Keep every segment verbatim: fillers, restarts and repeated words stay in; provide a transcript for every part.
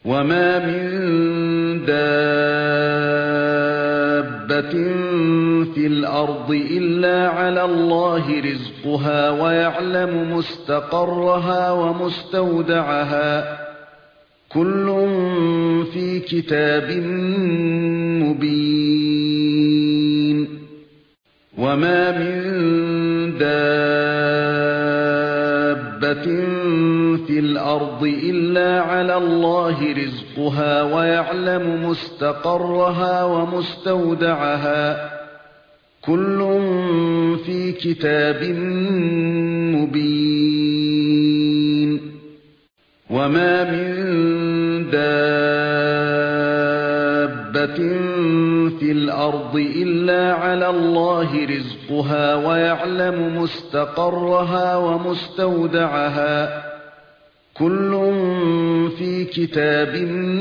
وَمَا مِن دَابَّةٍ فِي الْأَرْضِ إِلَّا عَلَى اللَّهِ رِزْقُهَا وَيَعْلَمُ مُسْتَقَرَّهَا وَمُسْتَوْدَعَهَا ۚ كُلٌّ فِي كِتَابٍ مُّبِينٍ. وَمَا مِن دَابَّةٍ فِي الْأَرْضِ إِلَّا عَلَى اللَّهِ رِزْقُهَا وَيَعْلَمُ مُسْتَقَرَّهَا وَمُسْتَوْدَعَهَا ۚ كُلٌّ فِي كِتَابٍ مُّبِينٍ. وَمَا مِن دَابَّةٍ فِي الْأَرْضِ إِلَّا عَلَى اللَّهِ رِزْقُهَا وَيَعْلَمُ مُسْتَقَرَّهَا وَمُسْتَوْدَعَهَا ۚ كُلٌّ فِي كِتَابٍ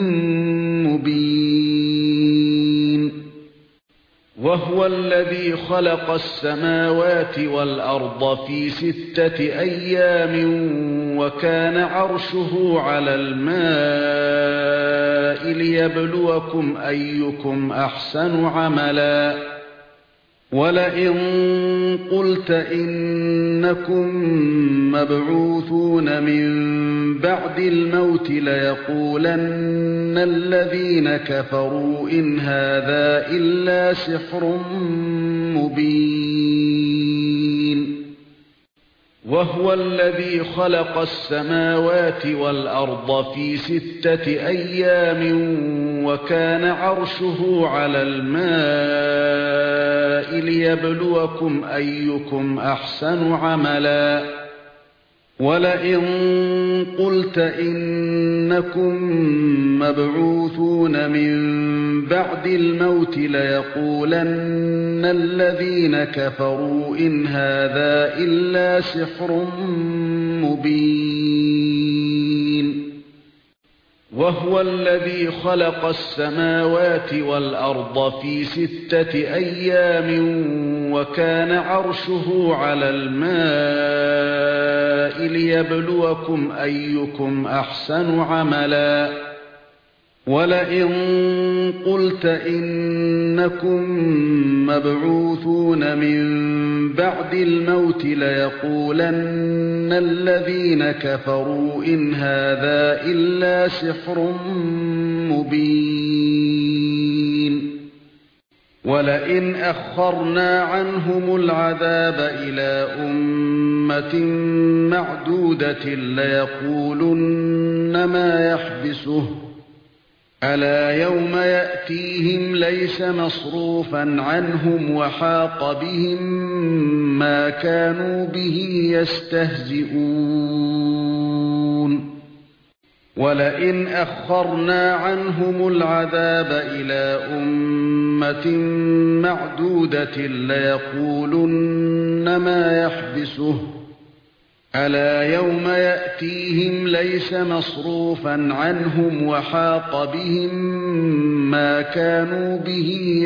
مُّبِينٍ. وَهُوَ الَّذِي خَلَقَ السَّمَاوَاتِ وَالْأَرْضَ فِي سِتَّةِ أَيَّامٍ وَكَانَ عَرْشُهُ عَلَى الْمَاءِ لِيَبْلُوَكُمْ أَيُّكُمْ أَحْسَنُ عَمَلًا. وَلَئِن قُلْتَ إِنَّكُم مَّبْعُوثُونَ مِن بَعْدِ الْمَوْتِ لَيَقُولَنَّ الَّذِينَ كَفَرُوا إِنْ هَٰذَا إِلَّا سِحْرٌ مُّبِينٌ. وَهُوَ الَّذِي خَلَقَ السَّمَاوَاتِ وَالْأَرْضَ فِي سِتَّةِ أَيَّامٍ وَكَانَ عَرْشُهُ عَلَى الْمَاءِ لِيَبْلُوَكُمْ أَيُّكُمْ أَحْسَنُ عَمَلًا. وَلَئِن قُلْتَ إِنَّكُم مَّبْعُوثُونَ مِن بَعْدِ الْمَوْتِ لَيَقُولَنَّ الَّذِينَ كَفَرُوا إِنْ هَٰذَا إِلَّا سِحْرٌ مُّبِينٌ. وَهُوَ الَّذِي خَلَقَ السَّمَاوَاتِ وَالْأَرْضَ فِي سِتَّةِ أَيَّامٍ وَكَانَ عَرْشُهُ عَلَى الْمَاءِ لِيَبْلُوَكُمْ أَيُّكُمْ أَحْسَنُ عَمَلًا. وَلَئِن قُلْتَ إِنَّكُم مَّبْعُوثُونَ مِن بَعْدِ الْمَوْتِ لَيَقُولَنَّ الَّذِينَ كَفَرُوا إِنْ هَٰذَا إِلَّا سِحْرٌ مُّبِينٌ. وَلَئِنْ أَخَّرْنَا عَنْهُمُ الْعَذَابَ إِلَىٰ أُمَّةٍ مَّعْدُودَةٍ لَّيَقُولُنَّ مَا يَحْبِسُهُ ۗ أَلَا يَوْمَ يَأْتِيهِمْ لَيْسَ مَصْرُوفًا عَنْهُمْ وَحَاقَ بِهِم مَّا كَانُوا بِهِ يَسْتَهْزِئُونَ. وَلَئِنْ أَخَّرْنَا عَنْهُمُ الْعَذَابَ إِلَىٰ أُمَّةٍ مَّعْدُودَةٍ لَّيَقُولُنَّ مَا يَحْبِسُهُ ۗ أَلَا يَوْمَ يَأْتِيهِمْ لَيْسَ مَصْرُوفًا عَنْهُمْ وَحَاقَ بِهِم مَّا كَانُوا بِهِ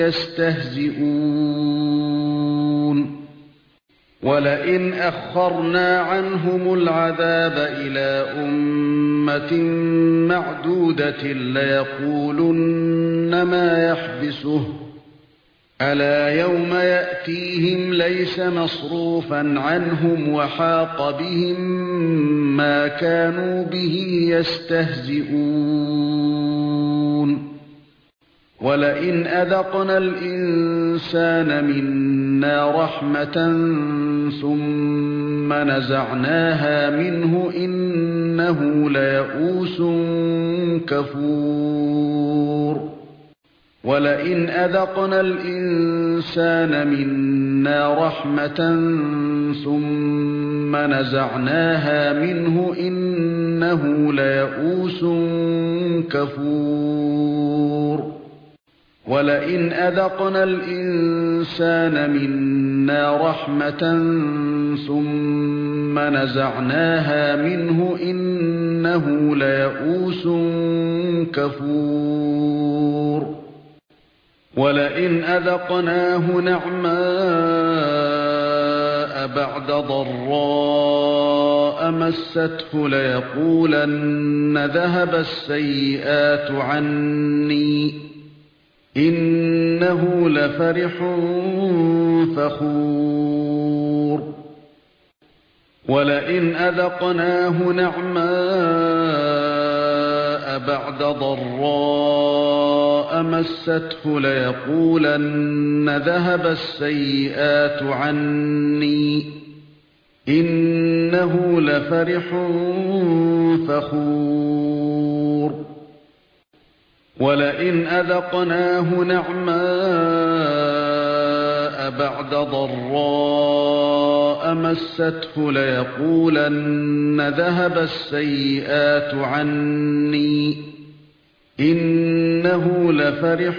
يَسْتَهْزِئُونَ. وَلَئِنْ أَخَّرْنَا عَنْهُمُ الْعَذَابَ إِلَىٰ أُمَّةٍ مَّعْدُودَةٍ لَّيَقُولُنَّ مَا يَحْبِسُهُ ۗ أَلَا يَوْمَ يَأْتِيهِمْ لَيْسَ مَصْرُوفًا عَنْهُمْ وَحَاقَ بِهِم مَّا كَانُوا بِهِ يَسْتَهْزِئُونَ. وَلَئِنْ أَذَقْنَا الْإِنسَانَ مِنَّا رَحْمَةً ثُمَّ نَزَعْنَاهَا مِنْهُ إِنَّهُ لَيَئُوسٌ كَفُورٌ. وَلَئِنْ أَذَقْنَا الْإِنسَانَ مِنَّا رَحْمَةً ثُمَّ نَزَعْنَاهَا مِنْهُ إِنَّهُ لَيَئُوسٌ كَفُورٌ. وَلَئِنْ أَذَقْنَا الْإِنسَانَ مِنَّا رَحْمَةً ثُمَّ نَزَعْنَاهَا مِنْهُ إِنَّهُ لَيَئُوسٌ كَفُورٌ. وَلَئِنْ أَذَقْنَاهُ نَعْمَاءَ بعد ضراء مسته ليقولن ذهب السيئات عني إنه لفرح فخور ولئن أذقناه نعماء بعد ضراء مسته ليقولن ذهب السيئات عني إنه لفرح فخور ولئن أذقناه نعماء بعد ضراء مسته ليقولن ذهب السيئات عني إنه لفرح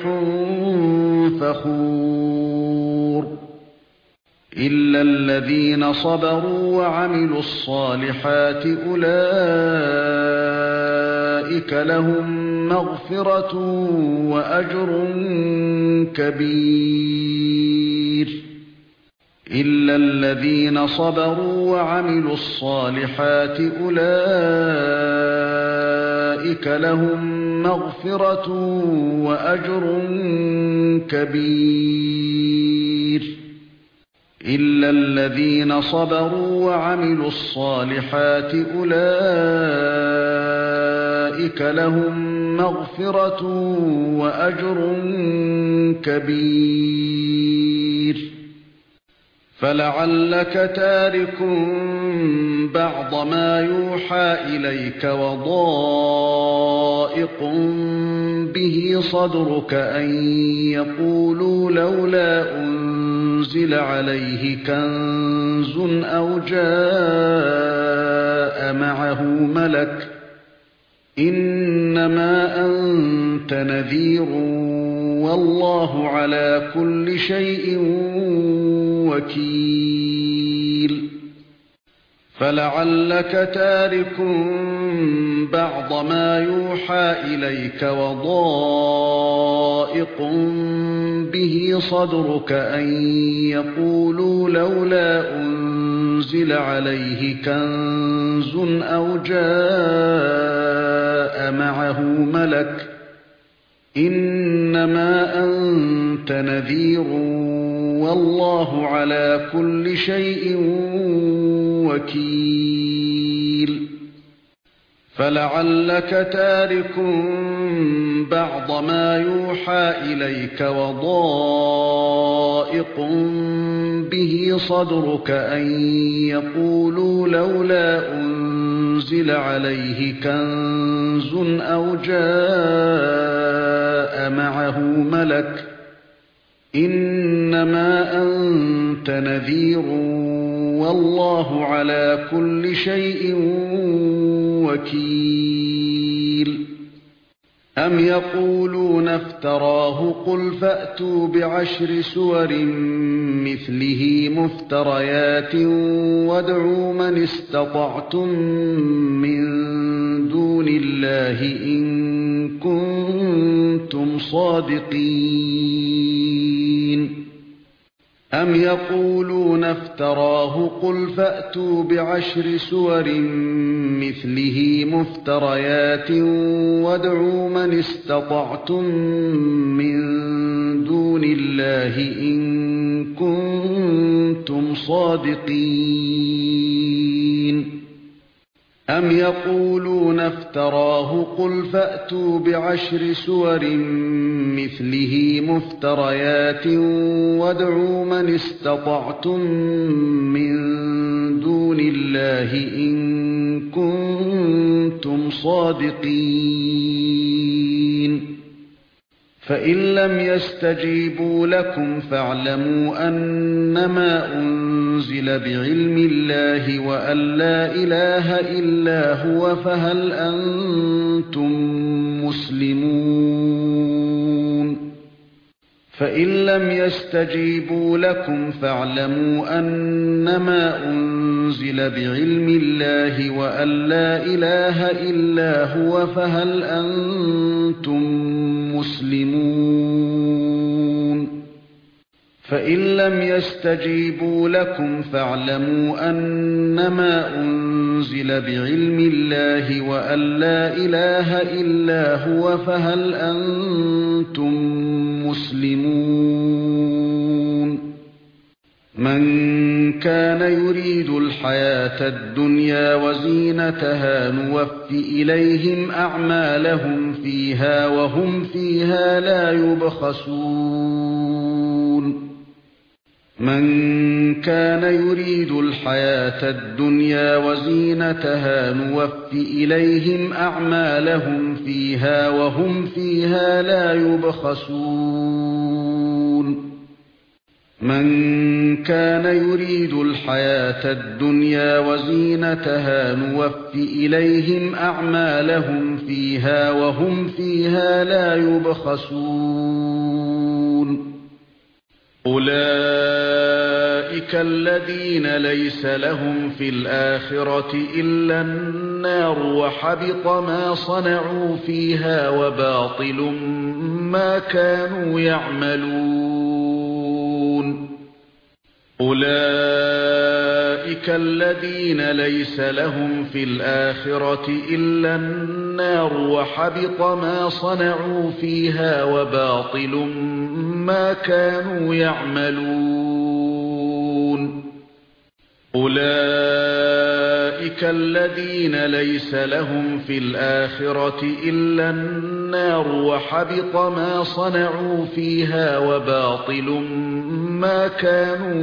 فخور إلا الذين صبروا وعملوا الصالحات أولئك لهم مغفرة وأجر كبير إلا الذين صبروا وعملوا الصالحات أولئك لهم مغفرة وأجر كبير إلا الذين صبروا وعملوا الصالحات أولئك لهم مغفرة وأجر كبير فلعلك تارك بعض ما يوحى إليك وضائق به صدرك أن يقولوا لولا أنزل عليه كنز أو جاء معه ملك إنما أنت نذير والله على كل شيء وكيل فلعلك تارك بعض ما يوحى إليك وضائق به صدرك أن يقولوا لولا أنزل عليه كنز أو جاء معه ملك إنما أنت نذير والله على كل شيء وكيل فلعلك تارك بعض ما يوحى إليك وضائق به صدرك أن يقولوا لولا أنزل عليه كنز أو جاء معه ملك إنما أنت نذير والله على كل شيء وكيل أم يقولون افتراه قل فأتوا بعشر سور مثله مفتريات وادعوا من استطعتم من دون الله إن كنتم صادقين أم يقولون افتراه قل فأتوا بعشر سور مثله مفتريات وادعوا من استطعتم من دون الله إن كنتم صادقين أم يقولون افتراه قل فأتوا بعشر سور مثله مفتريات وادعوا من استطعتم من دون الله إن كنتم صادقين فإن لم يستجيبوا لكم فاعلموا أنما أنزل بعلم الله وأن لا إله إلا هو فهل أنتم مسلمون فإن لم يستجيبوا لكم فاعلموا أنما أنزل بعلم الله وأن لا إله إلا هو فهل أنتم مسلمون فإن لم يستجيبوا لكم فاعلموا أنما أنزل بعلم الله وأن لا إله إلا هو فهل أنتم مسلمون من كان يريد الحياة الدنيا وزينتها نوفِ إليهم أعمالهم فيها وهم فيها لا يبخسون من كان يريد الحياة الدنيا وزينتها نوفِ إليهم أعمالهم فيها وهم فيها لا يبخسون من كان يريد الحياة الدنيا وزينتها نوفِ إليهم أعمالهم فيها وهم فيها لا يبخسون أولئك الذين ليس لهم في الآخرة إلا النار وحبط ما صنعوا فيها وباطل ما كانوا يعملون أولئك الذين ليس لهم في الآخرة إلا النار وحبط ما صنعوا فيها وباطل ما كانوا يعملون أولئك الذين ليس لهم في الآخرة إلا النار وحبط ما صنعوا فيها وباطل ما كانوا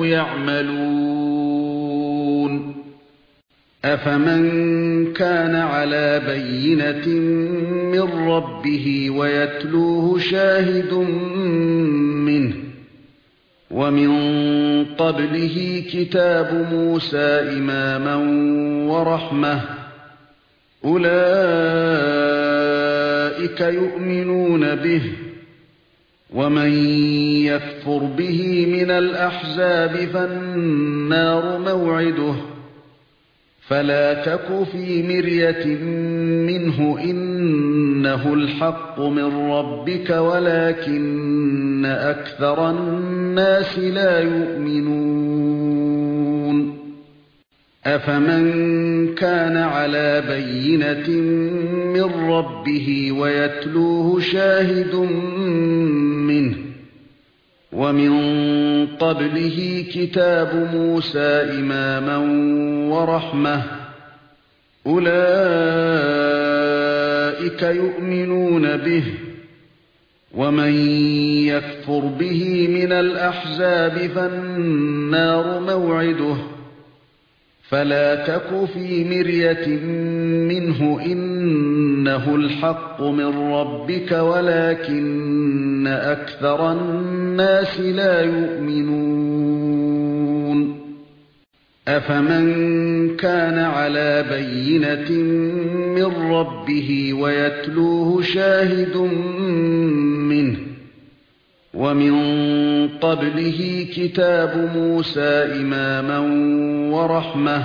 يعملون أفمن كان على بينة من ربه ويتلوه شاهد منه ومن قبله كتاب موسى إماما ورحمة أولئك يؤمنون به ومن يكفر به من الأحزاب فالنار موعده فلا تك في مرية منه إنه الحق من ربك ولكن أكثر الناس لا يؤمنون أفمن كان على بينة من ربه ويتلوه شاهد منه ومن قبله كتاب موسى إماما ورحمة أولئك يؤمنون به ومن يكفر به من الأحزاب فالنار موعده فلا تك في مرية منه إنه الحق من ربك ولكن أكثر الناس لا يؤمنون أفمن كان على بينة من ربه ويتلوه شاهد منه ومن قبله كتاب موسى إماما ورحمة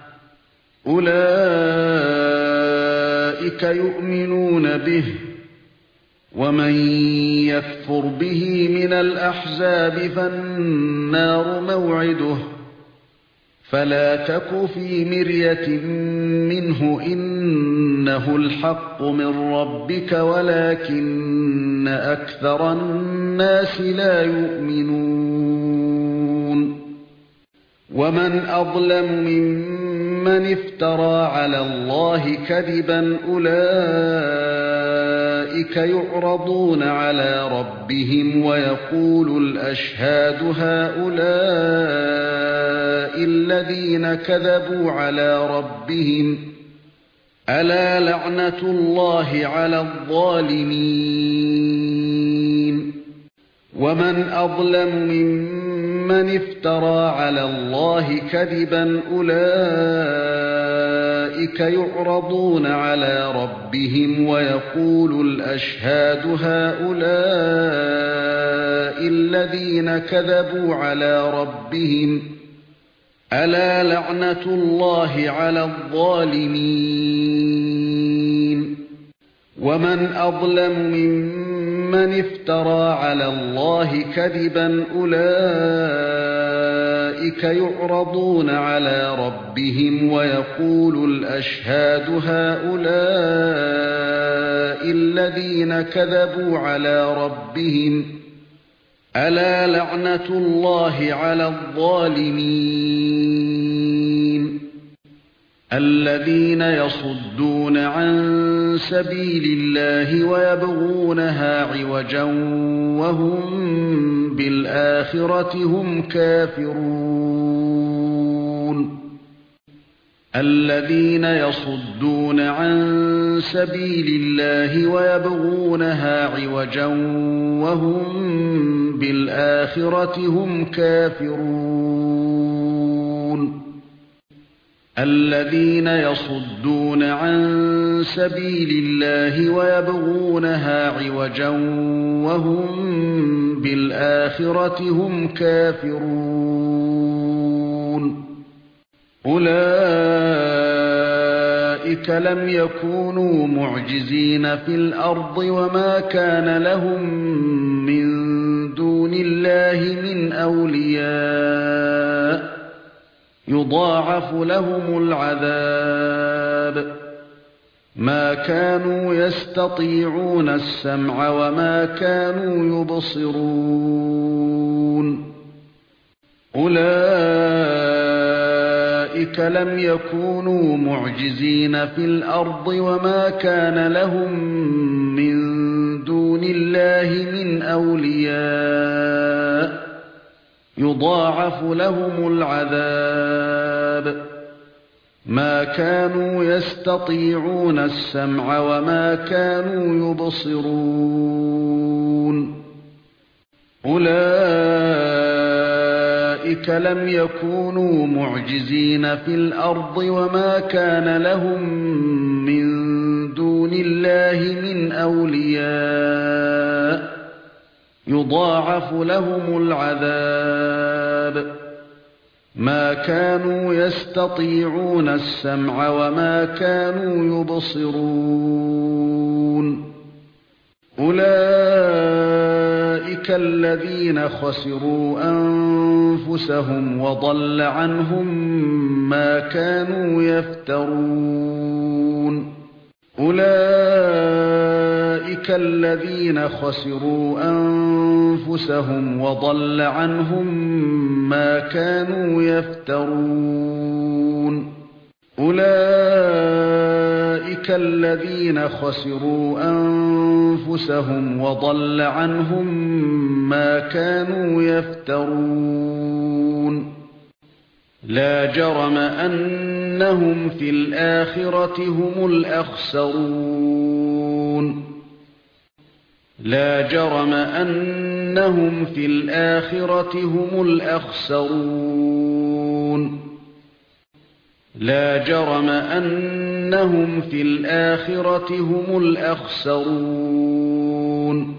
أولئك يؤمنون به ومن يكفر به من الأحزاب فالنار موعده فلا تك في مرية منه إنه الحق من ربك ولكن أكثر الناس لا يؤمنون ومن أظلم ممن افترى على الله كذبا أولئك يعرضون على ربهم ويقول الأشهاد هؤلاء الذين كذبوا على ربهم ألا لعنة الله على الظالمين ومن أظلم ممن افترى على الله كذبا أولئك يعرضون على ربهم ويقول الأشهاد هؤلاء الذين كذبوا على ربهم ألا لعنة الله على الظالمين ومن أظلم ممن مَّنِ افْتَرَىٰ عَلَى اللَّهِ كَذِبًا أُولَٰئِكَ يُعْرَضُونَ عَلَىٰ رَبِّهِمْ وَيَقُولُ الْأَشْهَادُ هَٰؤُلَاءِ الَّذِينَ كَذَبُوا عَلَىٰ رَبِّهِمْ ۚ أَلَا لَعْنَةُ اللَّهِ عَلَى الظَّالِمِينَ الَّذِينَ يَصُدُّونَ عَن سَبِيلِ اللَّهِ وَيَبْغُونَهَا عِوَجًا وَهُم بِالْآخِرَةِ هُمْ كَافِرُونَ الَّذِينَ يَصُدُّونَ عَن سَبِيلِ اللَّهِ وَيَبْغُونَهَا عِوَجًا وَهُم بِالْآخِرَةِ هُمْ كَافِرُونَ الَّذِينَ يَصُدُّونَ عَن سَبِيلِ اللَّهِ وَيَبْغُونَهَا عِوَجًا وَهُم بِالْآخِرَةِ هُمْ كَافِرُونَ أُولَئِكَ لَمْ يَكُونُوا مُعْجِزِينَ فِي الْأَرْضِ وَمَا كَانَ لَهُم مِّن دُونِ اللَّهِ مِنْ أَوْلِيَاءَ يُضَاعَفُ لَهُمُ الْعَذَابُ مَا كَانُوا يَسْتَطِيعُونَ السَّمْعَ وَمَا كَانُوا يُبْصِرُونَ أُولَئِكَ لَمْ يَكُونُوا مُعْجِزِينَ فِي الْأَرْضِ وَمَا كَانَ لَهُم مِّن دُونِ اللَّهِ مِنْ أَوْلِيَاءَ يُضَاعَفُ لَهُمُ الْعَذَابُ مَا كَانُوا يَسْتَطِيعُونَ السَّمْعَ وَمَا كَانُوا يُبْصِرُونَ أُولَئِكَ لَمْ يَكُونُوا مُعْجِزِينَ فِي الْأَرْضِ وَمَا كَانَ لَهُم مِّن دُونِ اللَّهِ مِنْ أَوْلِيَاءَ يُضَاعَفُ لَهُمُ الْعَذَابُ مَا كَانُوا يَسْتَطِيعُونَ السَّمْعَ وَمَا كَانُوا يُبْصِرُونَ أُولَئِكَ الَّذِينَ خَسِرُوا أَنفُسَهُمْ وَضَلَّ عَنْهُم مَّا كَانُوا يَفْتَرُونَ أُولَئِكَ الَّذِينَ خَسِرُوا أَنفُسَهُمْ وَضَلَّ عَنْهُم مَّا كَانُوا يَفْتَرُونَ أُولَئِكَ الَّذِينَ خَسِرُوا أَنفُسَهُمْ وَضَلَّ عَنْهُم مَّا كَانُوا يَفْتَرُونَ لَا جَرَمَ أَنَّهُمْ فِي الْآخِرَةِ هُمُ الْأَخْسَرُونَ لَا جَرَمَ أَنَّهُمْ فِي الْآخِرَةِ هُمُ الْأَخْسَرُونَ لَا جَرَمَ أَنَّهُمْ فِي الْآخِرَةِ هُمُ الْأَخْسَرُونَ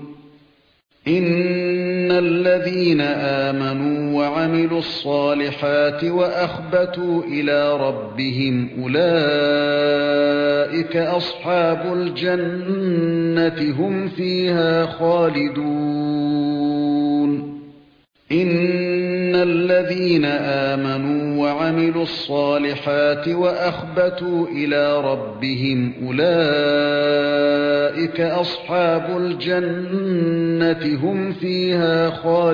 إِنَّ الَّذِينَ آمَنُوا وَعَمِلُوا الصَّالِحَاتِ وَأَخْبَتُوا إِلَى رَبِّهِمْ أُولَئِكَ أَصْحَابُ الْجَنَّةِ هُمْ فِيهَا خَالِدُونَ إِنَّ الَّذِينَ آمَنُوا وَعَمِلُوا الصَّالِحَاتِ وَأَخْبَتُوا إِلَى رَبِّهِمْ أُولَئِكَ أَصْحَابُ الْجَنَّةِ هُمْ فِيهَا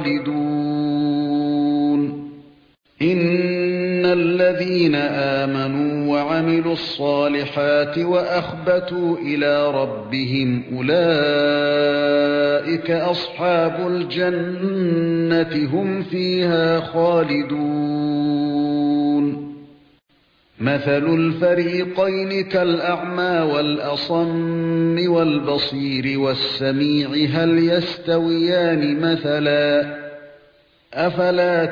خَالِدُونَ إِنَّ الَّذِينَ آمَنُوا وَعَمِلُوا الصَّالِحَاتِ وَأَخْبَتُوا إِلَى رَبِّهِمْ أُولَئِكَ أَصْحَابُ الْجَنَّةِ هُمْ فِيهَا خَالِدُونَ مَثَلُ الْفَرِيقَيْنِ كَالْأَعْمَى وَالْأَصَمِّ وَالْبَصِيرِ وَالسَّمِيعِ هَلْ يَسْتَوِيَانِ مَثَلًا أَفَلَا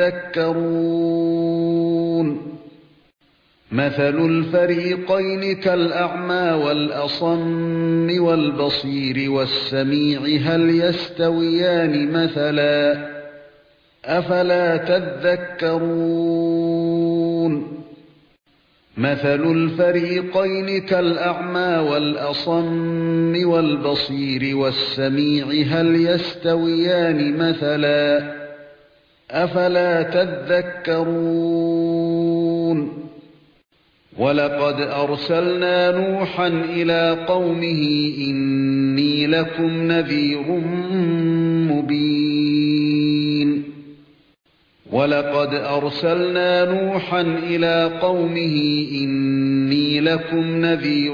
تَذَكَّرُونَ مَثَلُ الْفَرِيقَيْنِ كَالْأَعْمَى وَالْأَصَمِّ وَالْبَصِيرِ وَالسَّمِيعِ هَلْ يَسْتَوِيَانِ مَثَلًا أَفَلَا تَذَكَّرُونَ مثل الفريقين كالأعمى والأصم والبصير والسميع هل يستويان مثلا أفلا تذكرون ولقد أرسلنا نوحا إلى قومه إني لكم نذير مبين ولقد أرسلنا نوحا إلى قومه إني لكم نذير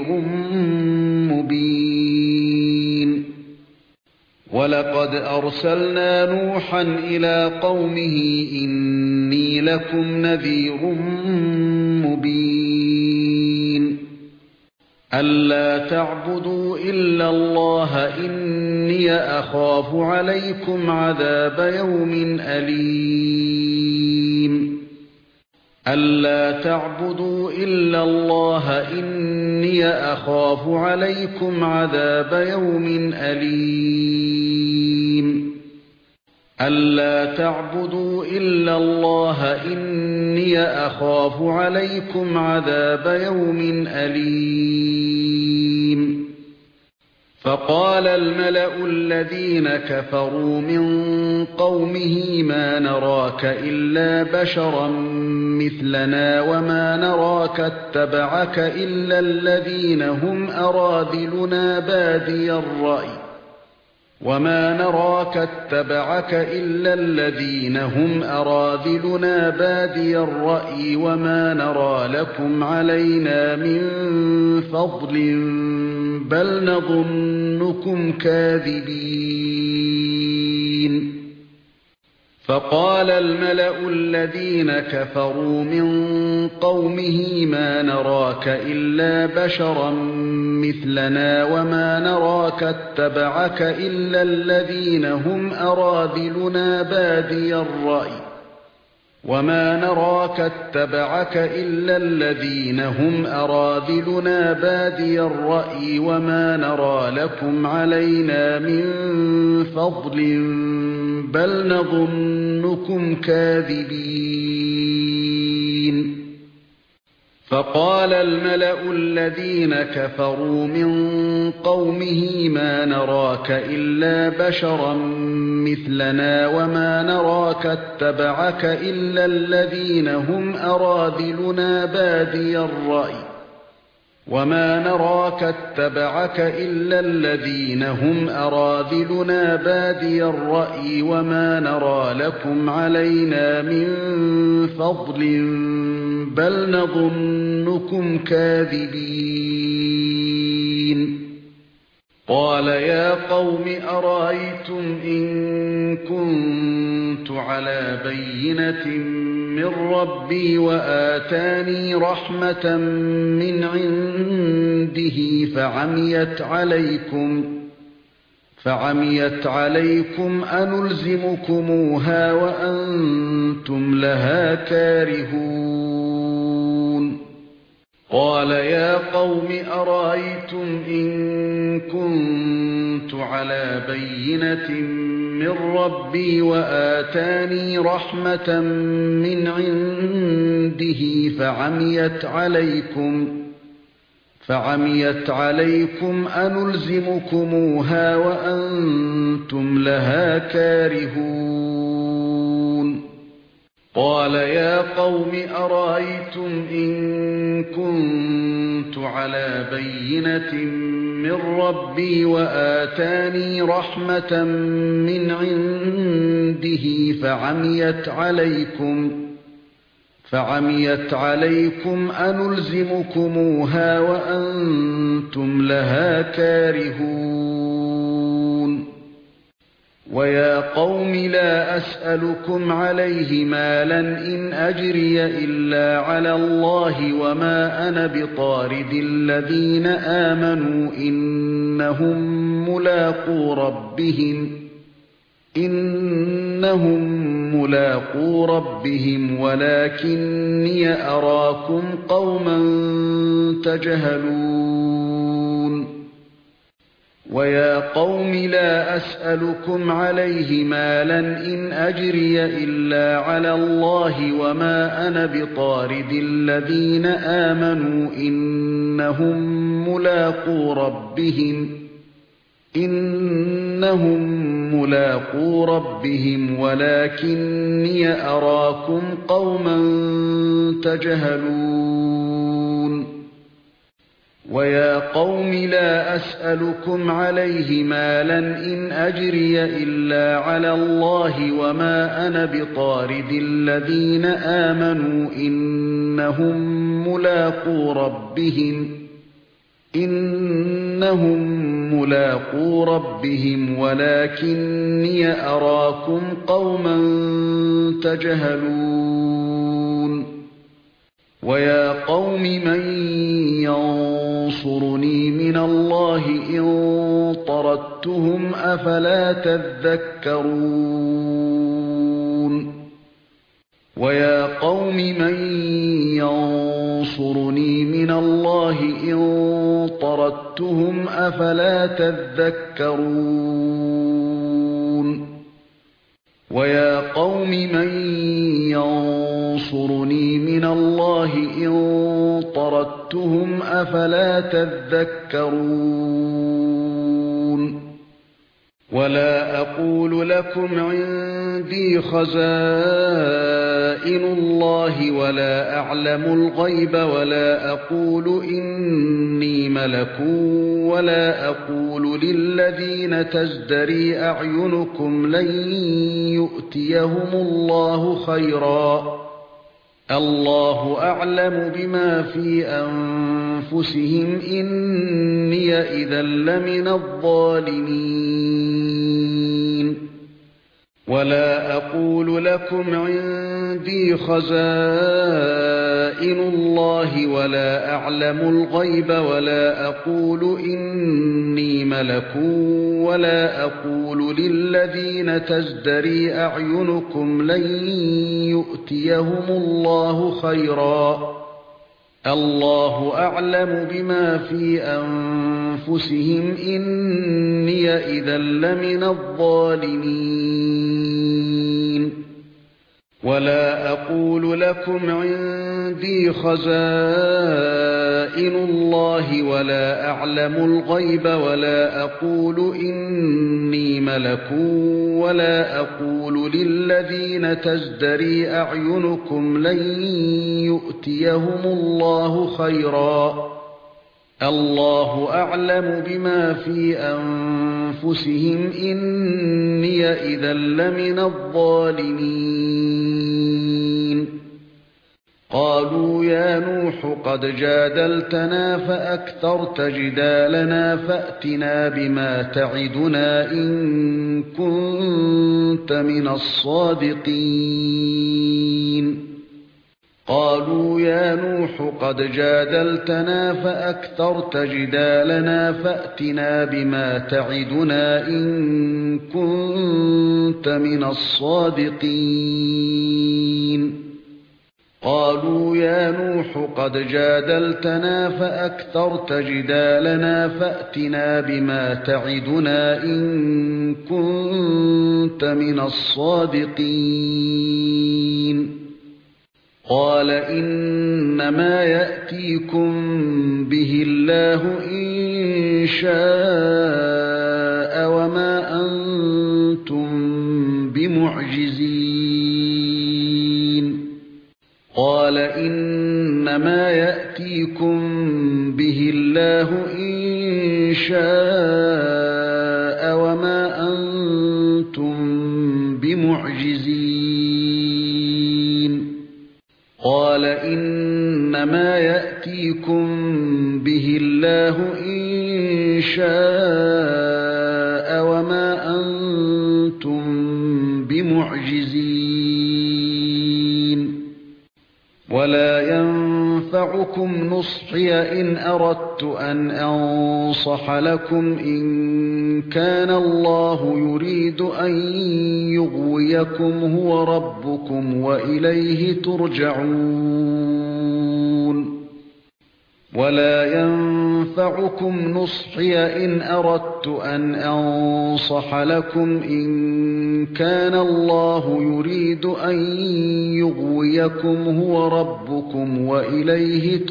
مبين ولقد أرسلنا نوحا إلى قومه إني لكم نذير مبين ألا تعبدوا إلا الله إني أخاف عليكم عذاب يوم أليم ألا تعبدوا إلا الله إني أخاف عليكم عذاب يوم أليم ألا تعبدوا إلا الله إني أخاف عليكم عذاب يوم أليم فقال الملأ الذين كفروا من قومه ما نراك إلا بشرا مثلنا وما نراك اتبعك إلا الذين هم أراذلنا بادي الرأي وما نراك اتبعك إلا الذين هم أراذلنا بادي الرأي وما نرى لكم علينا من فضل بل نظنكم كاذبين فقال الملأ الذين كفروا من قومه ما نراك إلا بشرا مثلنا وما نراك اتبعك إلا الذين هم أراذلنا بادي الرأي وما نراك اتبعك إلا الذين هم أراذلنا بادي الرأي وما نرى لكم علينا من فضل بل نظنكم كاذبين فقال الملأ الذين كفروا من قومه ما نراك إلا بشرا مثلنا وما نراك اتبعك إلا الذين هم أراذلنا بادي الرأي وما نراك اتبعك إلا الذين هم أراذلنا بادي الرأي وما نرى لكم علينا من فضل بل نظنكم كاذبين قال يا قوم أرأيتم إن كنت على بينة من ربي وآتاني رحمة من عنده فعميت عليكم فعميت عليكم أنلزمكموها وأنتم لها كارهون قال يا قوم أرأيتم إن كنت على بينة من ربي وآتاني رحمة من عنده فعميت عليكم فعميت عليكم أنلزمكموها وأنتم لها كارهون قال يا قوم أرأيتم إن كنت على بينة من ربي وآتاني رحمة من عنده فعميت عليكم فعميت عليكم أنلزمكموها وأنتم لها كارهون ويا قوم لا أسألكم عليه مالا إن أجري إلا على الله وما أنا بطارد الذين آمنوا إنهم ملاقو ربهم إنهم ملاقو ربهم ولكني أراكم قوما تجهلون وَيَا قَوْمِ لَا أَسْأَلُكُمْ عَلَيْهِ مَالًا إِنْ أَجْرِيَ إِلَّا عَلَى اللَّهِ وَمَا أَنَا بِطَارِدِ الَّذِينَ آمَنُوا إِنَّهُمْ مُلَاقُو رَبِّهِمْ إِنَّهُمْ مُلَاقُو رَبِّهِمْ وَلَكِنِّي أَرَاكُمْ قَوْمًا تَجْهَلُونَ وَيَا قَوْمِ لَا أَسْأَلُكُمْ عَلَيْهِ مَالًا إِنْ أَجْرِيَ إِلَّا عَلَى اللَّهِ وَمَا أَنَا بِطَارِدِ الَّذِينَ آمَنُوا إِنَّهُمْ مُلَاقُو رَبِّهِمْ إِنَّهُمْ مُلَاقُو رَبِّهِمْ وَلَكِنِّي أَرَاكُمْ قَوْمًا تَجْهَلُونَ وَيَا قَوْمِ مَن يَنصُرُنِي مِنَ اللَّهِ إِن طَرَدتُّهُمْ أَفَلَا تَذَكَّرُونَ وَيَا قَوْمِ مَن يَنصُرُنِي مِنَ اللَّهِ إِن طَرَدتُّهُمْ أَفَلَا تَذَكَّرُونَ وَيَا قَوْمِ مَن يَنصُرُنِي مِنَ اللَّهِ إِن طَرَدتُّهُمْ أَفَلَا تَذَكَّرُونَ وَلَا أَقُولُ لَكُمْ عِندِي خَزَائِنُ اللَّهِ وَلَا أَعْلَمُ الْغَيْبَ وَلَا أَقُولُ إِنِّي مَلَكٌ وَلَا أَقُولُ لِلَّذِينَ تَزْدَرِي أَعْيُنُكُمْ لَن يُؤْتِيَهُمُ اللَّهُ خَيْرًا اللَّهُ أَعْلَمُ بِمَا فِي أَنفُسِهِمْ إِنِّي إِذًا لَّمِنَ الظَّالِمِينَ وَلَا أَقُولُ لَكُمْ عِندِي خَزَائِنُ اللَّهِ وَلَا أَعْلَمُ الْغَيْبَ وَلَا أَقُولُ إِنِّي مَلَكٌ وَلَا أَقُولُ لِلَّذِينَ تَزْدَرِي أَعْيُنُكُمْ لَن يُؤْتِيَهُمُ اللَّهُ خَيْرًا اللَّهُ أَعْلَمُ بِمَا فِي أَنفُسِهِمْ إِنِّي إِذًا لَّمِنَ الظَّالِمِينَ وَلَا أَقُولُ لَكُمْ عِندِي خَزَائِنُ اللَّهِ وَلَا أَعْلَمُ الْغَيْبَ وَلَا أَقُولُ إِنِّي مَلَكٌ وَلَا أَقُولُ لِلَّذِينَ تَزْدَرِي أَعْيُنُكُمْ لَن يُؤْتِيَهُمُ اللَّهُ خَيْرًا اللَّهُ أَعْلَمُ بِمَا فِي أَنفُسِهِمْ إِنِّي إِذًا لَّمِنَ الظَّالِمِينَ قَالُوا يَا نُوحُ قَدْ جَادَلْتَنَا فَأَكْثَرْتَ جِدَالَنَا فَأْتِنَا بِمَا تَعِدُنَا إِن كُنتَ مِنَ الصَّادِقِينَ قَالُوا يَا نُوحُ قَدْ جَادَلْتَنَا فَأَكْثَرْتَ جِدَالَنَا فَأْتِنَا بِمَا تَعِدُنَا إِن كُنتَ مِنَ الصَّادِقِينَ قَالُوا يَا نُوحُ قَدْ جَادَلْتَنَا فَأَكْثَرْتَ جِدَالَنَا فَأْتِنَا بِمَا تَعِدُنَا إِن كُنتَ مِنَ الصَّادِقِينَ قَالَ إِنَّمَا يَأْتِيكُم بِهِ اللَّهُ إِن شَاءَ وَمَا أَنتُم بِمُعْجِزِينَ قَالَ إِنَّمَا يَأْتِيكُم بِهِ اللَّهُ إِن شَاءَ وَمَا أَنتُم بِمُعْجِزِينَ قَالَ إِنَّمَا يَأْتِيكُم بِهِ اللَّهُ إِن شَاءَ وَمَا أَنتُم بِمُعْجِزِينَ وَلَا يَنفَعُكُمْ نُصْحِي إِنْ أَرَدتُّ أَنْ أَنصَحَ لَكُمْ إِنْ كَانَ اللَّهُ يُرِيدُ أَنْ يُغْوِيَكُمْ هُوَ رَبُّكُمْ وَإِلَيْهِ تُرْجَعُونَ ولا ينفعكم نصحي إن أردت أن أنصح لكم إن كان الله يريد أن يغويكم هو ربكم وإليه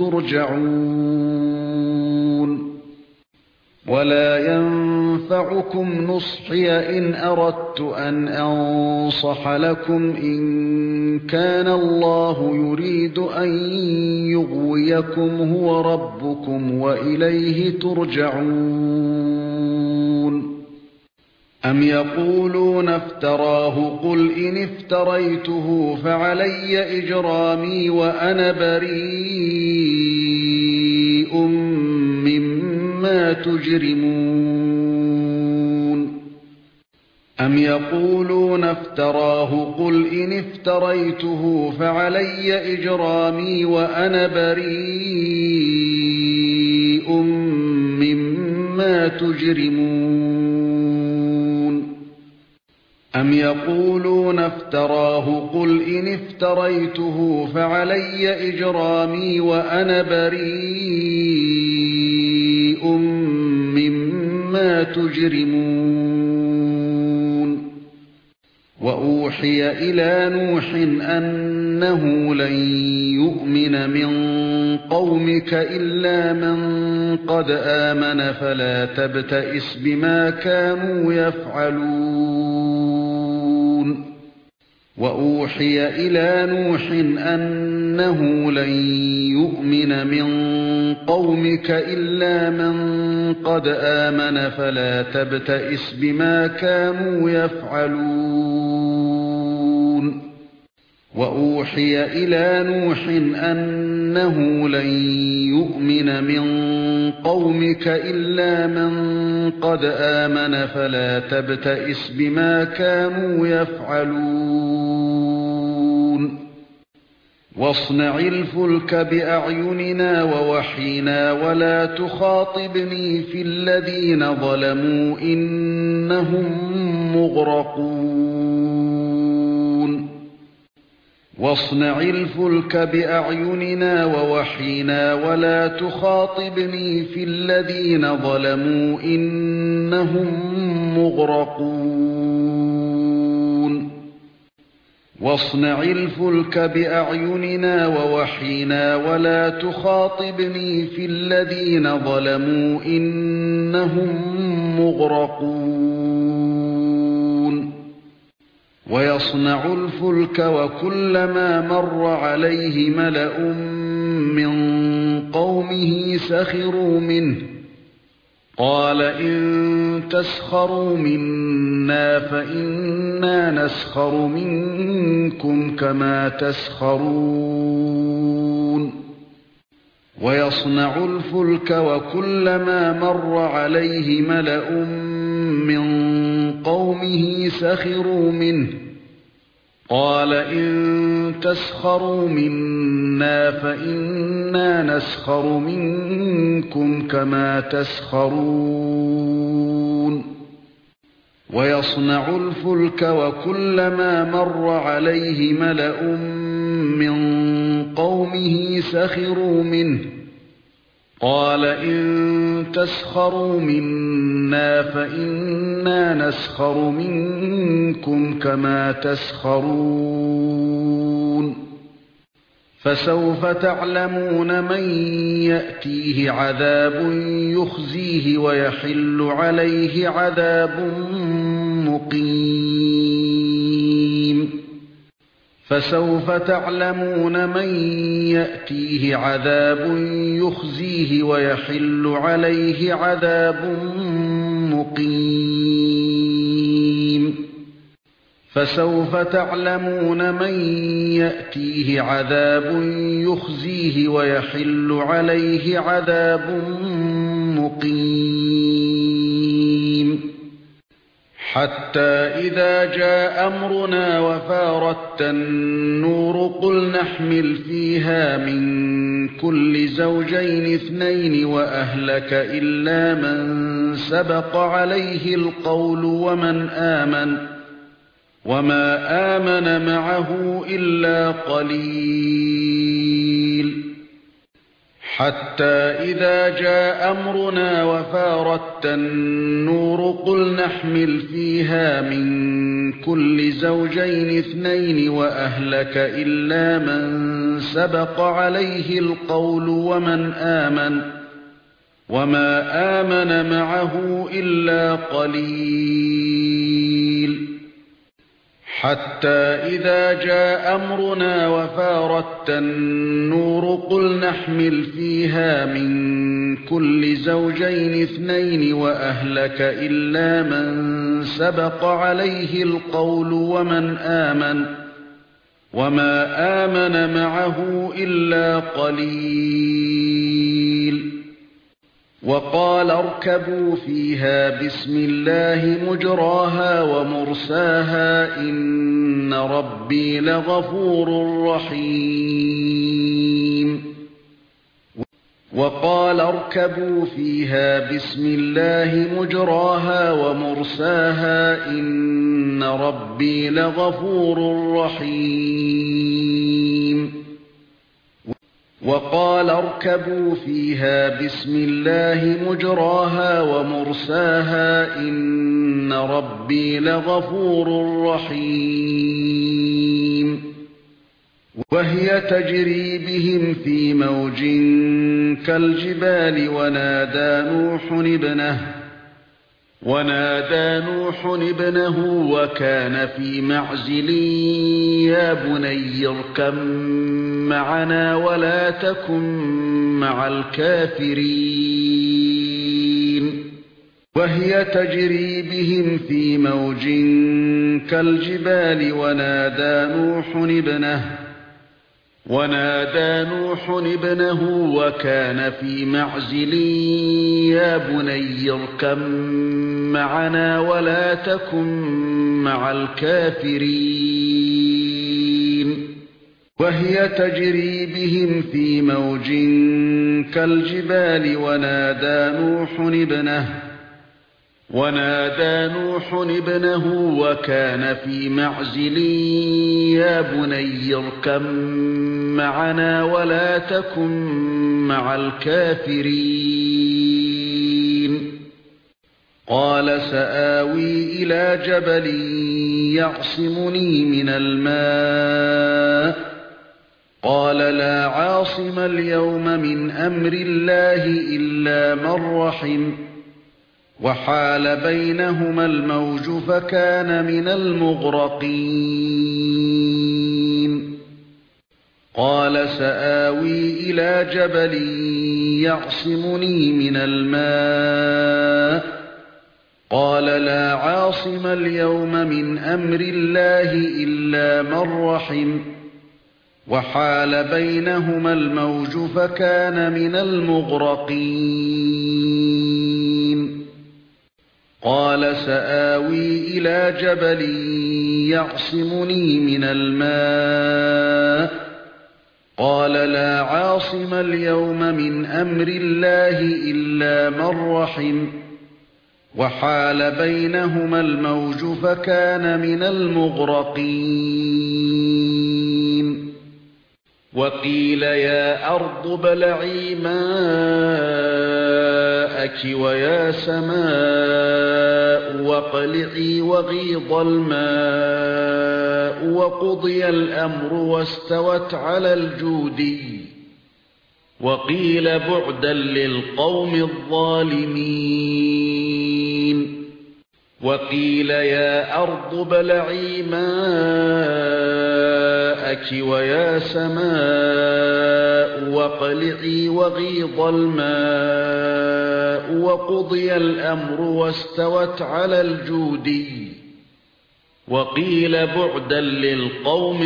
ترجعون ولا ينفعكم نصحي إن أردت أن أنصح لكم إن كان الله يريد أن يغويكم هو ربكم وإليه ترجعون أم يقولون افتراه قل إن افتريته فعلي إجرامي وأنا بريء مما تجرمون أم يقولون افتراه قل إن افتريته فعلي إجرامي وأنا بريء مما تجرمون أم يقولون افتراه قل إن افتريته فعلي إجرامي وأنا بريء مما تجرمون وأوحي إلى نوح أنه لن يؤمن من قومك إلا من قد آمن فلا تبتئس بما كانوا يفعلون وأوحي إلى نوح أنه لن يؤمن من قومك إلا من قد آمن فلا تبتئس بما كانوا يفعلون وأوحي إلى نوح أنه لن يؤمن من قومك إلا من قد آمن فلا تبتئس بما كانوا يفعلون واصنع الفلك بأعيننا ووحينا ولا تخاطبني في الذين ظلموا إنهم مغرقون واصنع الفلك بأعيننا ووحينا ولا تخاطبني في الذين ظلموا إنهم مغرقون واصنع الفلك بأعيننا ووحينا ولا تخاطبني في الذين ظلموا إنهم مغرقون ويصنع الفلك وكلما مر عليه ملأ من قومه سخروا منه قال إن تسخروا منا فإنا نسخر منكم كما تسخرون ويصنع الفلك وكلما مر عليه ملأ من قومه سخروا منه قال إن تسخروا منا فإنا نسخر منكم كما تسخرون ويصنع الفلك وكلما مر عليه ملأ من قومه سخروا منه قال إن تسخروا منا فإنا نسخر منكم كما تسخرون فسوف تعلمون من يأتيه عذاب يخزيه ويحل عليه عذاب مقيم فسوف تعلمون من يأتيه عذاب يخزيه ويحل عليه عذاب مقيم فسوف تعلمون من يأتيه عذاب يخزيه ويحل عليه عذاب مقيم حتى إذا جاء أمرنا وفارت النور قل نحمل فيها من كل زوجين اثنين وأهلك إلا من سبق عليه القول ومن آمن وما آمن معه إلا قليل حتى إذا جاء أمرنا وفارت النور قل نحمل فيها من كل زوجين اثنين وأهلك إلا من سبق عليه القول ومن آمن وما آمن معه إلا قليل حتى إذا جاء أمرنا وفارت النور قل نحمل فيها من كل زوجين اثنين وأهلك إلا من سبق عليه القول ومن آمن وما آمن معه إلا قليل وقال اركبوا فيها بسم الله مجراها ومرساها إن ربي لغفور رحيم وقال اركبوا فيها بسم الله مجراها ومرساها إن ربي لغفور رحيم وقال اركبوا فيها بسم الله مجراها ومرساها إن ربي لغفور رحيم وهي تجري بهم في موج كالجبال ونادى نوح ابنه ونادى نوح ابنه وكان في معزل يا بني اركب معنا ولا تكن مع الكافرين وهي تجري بهم في موج كالجبال ونادى نوح ابنه ونادى نوح ابنه وكان في معزل يا بني اركب معنا ولا تكن مع الكافرين وهي تجري بهم في موج كالجبال ونادى نوح ابنه ونادى نوح ابنه وكان في معزل يا بني اركب معنا ولا تكن مع الكافرين قال سآوي إلى جبل يعصمني من الماء قال لا عاصم اليوم من أمر الله إلا من رحم وحال بينهما الموج فكان من المغرقين قال سآوي إلى جبل يعصمني من الماء قال لا عاصم اليوم من أمر الله إلا من رحم وحال بينهما الموج فكان من المغرقين قال سآوي إلى جبل يعصمني من الماء قال لا عاصم اليوم من أمر الله إلا من رحم وحال بينهما الموج فكان من المغرقين وقيل يا أرض ابلعي ماءك ويا سماء واقلعي وغيض الماء وقضي الأمر واستوت على الجودي وقيل بعدا للقوم الظالمين وقيل يا أرض ابلعي ماءك ويا سماء واقلعي وغيض الماء وقضي الأمر واستوت على الجودي وقيل بعدا للقوم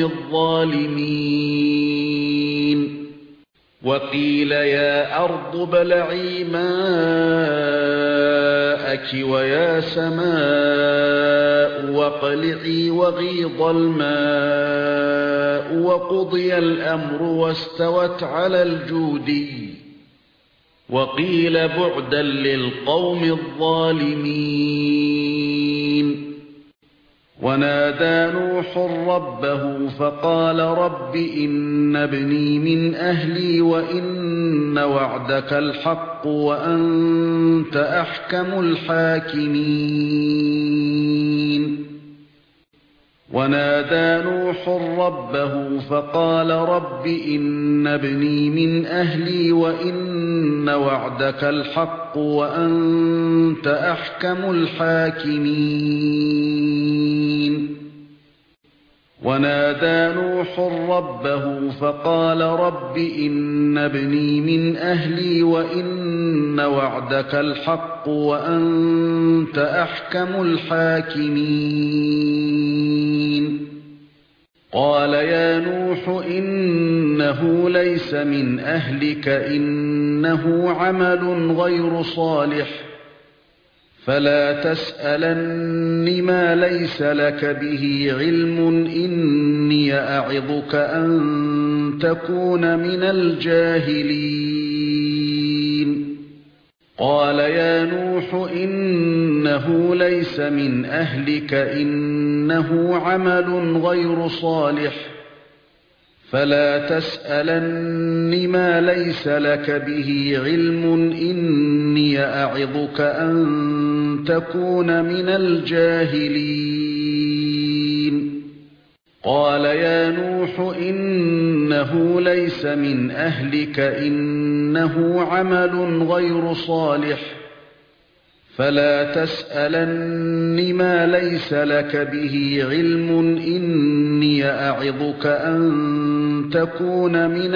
الظالمين وقيل يا أرض ابلعي ماءك ويا سماء واقلعي وغيض الماء وقضي الأمر واستوت على الجودي وقيل بعدا للقوم الظالمين ونادى نوح ربه فقال رب إن ابني من أهلي وإن وعدك الحق وأنت أحكم الحاكمين ونادى نوح ربه فقال رب إن ابني من أهلي وإن وعدك الحق وأنت أحكم الحاكمين ونادى نوح ربه فقال رب إن ابني من أهلي وإن وعدك الحق وأنت أحكم الحاكمين قال يا نوح إنه ليس من أهلك إنه عمل غير صالح فلا تسألن ما ليس لك به علم إني أعظك أن تكون من الجاهلين قال يا نوح إنه ليس من أهلك إنه عمل غير صالح فلا تسألن ما ليس لك به علم إني أعظك أن تكون من الجاهلين قال يا نوح إنه ليس من أهلك إنه عمل غير صالح فلا تسألن ما ليس لك به علم إني أعظك أن تكون من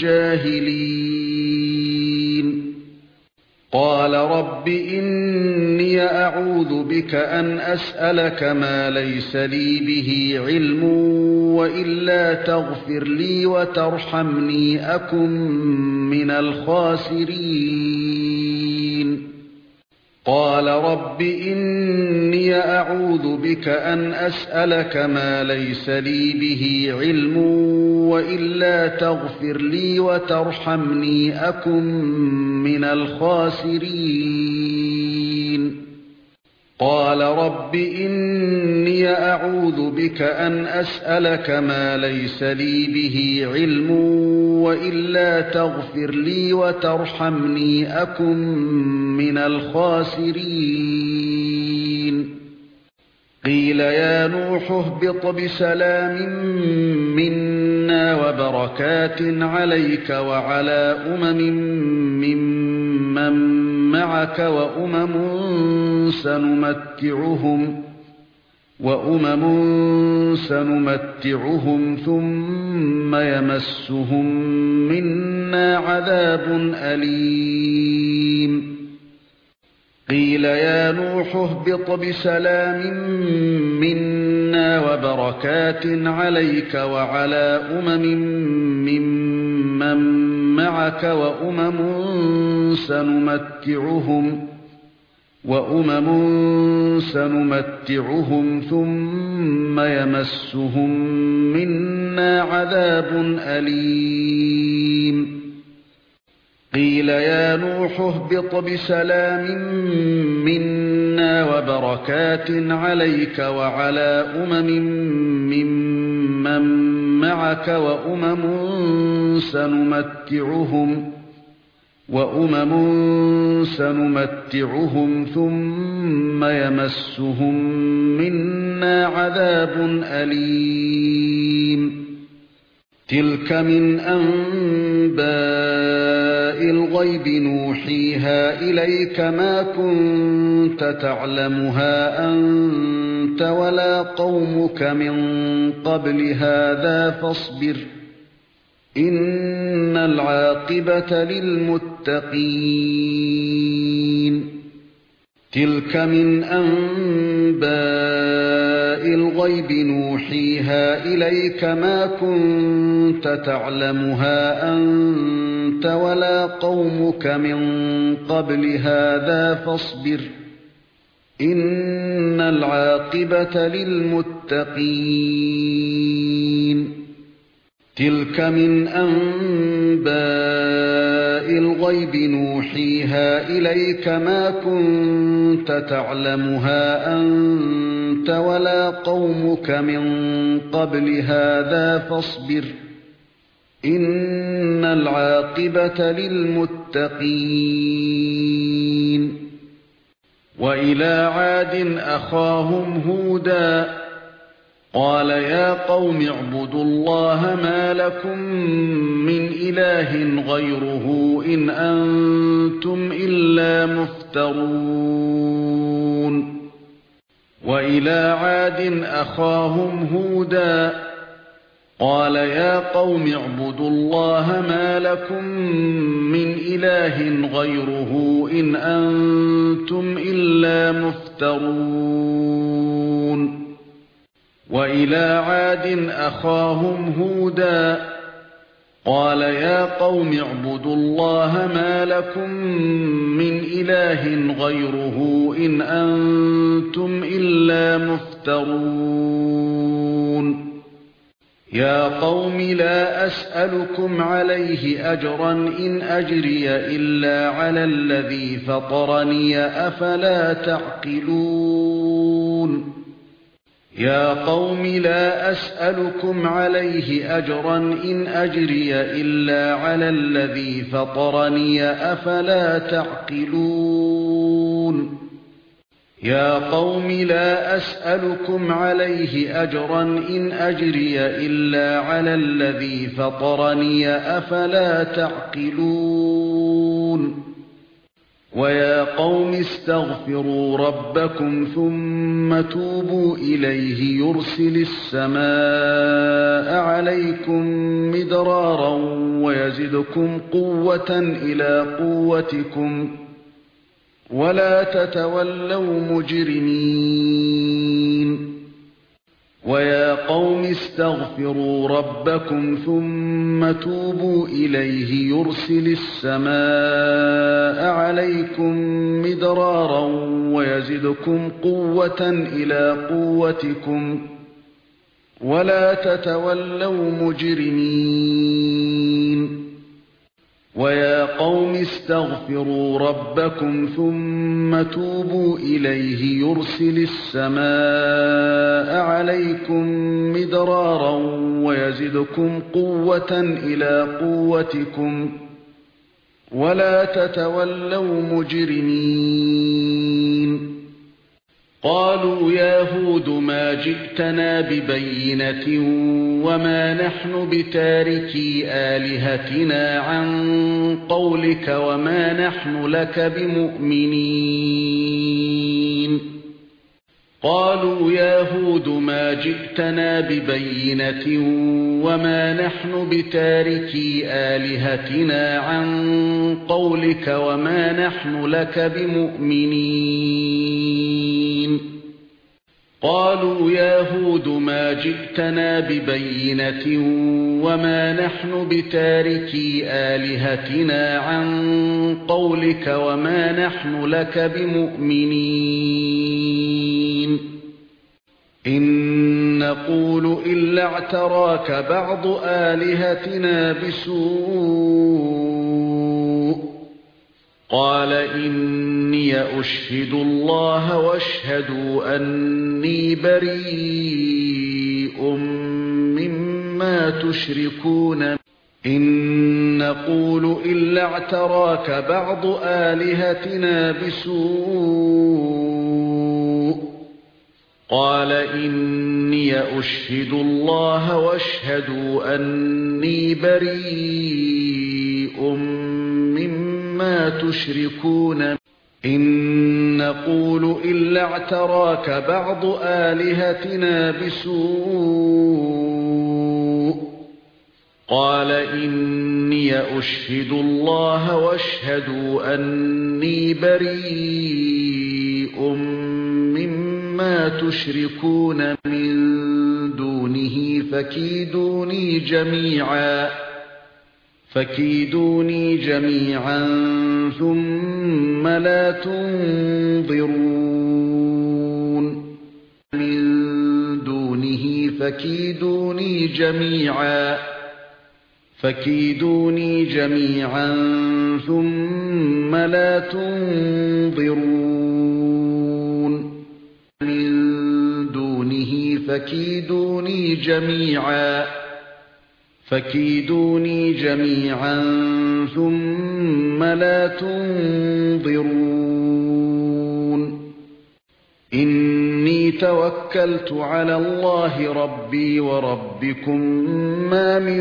الجاهلين قال رب إني أعوذ بك أن أسألك ما ليس لي به علم وإلا تغفر لي وترحمني أكن من الخاسرين قال رب إني أعوذ بك أن أسألك ما ليس لي به علم وإلا تغفر لي وترحمني أكن من الخاسرين قال رب إني أعوذ بك أن أسألك ما ليس لي به علم وإلا تغفر لي وترحمني أكن من الخاسرين قيل يا نوح اهبط بسلام منا وبركات عليك وعلى أمم ممن معك وأمم سنمتعهم وأمم سنمتعهم ثم يمسهم منا عذاب أليم قيل يا نوح اهبط بسلام منا وبركات عليك وعلى أمم ممن معك وأمم سنمتعهم وأمم سنمتعهم ثم يمسهم منا عذاب أليم قيل يا نوح اهبط بسلام منا وبركات عليك وعلى أمم ممن معك وأمم سنمتعهم وأمم سنمتعهم ثم يمسهم منا عذاب أليم تلك من أنباء الغيب نوحيها إليك ما كنت تعلمها أنت ولا قومك من قبل هذا فاصبر إن العاقبة للمتقين تلك من أنباء الغيب نوحيها إليك ما كنت تعلمها أنت ولا قومك من قبل هذا فاصبر إن العاقبة للمتقين تلك من أنباء الغيب نوحيها إليك ما كنت تعلمها أنت ولا قومك من قبل هذا فاصبر إن العاقبة للمتقين. وإلى عاد أخاهم هودا قال يا قوم اعبدوا الله ما لكم من إله غيره إن أنتم إلا مفترون. وإلى عاد أخاهم هودا قال يا قوم اعبدوا الله ما لكم من إله غيره إن أنتم إلا مفترون. وإلى عاد أخاهم هودا قال يا قوم اعبدوا الله ما لكم من إله غيره إن أنتم إلا مفترون. يا قوم لا أسألكم عليه أجرا إن أجري إلا على الذي فطرني أفلا تعقلون. يا قوم لا أسألكم عليه أجرا إن أجري إلا على الذي فطرني أفلا تعقلون. يا قوم لا أسألكم عليه أجرا إن أجري إلا على الذي فطرني أفلا تعقلون. ويا قوم استغفروا ربكم ثم توبوا إليه يرسل السماء عليكم مدرارا ويزدكم قوة إلى قوتكم ولا تتولوا مجرمين. ويا قوم استغفروا ربكم ثم توبوا إليه يرسل السماء عليكم مدرارا ويزدكم قوة إلى قوتكم ولا تتولوا مجرمين. ويا قوم استغفروا ربكم ثم توبوا إليه يرسل السماء عليكم مدرارا ويزدكم قوة إلى قوتكم ولا تتولوا مجرمين. قالوا يا هود ما جئتنا ببينة وما نحن بتاركي آلهتنا عن قولك وما نحن لك بمؤمنين. قالوا يا هود ما جئتنا ببينة وما نحن بتاركي آلهتنا عن قولك وما نحن لك بمؤمنين. قالوا يا هود ما جئتنا ببينة وما نحن بتاركي آلهتنا عن قولك وما نحن لك بمؤمنين. إن نقول إلا اعتراك بعض آلهتنا بسوء. قال إني أشهد الله واشهدوا أني بريء مما تشركون. إن نقول إلا اعتراك بعض آلهتنا بسوء. قال إني أشهد الله واشهدوا أني بريء مما تشركون. إن نقول إلا اعتراك بعض آلهتنا بسوء. قال إني أشهد الله واشهدوا أني بريء مما تشركون من دونه فكيدوني جميعا فكيدوني جميعا ثم لا تنظرون. من دونه فكيدوني جميعا فكيدوني جميعا ثم لا تنظرون. من دونه فكيدوني جميعا فكيدوني جميعا ثم لا تنظرون إني توكلت على الله ربي وربكم ما من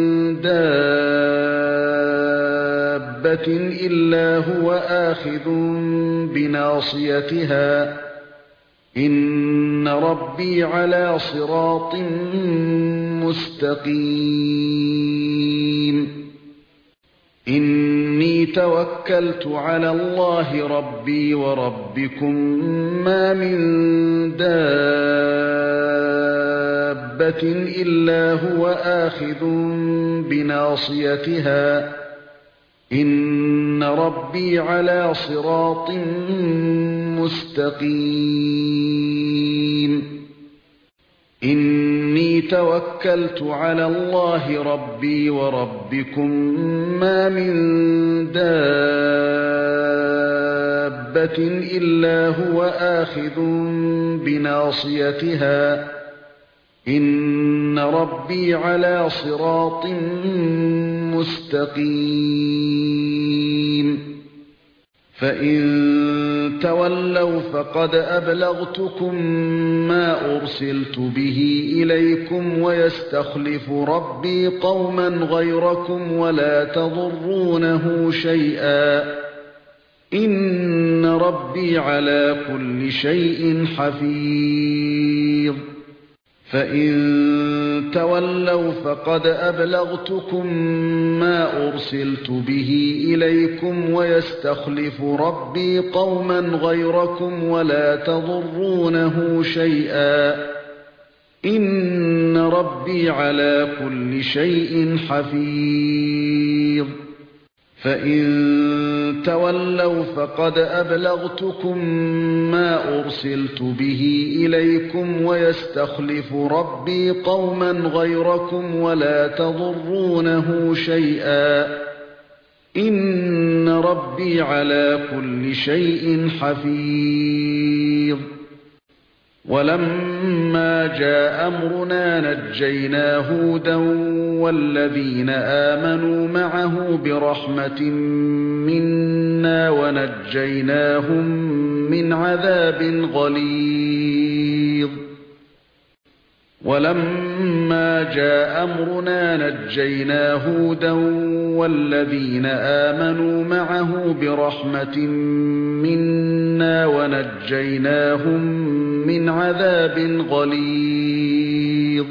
دابة إلا هو آخذ بناصيتها إن ربي على صراط مستقيم إني توكلت على الله ربي وربكم ما من دابة إلا هو آخذ بناصيتها إن ربي على صراط مستقيم إني توكلت على الله ربي وربكم ما من دابة إلا هو آخذ بناصيتها إن ربي على صراط مستقيم فإن تولوا فقد أبلغتكم ما أرسلت به إليكم ويستخلف ربي قوما غيركم ولا تضرونه شيئا إن ربي على كل شيء حفيظ فإن تولوا فقد أبلغتكم ما أرسلت به إليكم ويستخلف ربي قوما غيركم ولا تضرونه شيئا إن ربي على كل شيء حفيظ فإن تولوا فقد أبلغتكم ما أرسلت به إليكم ويستخلف ربي قوما غيركم ولا تضرونه شيئا إن ربي على كل شيء حفيظ ولما جاء أمرنا نجينا هودا والذين آمنوا معه برحمة منا ونجيناهم من عذاب غليظ ولما جاء أمرنا نجينا هودا والذين آمنوا معه برحمة منا ونجيناهم من عذاب غليظ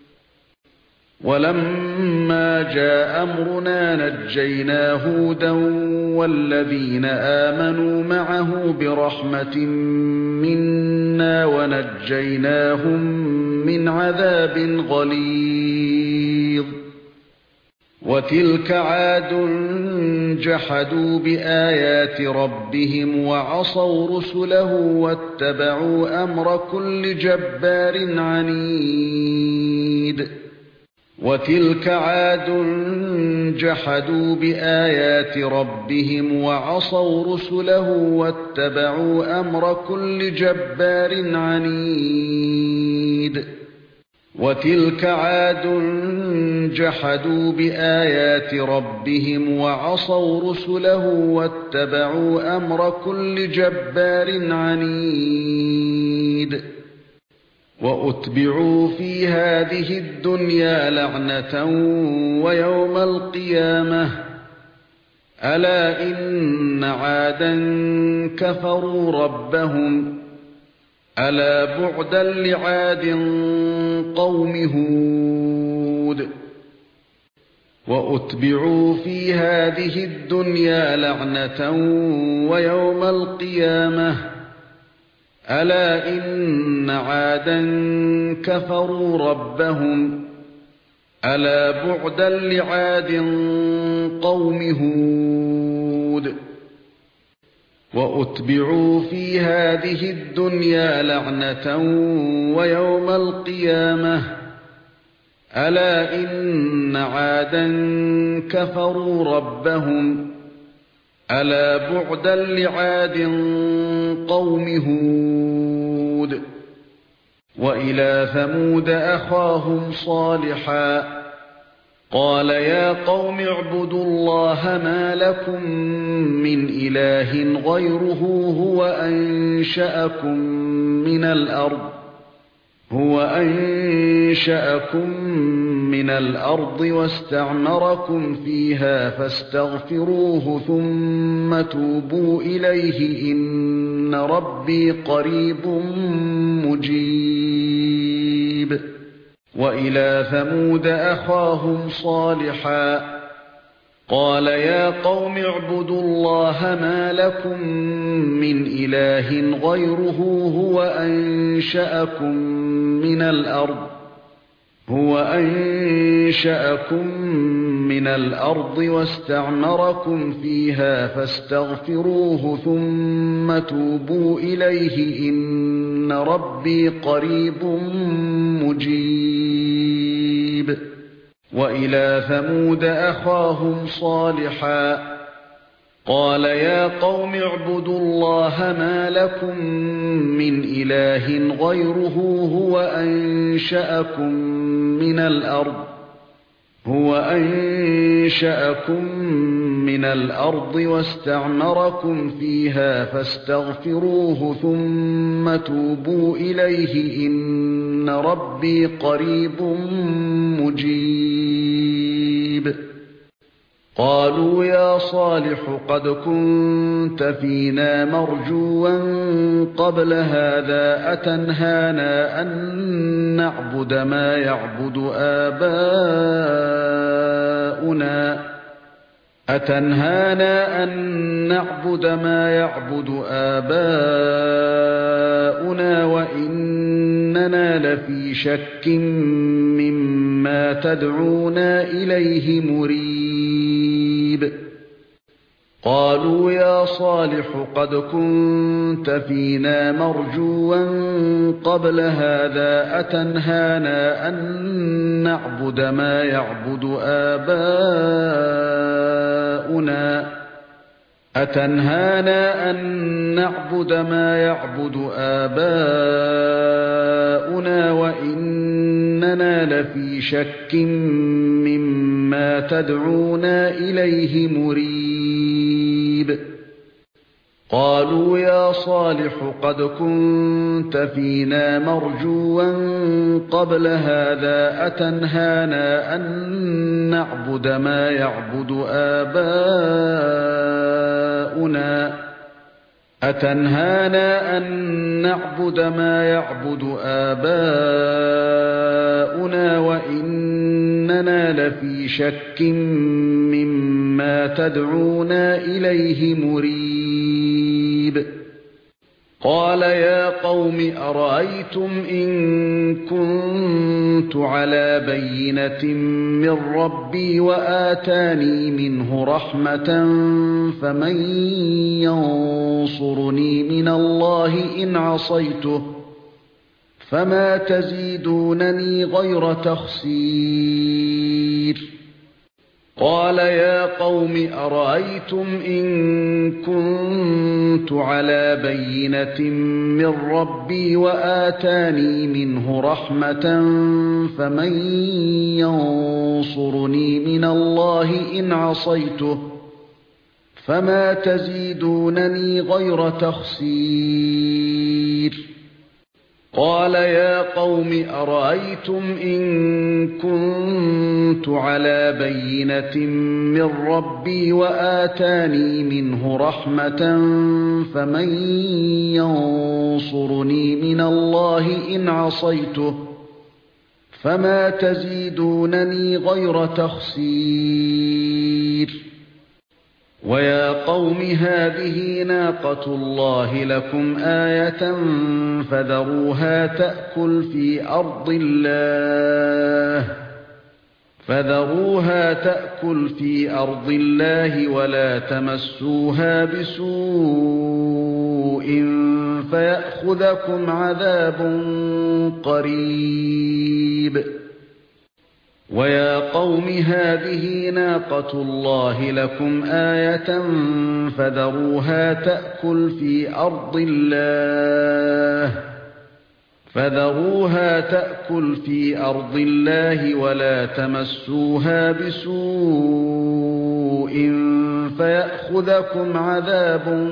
ولما جاء أمرنا نجينا هودا والذين آمنوا معه برحمة منا ونجيناهم من عذاب غليظ وتلك عاد جحدوا بآيات ربهم وعصوا رسله واتبعوا أمر كل جبار عنيد وتلك عاد جحدوا بآيات ربهم وعصوا رسله واتبعوا أمر كل جبار عنيد وتلك عاد جحدوا بآيات ربهم وعصوا رسله واتبعوا أمر كل جبار عنيد وأتبعوا في هذه الدنيا لعنة ويوم القيامة ألا إن عادا كفروا ربهم ألا بعدا لعاد قوم هود وأتبعوا في هذه الدنيا لعنة ويوم القيامة ألا إن عادا كفروا ربهم ألا بعدا لعاد قوم هود وأتبعوا في هذه الدنيا لعنة ويوم القيامة ألا إن عادا كفروا ربهم ألا بعدا لعاد قوم هود وإلى ثمود أخاهم صالحا قال يا قوم اعبدوا الله ما لكم من إله غيره هو أنشأكم من الأرض هو أنشأكم من الأرض واستعمركم فيها فاستغفروه ثم توبوا إليه إن ربي قريب مجيب. وإلى ثمود أخاهم صالحا قال يا قوم اعبدوا الله ما لكم من إله غيره هو أنشأكم من الأرض هو أنشأكم من الأرض واستعمركم فيها فاستغفروه ثم توبوا إليه إن ربي قريب مجيب. وإلى ثمود أخاهم صالحا قال يا قوم اعبدوا الله ما لكم من إله غيره هو أنشأكم من الأرض هو أنشأكم من الأرض واستعمركم فيها فاستغفروه ثم توبوا إليه إن ربي قريب مجيب. قالوا يا صالح قد كنت فينا مرجوا قبل هذا أتنهانا أن نعبد ما يعبد آباؤنا أتنهانا أن نعبد ما يعبد آباؤنا وإننا لفي شك مما تدعونا إليه مريب. قالوا يا صالح قد كنت فينا مرجوا قبل هذا أتنهانا أن نعبد ما يعبد آباؤنا أتنهانا أن نعبد ما يعبد آباؤنا وإننا لفي شك مما تدعونا إليه مريب. قالوا يا صالح قد كنت فينا مرجوا قبل هذا أتنهانا أن نعبد ما يعبد آباؤنا أتنهانا أن نعبد ما يعبد آباؤنا وإننا لفي شك مما تدعونا إليه مريب. قال يا قوم أرأيتم إن كنت على بينة من ربي وآتاني منه رحمة فمن ينصرني من الله إن عصيته فما تزيدونني غير تخسير. قال يا قوم أرأيتم إن كنت على بينة من ربي وآتاني منه رحمة فمن ينصرني من الله إن عصيته فما تزيدونني غير تخسير. قال يا قوم أرأيتم إن كنت على بينة من ربي وآتاني منه رحمة فمن ينصرني من الله إن عصيته فما تزيدونني غير تخسير. ويا قوم هذه ناقة الله لكم آية فذروها تأكل في أرض الله فذروها تأكل في أرض الله ولا تمسوها بسوء فيأخذكم عذاب قريب. ويا قوم هذه ناقة الله لكم آية فذروها تأكل في أرض الله فذروها تأكل في أرض الله ولا تمسوها بسوء فيأخذكم عذاب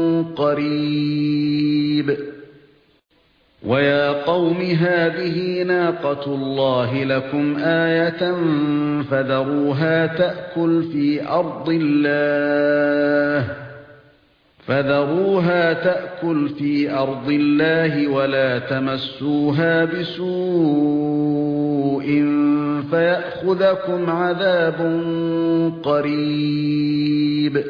قريب. ويا قوم هذه ناقة الله لكم آية فذروها تأكل في أرض الله فذروها تأكل في أرض الله ولا تمسوها بسوء فيأخذكم عذاب قريب.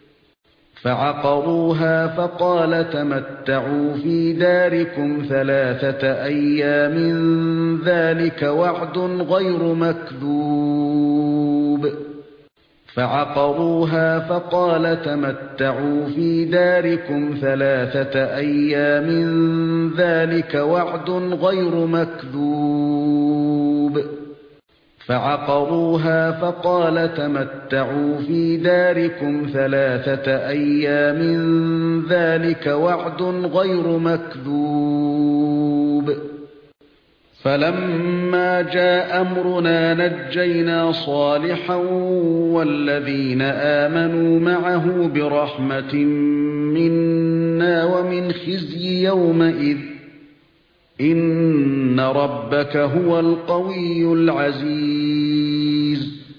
فعقروها فقال تمتعوا في داركم ثلاثة أيام ذلك وعد غير مكذوب. فعقروها فقال تمتعوا في داركم ثلاثة أيام ذلك وعد غير مكذوب. فعقروها فقال تمتعوا في داركم ثلاثة أيام ذلك وعد غير مكذوب. فلما جاء أمرنا نجينا صالحا والذين آمنوا معه برحمة منا ومن خزي يومئذ إن ربك هو القوي العزيز.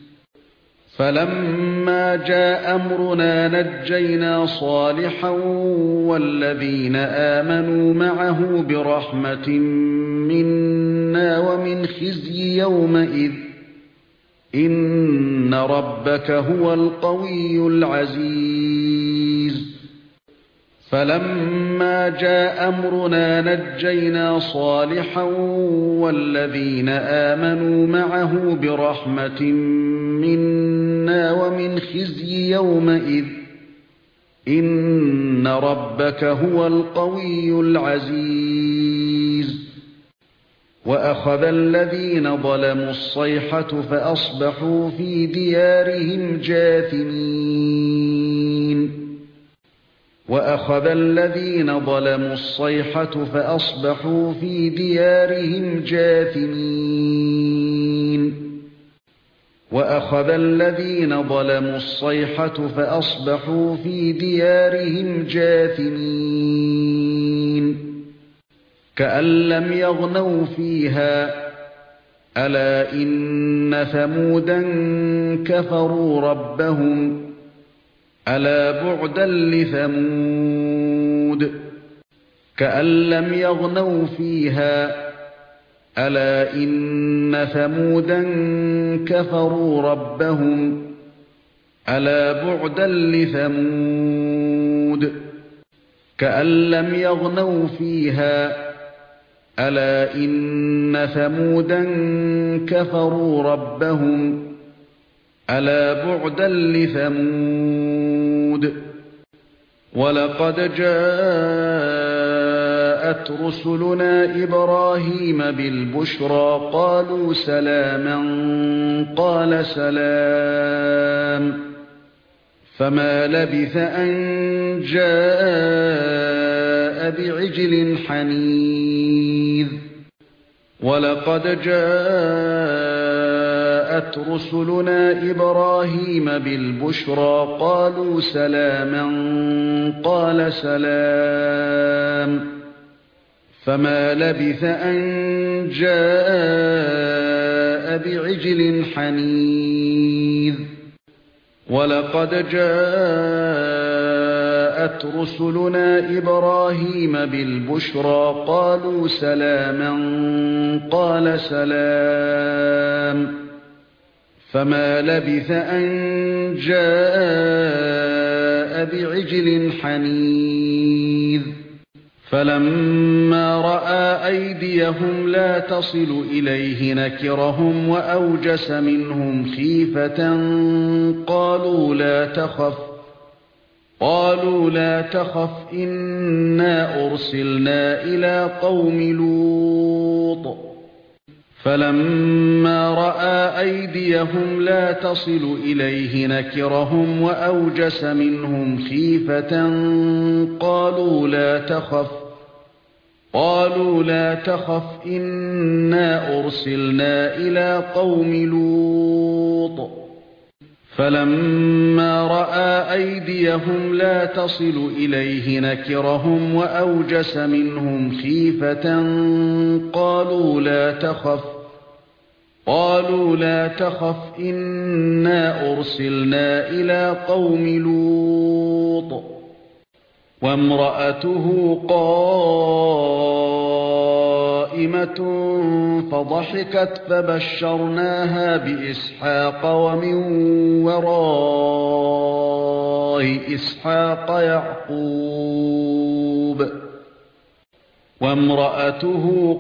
فلما جاء أمرنا نجينا صالحا والذين آمنوا معه برحمة منا ومن خزي يومئذ إن ربك هو القوي العزيز. فلما جاء أمرنا نجينا صالحا والذين آمنوا معه برحمة منا ومن خزي يومئذ إن ربك هو القوي العزيز. وأخذ الذين ظلموا الصيحة فأصبحوا في ديارهم جاثمين. وأخذ الذين ظلموا الصيحة فأصبحوا في ديارهم جاثمين. وأخذ الذين ظلموا الصيحة فأصبحوا في ديارهم جاثمين. كأن لم يغنوا فيها ألا إن ثمودا كفروا ربهم ألا بعدا لثمود. كأن لم يغنوا فيها ألا إن ثمودا كفروا ربهم ألا بعدا لثمود. كأن لم يغنوا فيها ألا إن ثمودا كفروا ربهم ألا بعدا لثمود. ولقد جاءت رسلنا إبراهيم بالبشرى قالوا سلاما قال سلام فما لبث أن جاء بعجل حنيذ. ولقد جاءت رسلنا إبراهيم بالبشرى قالوا سلاما قال سلام فما لبث أن جاء بعجل حنيذ. ولقد جاءت رسلنا إبراهيم بالبشرى قالوا سلاما قال سلام فما لبث أن جاء بعجل حنيذ. فلما رأى أيديهم لا تصل إليه نكرهم وأوجس منهم خيفة قالوا لا تخف قالوا لا تخف إنا أرسلنا إلى قوم لوط. فلما رأى أيديهم لا تصل إليه نكرهم وأوجس منهم خيفة قالوا لا تخف قالوا لا تخف إنا أرسلنا إلى قوم لوط فلما رأى أيديهم لا تصل إليه نكرهم وأوجس منهم خيفة قالوا لا تخف قالوا لا تخف إنا أرسلنا إلى قوم لوط وامرأته قائمة فضحكت فبشرناها بإسحاق ومن وراء إسحاق يعقوب وامرأته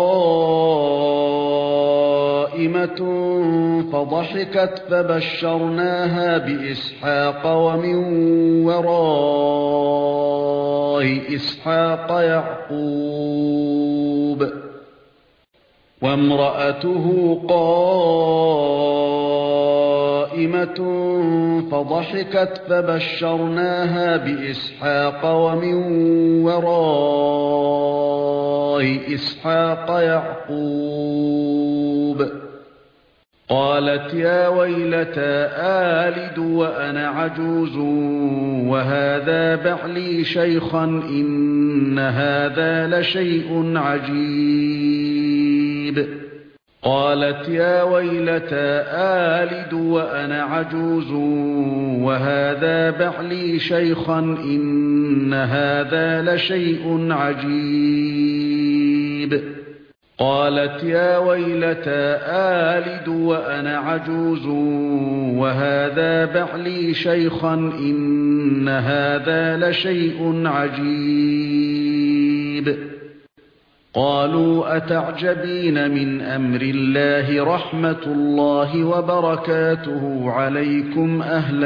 قائمة فضحكت فبشرناها بإسحاق ومن وراء إسحاق يعقوب وامرأته قائمة فضحكت فبشرناها بإسحاق ومن وراء إسحاق يعقوب قالت يا ويلتى آلد وأنا عجوز وهذا بعلي شيخا إن هذا لشيء عجيب قالت يا ويلتى آلد وأنا عجوز وهذا بعلي شيخا إن هذا لشيء عجيب قالت يا ويلتى آلد وأنا عجوز وهذا بعلي شيخا إن هذا لشيء عجيب قالوا أتعجبين من أمر الله رحمة الله وبركاته عليكم أهل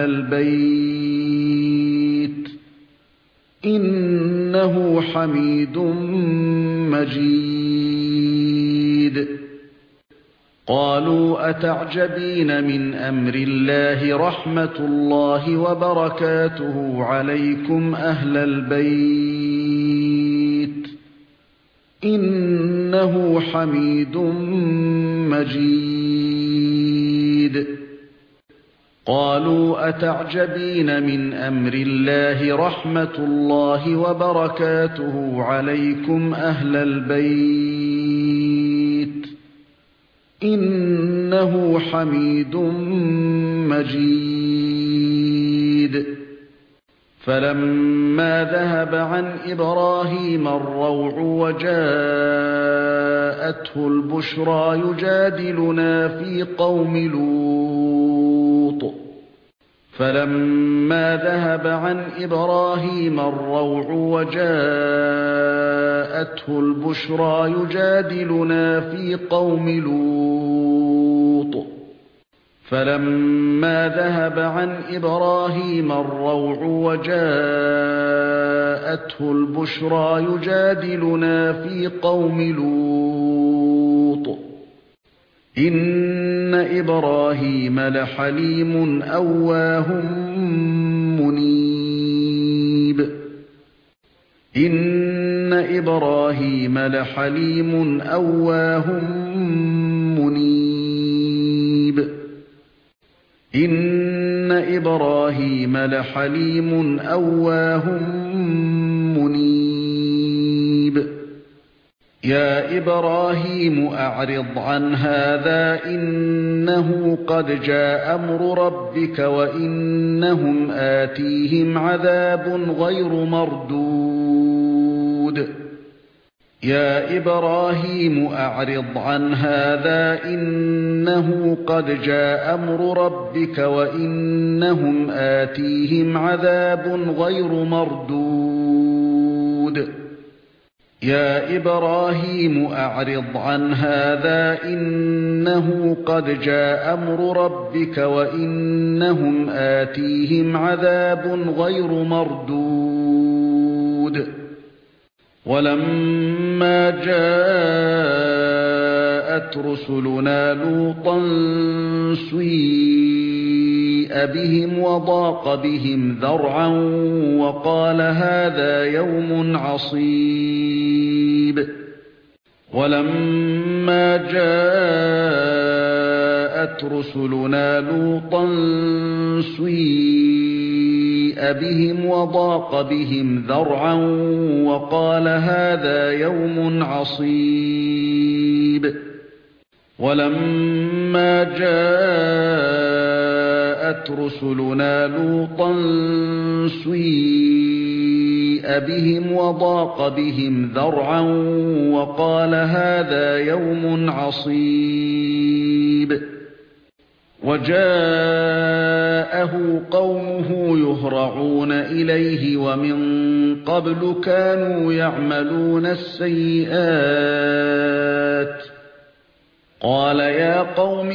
البيت إنه حميد مجيد قالوا أتعجبين من أمر الله رحمة الله وبركاته عليكم أهل البيت إنه حميد مجيد قالوا أتعجبين من أمر الله رحمة الله وبركاته عليكم أهل البيت إنه حميد مجيد فلما ذهب عن إبراهيم الروع وجاءته البشرى يجادلنا في قوم لوط فلما ذهب عن إبراهيم الروع وجاءته البشرى يجادلنا في قوم لوط فلما ذهب عن إبراهيم الروع وجاءته البشرى يجادلنا في قوم لوط إن إبراهيم لحليم أواه منيب إن إبراهيم لحليم أواه منيب إن إبراهيم لحليم أواه منيب يا إبراهيم أعرض عن هذا إنه قد جاء أمر ربك وإنهم آتيهم عذاب غير مردود يا إبراهيم أعرض عن هذا إنه قد جاء أمر ربك وإنهم آتيهم عذاب غير مردود يا إبراهيم أعرض عن هذا إنه قد جاء أمر ربك وإنهم آتيهم عذاب غير مردود ولما جاءت رسلنا لوطا سيء بهم وضاق بهم ذرعا وقال هذا يوم عصيب ولما جاءت رسلنا لوطا سيء بهم وضاق بهم ذرعا وقال هذا يوم عصيب ولما جاءت رسلنا لوطا سيء بهم وضاق بهم ذرعا وقال هذا يوم عصيب وجاءه قومه يهرعون إليه ومن قبل كانوا يعملون السيئات قال يا قوم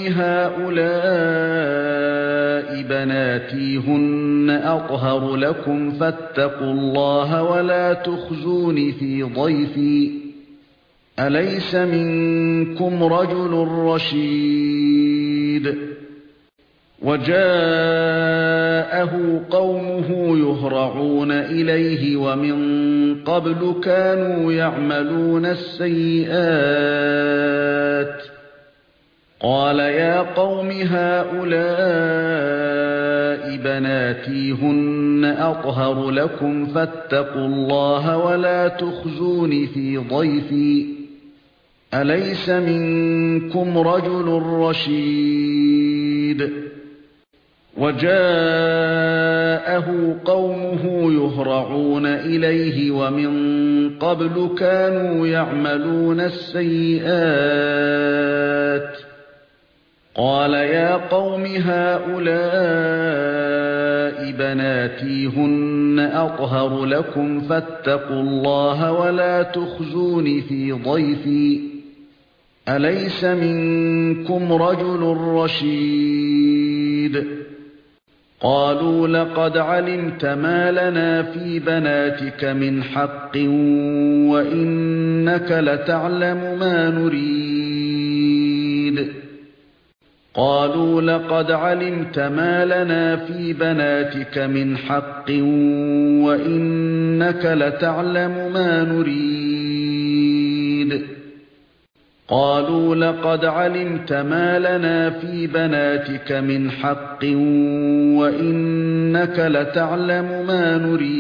هؤلاء بناتي هن أطهر لكم فاتقوا الله ولا تخزون في ضيفي أليس منكم رجل رشيد وجاءه قومه يهرعون إليه ومن قبل كانوا يعملون السيئات قال يا قوم هؤلاء بناتي هن أطهر لكم فاتقوا الله ولا تخزون في ضيفي أليس منكم رجل رشيد وجاءه قومه يهرعون إليه ومن قبل كانوا يعملون السيئات قال يا قوم هؤلاء بناتي هن أطهر لكم فاتقوا الله ولا تخزون في ضيفي أليس منكم رجل رشيد قالوا لقد علمت ما لنا في بناتك من حق وإنك لتعلم ما نريد قالوا لقد علمت ما لنا في بناتك من حق وإنك لتعلم ما نريد قالوا لقد علمت ما لنا في بناتك من حق وإنك لتعلم ما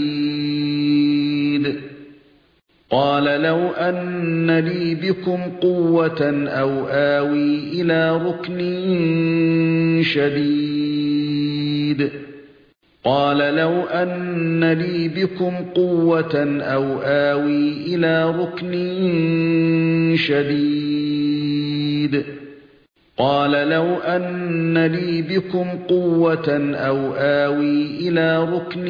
نريد قال لو أن لي بكم قوة أو آوي إلى ركن شديد قال لو أن لي بكم قوة أو آوي إلى ركن شديد قال لو أن لي بكم قوة أو آوي إلى ركن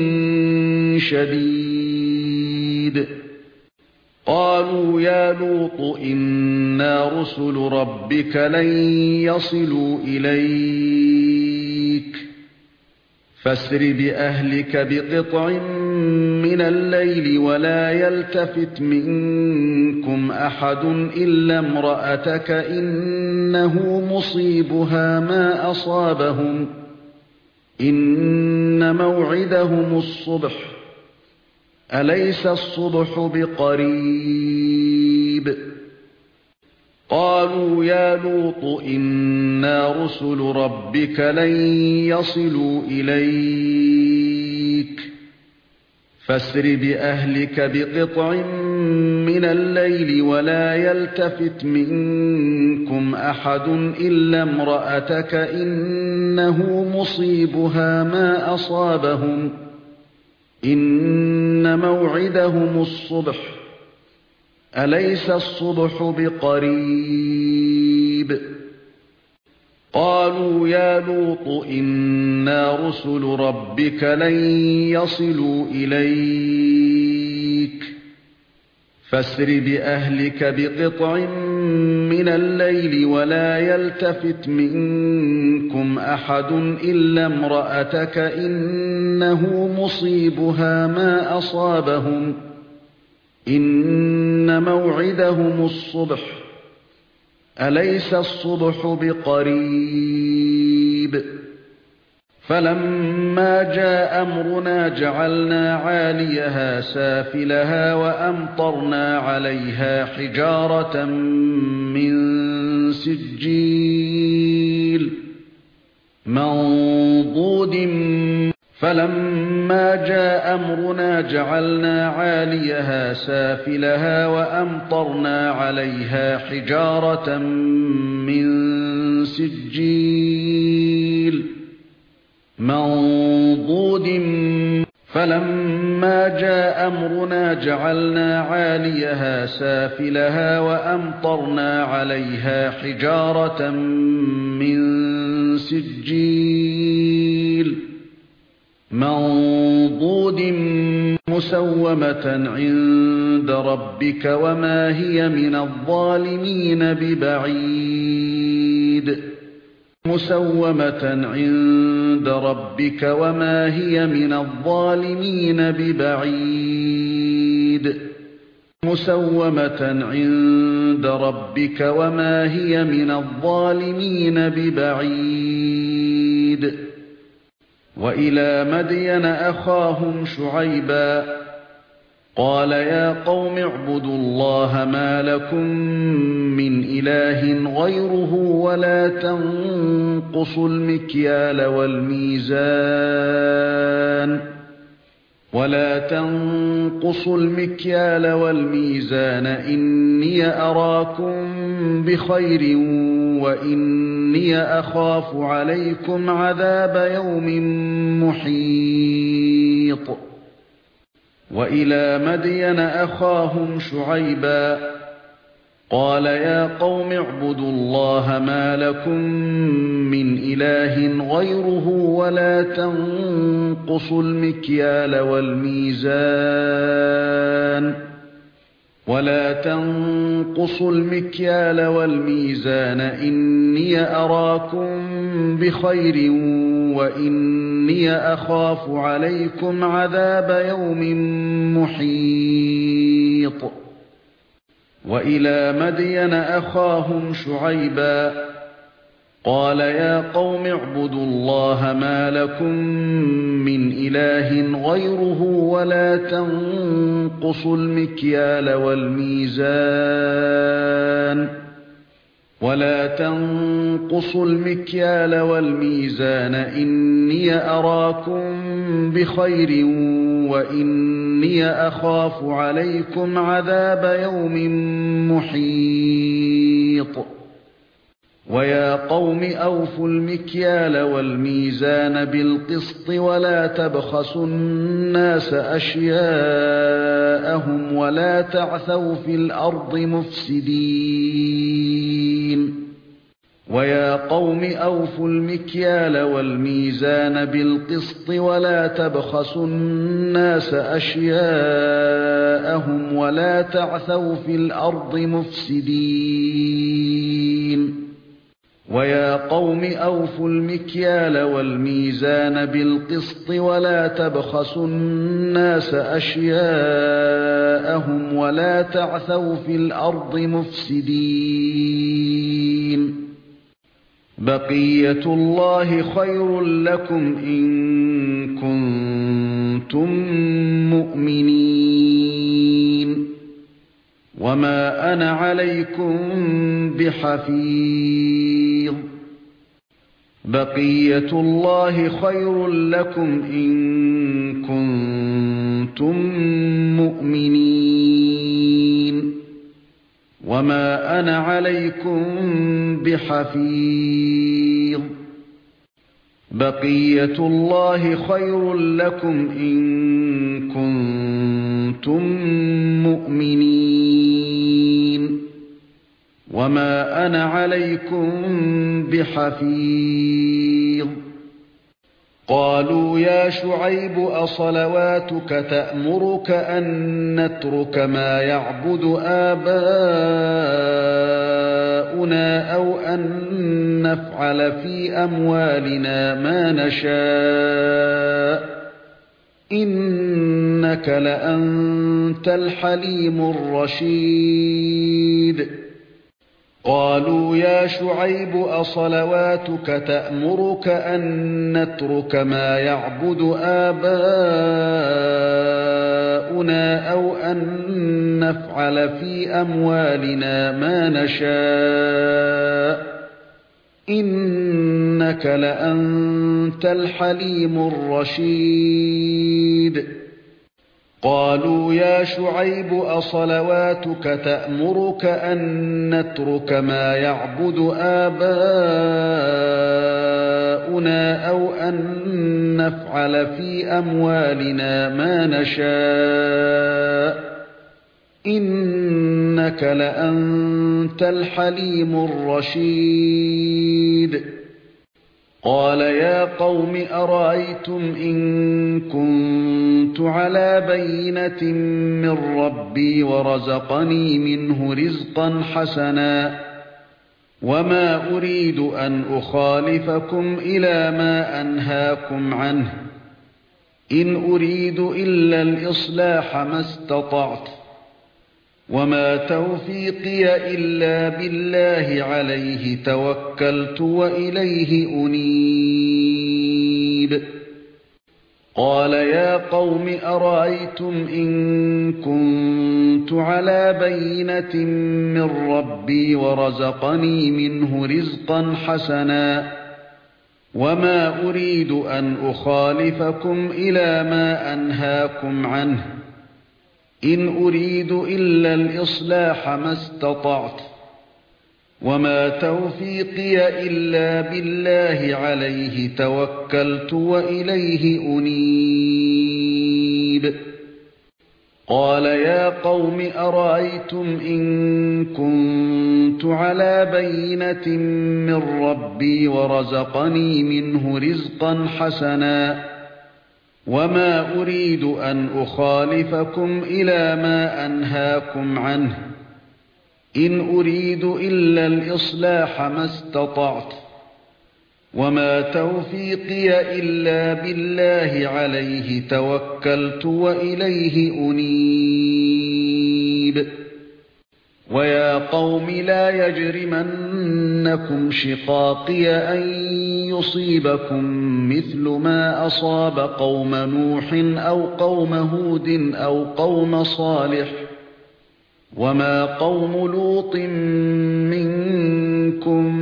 شديد قالوا يا لوط إنا رسل ربك لن يصلوا إليك فاسر بأهلك بقطع من الليل ولا يلتفت منكم أحد إلا امرأتك إنه مصيبها ما أصابهم إن موعدهم الصبح أليس الصبح بقريب قالوا يا لوط إنا رسل ربك لن يصلوا إليك فاسر بأهلك بقطع من الليل ولا يلتفت منكم أحد إلا امرأتك إنه مصيبها ما أصابهم إن موعدهم الصبح أليس الصبح بقريب قالوا يا لوط إنا رسل ربك لن يصلوا إليك فاسر بأهلك بقطع من الليل ولا يلتفت منكم أحد إلا امرأتك إنه مصيبها ما أصابهم إن موعدهم الصبح أليس الصبح بقريب فَلَمَّا جَاءَ أَمْرُنَا جَعَلْنَا عَالِيَهَا سَافِلَهَا وَأَمْطَرْنَا عَلَيْهَا حِجَارَةً مِّن سِجِّيلٍ مَّنضُودٍ. فَلَمَّا جَاءَ أَمْرُنَا جَعَلْنَا عَالِيَهَا سَافِلَهَا وَأَمْطَرْنَا عَلَيْهَا حِجَارَةً مِّن سِجِّيلٍ مَّنضُودٍ. فَلَمَّا جَاءَ أَمْرُنَا جَعَلْنَا عَالِيَهَا سَافِلَهَا وَأَمْطَرْنَا عَلَيْهَا حِجَارَةً مِّن سِجِّيلٍ مَّنضُودٍ مُّسَوَّمَةً عِندَ رَبِّكَ وَمَا هِيَ مِنَ الظَّالِمِينَ بِبَعِيدٍ مُّسَوَّمَةً عِندَ رَبِّكَ وَمَا هِيَ مِنَ الظَّالِمِينَ بِبَعِيدٍ مُّسَوَّمَةً عِندَ رَبِّكَ وَمَا هِيَ مِنَ الظَّالِمِينَ بِبَعِيدٍ. وَإِلَى مَدْيَنَ أَخَاهُمْ شُعَيْبًا قَالَ يَا قَوْمِ اعْبُدُوا اللَّهَ مَا لَكُم مِّنْ إِلَٰهٍ غَيْرُهُ وَلَا تَنقُصُوا الْمِكْيَالَ وَالْمِيزَانَ وَلَا تَنقُصُوا الْمِكْيَالَ وَالْمِيزَانَ إِنِّي أَرَاكُم بِخَيْرٍ وَإِنِّي أَخَافُ عَلَيْكُمْ عَذَابَ يَوْمٍ مُحِيطٍ. وَإِلَى مَدْيَنَ أَخَاهُمْ شُعَيْبًا قَالَ يَا قَوْمِ اعْبُدُوا اللَّهَ مَا لَكُم مِّنْ إِلَٰهٍ غَيْرُهُ وَلَا تَنقُصُوا الْمِكْيَالَ وَالْمِيزَانَ وَلَا تَنقُصُوا الْمِكْيَالَ وَالْمِيزَانَ إِنِّي أَرَاكُم بِخَيْرٍ وَإِنِّي أَخَافُ عَلَيْكُمْ عَذَابَ يَوْمٍ مُحِيطٍ. وَإِلَى مَدْيَنَ أَخَاهُمْ شُعَيْبًا قَالَ يَا قَوْمِ اعْبُدُوا اللَّهَ مَا لَكُم مِّنْ إِلَٰهٍ غَيْرُهُ وَلَا تَنقُصُوا الْمِكْيَالَ وَالْمِيزَانَ وَلَا تَنقُصُوا الْمِكْيَالَ وَالْمِيزَانَ إِنِّي أَرَاكُم بِخَيْرٍ وَإِنِّي أَخَافُ عَلَيْكُمْ عَذَابَ يَوْمٍ مُحِيطٍ. وَيَا قَوْمِ أَوْفُوا الْمِكْيَالَ وَالْمِيزَانَ بِالْقِسْطِ وَلَا تَبْخَسُوا النَّاسَ أَشْيَاءَهُمْ وَلَا تَعْثَوْا فِي الْأَرْضِ مُفْسِدِينَ. وَيَا قَوْمِ أَوْفُوا الْمِكْيَالَ وَالْمِيزَانَ بِالْقِسْطِ وَلَا تَبْخَسُوا النَّاسَ أَشْيَاءَهُمْ وَلَا تَعْثَوْا فِي الْأَرْضِ مُفْسِدِينَ. وَيَا قَوْمِ أَوْفُوا الْمِكْيَالَ وَالْمِيزَانَ بِالْقِسْطِ وَلَا تَبْخَسُوا النَّاسَ أَشْيَاءَهُمْ وَلَا تَعْثَوْا فِي الْأَرْضِ مُفْسِدِينَ. بَقِيَّةُ اللَّهِ خَيْرٌ لَّكُمْ إِن كُنتُم مُّؤْمِنِينَ وَمَا أَنَا عَلَيْكُمْ بِحَفِيظٍ. بَقِيَّةُ اللَّهِ خَيْرٌ لَّكُمْ إِن كُنتُم مُّؤْمِنِينَ وَمَا أَنَا عَلَيْكُمْ بِحَفِيظٍ. بَقِيَّةُ اللَّهِ خَيْرٌ لَّكُمْ إِن كُنتُم مُّؤْمِنِينَ وَمَا أَنَا عَلَيْكُمْ بِحَفِيظٍ. قَالُوا يَا شُعَيْبُ أَصَلَوَاتُكَ تَأْمُرُكَ أَن نَّتْرُكَ مَا يَعْبُدُ آبَاؤُنَا أَوْ أَن نَّفْعَلَ فِي أَمْوَالِنَا مَا نَشَاءُ إِنَّكَ لَأَنتَ الْحَلِيمُ الرَّشِيدُ. قالوا يا شعيب أصلواتك تأمرك أن نترك ما يعبد آباؤنا أو أن نفعل في أموالنا ما نشاء إنك لأنت الحليم الرشيد قالوا يا شعيب أصلواتك تأمرك أن نترك ما يعبد آباؤنا أو أن نفعل في أموالنا ما نشاء إنك لأنت الحليم الرشيد قال يا قوم أرأيتم إن كنت على بينة من ربي ورزقني منه رزقا حسنا وما أريد أن أخالفكم إلى ما أنهاكم عنه إن أريد إلا الإصلاح ما استطعت وما توفيقي إلا بالله عليه توكلت وإليه أنيب قال يا قوم أرأيتم إن كنت على بينة من ربي ورزقني منه رزقا حسنا وما أريد أن أخالفكم إلى ما أنهاكم عنه إن أريد إلا الإصلاح ما استطعت وما توفيقي إلا بالله عليه توكلت وإليه أنيب قال يا قوم أرأيتم إن كنت على بينة من ربي ورزقني منه رزقا حسنا وما أريد أن أخالفكم إلى ما أنهاكم عنه إن أريد إلا الإصلاح ما استطعت وما توفيقي إلا بالله عليه توكلت وإليه أنيب ويا قوم لا يجرمنكم شقاقي أن يصيبكم مثل ما أصاب قوم نوح أو قوم هود أو قوم صالح وما قوم لوط منكم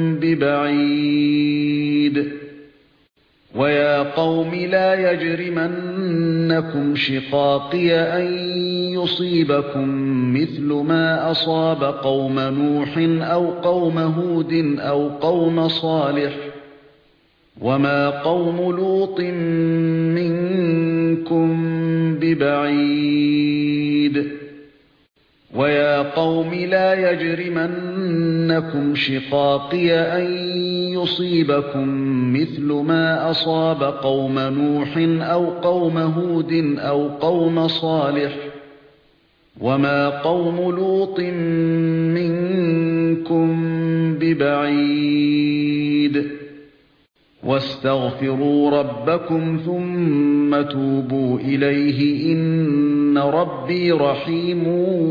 ببعيد ويا قوم لا يجرمنكم شقاقي أن يصيبكم مثل ما أصاب قوم نوح أو قوم هود أو قوم صالح وما قوم لوط منكم ببعيد ويا قوم لا يجرمنكم شقاقي أن يصيبكم مثل ما أصاب قوم نوح أو قوم هود أو قوم صالح وما قوم لوط منكم ببعيد واستغفروا ربكم ثم توبوا إليه إن ربي رحيم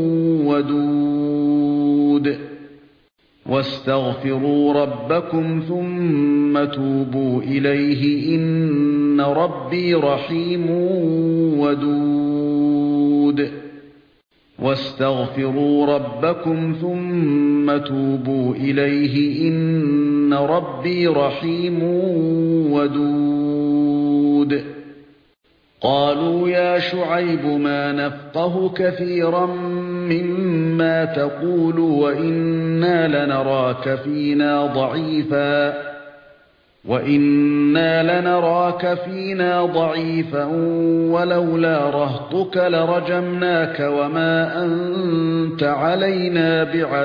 ودود واستغفروا ربكم ثم توبوا إليه إن ربي رحيم ودود واستغفروا ربكم ثم توبوا إليه إن ربي رحيم ودود قالوا يا شعيب ما نفقه كثيرا مما تقول وإنا لنراك فينا ضعيفا وإنا لنراك فينا ضعيفا ولولا رهطك لرجمناك وما أنت علينا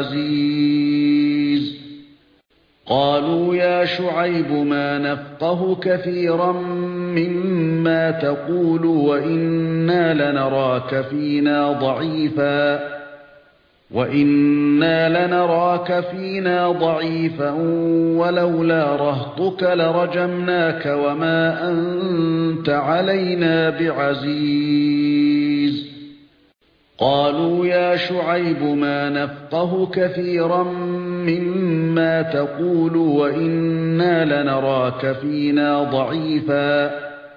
بعزيز قالوا يا شعيب ما نفقه كثيرا مما تقول وإنا لنراك فينا ضعيفا وإنا لنراك فينا ضعيفا ولولا رهطك لرجمناك وما أنت علينا بعزيز قالوا يا شعيب ما نفقه كثيرا ما تقول وإنا لنراك فينا ضعيفا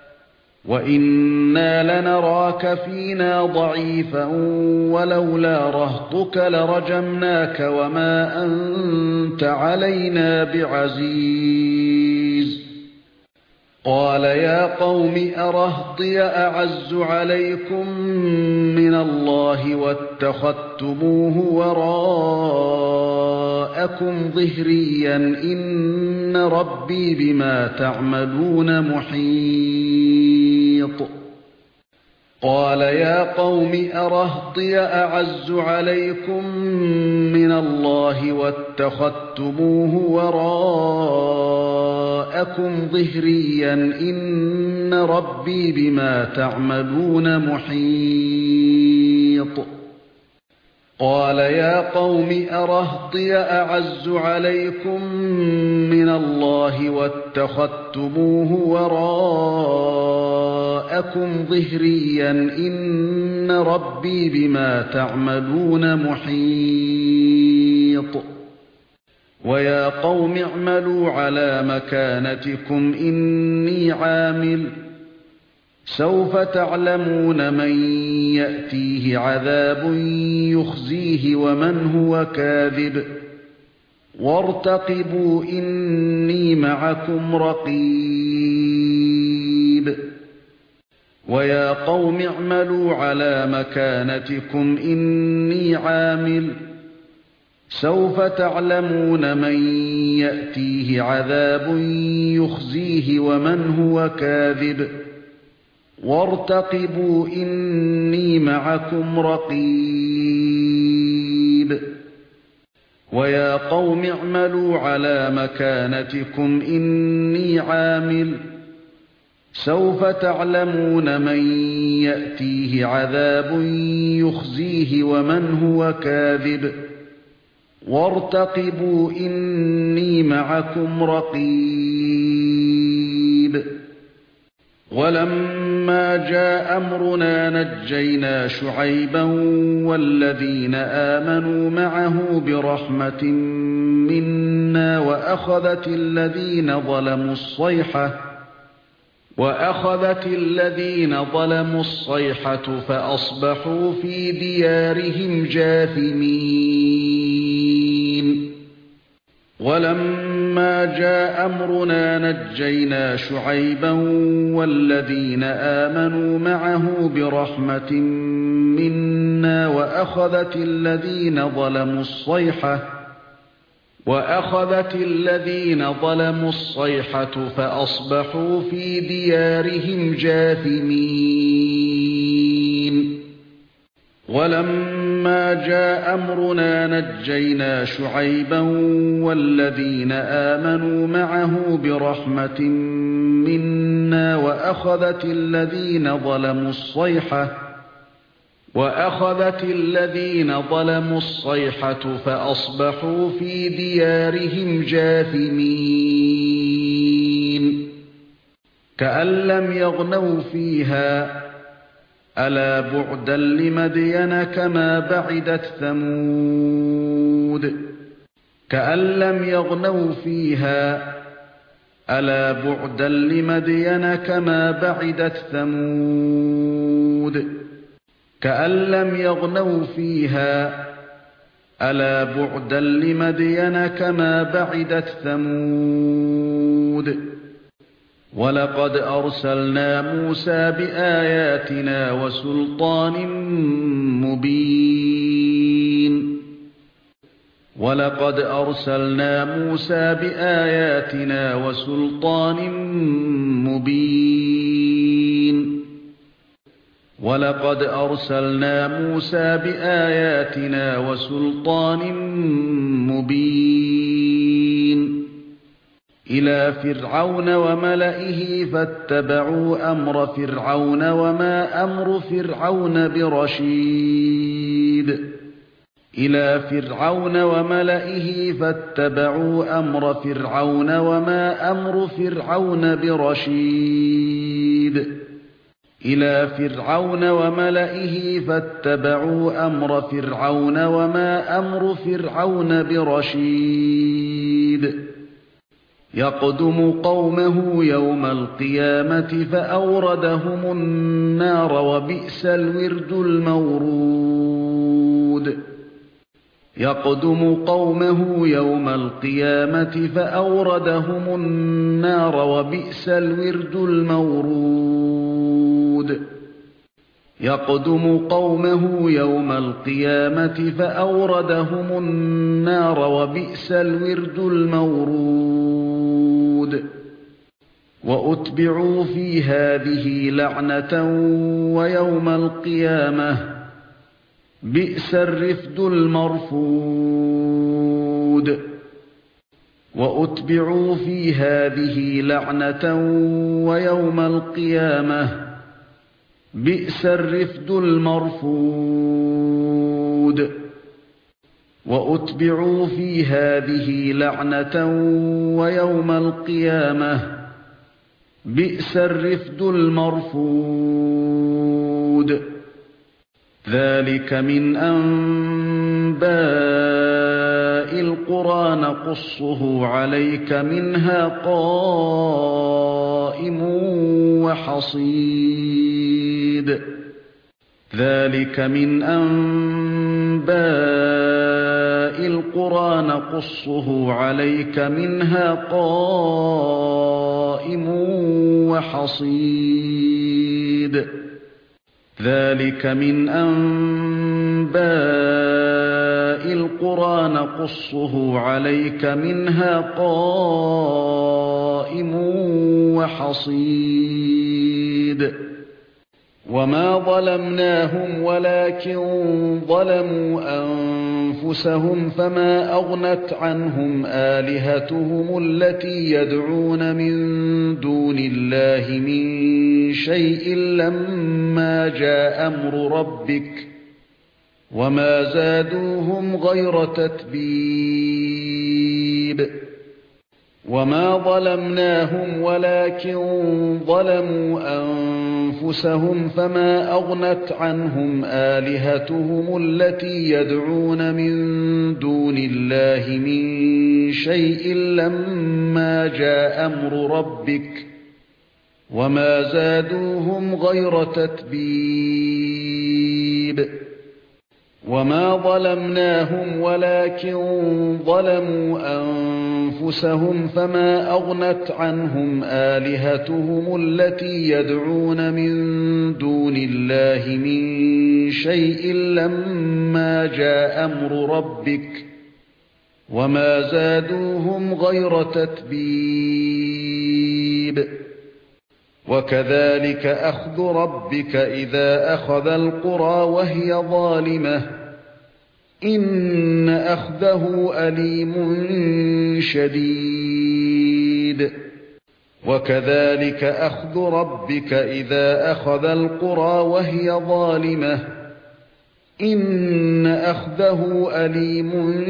وإنا لنراك فينا ضعيفا ولولا رهطك لرجمناك وما أنت علينا بعزيز. قال يا قوم أرهطي أعز عليكم من الله واتخذتموه وراءكم ظهريا إن ربي بما تعملون محيط. قال يا قوم أرهطي أعز عليكم من الله واتخذتموه وراءكم ظهريا إن ربي بما تعملون محيط. قال يا قوم أرهطي أعز عليكم من الله واتخذتموه وراءكم ظهريا إن ربي بما تعملون محيط. ويا قوم اعملوا على مكانتكم إني عامل سوف تعلمون من يأتيه عذاب يخزيه ومن هو كاذب وارتقبوا إني معكم رقيب. ويا قوم اعملوا على مكانتكم إني عامل سوف تعلمون من يأتيه عذاب يخزيه ومن هو كاذب وارتقبوا إني معكم رقيب. ويا قوم اعملوا على مكانتكم إني عامل سوف تعلمون من يأتيه عذاب يخزيه ومن هو كاذب وارتقبوا إني معكم رقيب. ولما جاء أمرنا نجينا شعيبا والذين آمنوا معه برحمة منا وأخذت الذين ظلموا الصيحة وأخذت الذين ظلموا الصيحة فأصبحوا في ديارهم جاثمين. ولما جاء أمرنا نجينا شعيبا والذين آمنوا معه برحمة منا وأخذت الذين ظلموا الصيحة وأخذت الذين ظلموا الصيحة فأصبحوا في ديارهم جاثمين. ولما جاء أمرنا نجينا شعيبا والذين آمنوا معه برحمة منا وأخذت الذين ظلموا الصيحة وأخذت الذين ظلموا الصيحة فأصبحوا في ديارهم جاثمين. كأن لم يغنوا فيها ألا بعدا لمدين كما بعدت ثمود. كأن لم يغنوا فيها ألا بعدا لمدين كما بعدت ثمود. كأن لم يغنوا فيها ألا بعدا لمدين كما بعدت ثمود. ولقد أرسلنا موسى بآياتنا وسلطان مبين ولقد أرسلنا موسى بآياتنا وسلطان مبين ولقد أرسلنا موسى بآياتنا وسلطان مبين إلى فرعون وملئه فاتبعوا أمر فرعون وما أمر فرعون برشيد إلى فرعون وملئه فاتبعوا أمر فرعون وما أمر فرعون برشيد إلى فرعون وملئه فاتبعوا أمر فرعون وما أمر فرعون برشيد يقدم قومه يوم القيامة فأوردهم النار وبئس الورد المورود يقدم قومه يوم القيامة فأوردهم النار وبئس الورد المورود يقدم قومه يوم القيامة فأوردهم النار وبئس الورد المورود وأتبعوا في هذه لعنة ويوم القيامة بئس الرفد المرفود وأتبعوا في هذه لعنة ويوم القيامة بئس الرفد المرفود وأتبعوا في هذه لعنة ويوم القيامة بئس الرفد المرفود ذلك من أنباء القرى نقصه عليك منها قائم وحصيد ذلك من أنباء القرى نقصه عليك منها قائم وحصيد ذلك من أنباء القرى نقصه عليك منها قائم وحصيد وما ظلمناهم ولكن ظلموا أنفسهم فما أغنت عنهم آلهتهم التي يدعون من دون الله من شيء لما جاء أمر ربك وما زادوهم غير تتبيب وما ظلمناهم ولكن ظلموا أنفسهم فما أغنت عنهم آلهتهم التي يدعون من دون الله من شيء لما جاء أمر ربك وما زادوهم غير تتبيب وما ظلمناهم ولكن ظلموا أنفسهم فما أغنت عنهم آلهتهم التي يدعون من دون الله من شيء لما جاء أمر ربك وما زادوهم غير تتبيب وكذلك أخذ ربك إذا أخذ القرى وهي ظالمة إن أخذه أليم شديد وكذلك أخذ ربك إذا أخذ القرى وهي ظالمة إن أخذه أليم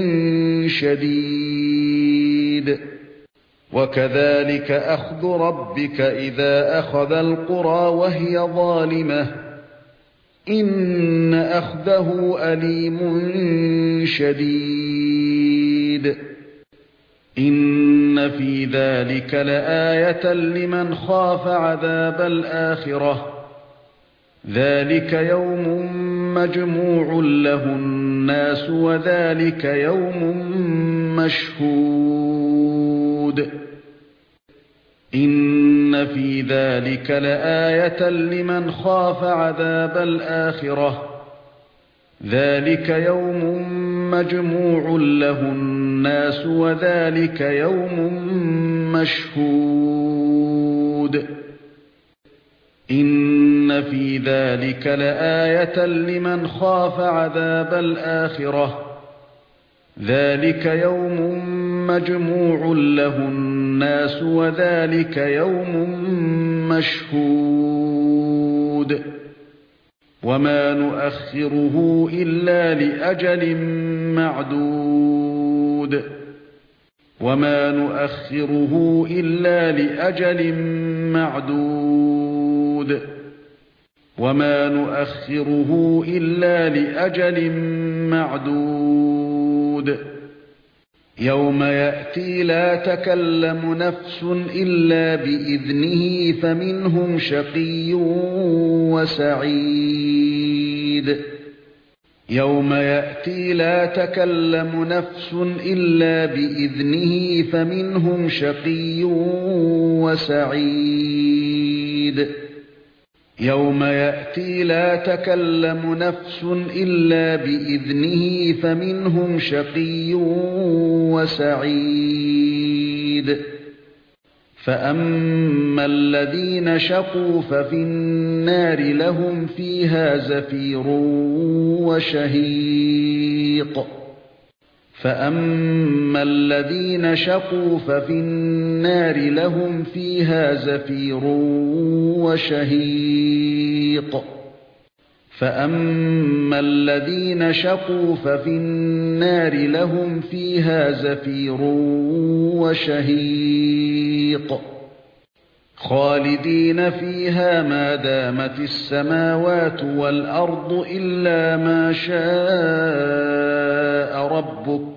شديد وكذلك أخذ ربك إذا أخذ القرى وهي ظالمة إن أخذه أليم شديد إن في ذلك لآية لمن خاف عذاب الآخرة ذلك يوم مجموع له الناس وذلك يوم مشهود إن في ذلك لآية لمن خاف عذاب الآخرة ذلك يوم مجموع له الناس وذلك يوم مشهود إن في ذلك لآية لمن خاف عذاب الآخرة ذلك يوم مجموع له الناس وذلك يوم مشهود وما نؤخره إلا لأجل معدود وما نؤخره إلا لأجل معدود وما نؤخره إلا لأجل معدود يوم يأتي لا تكلم نفس إلا بإذنه فمنهم شقي وسعيد يوم يأتي لا تكلم نفس إلا بإذنه فمنهم شقي وسعيد يوم يأتي لا تكلم نفس إلا بإذنه فمنهم شقي وسعيد فأما الذين شقوا ففي النار لهم فيها زفير وشهيق فأما الذين شقوا ففي النار لهم فيها زفير وشهيق فأما الذين شقوا ففي النار لهم فيها زفير وشهيق خالدين فيها ما دامت السماوات والأرض إلا ما شاء ربك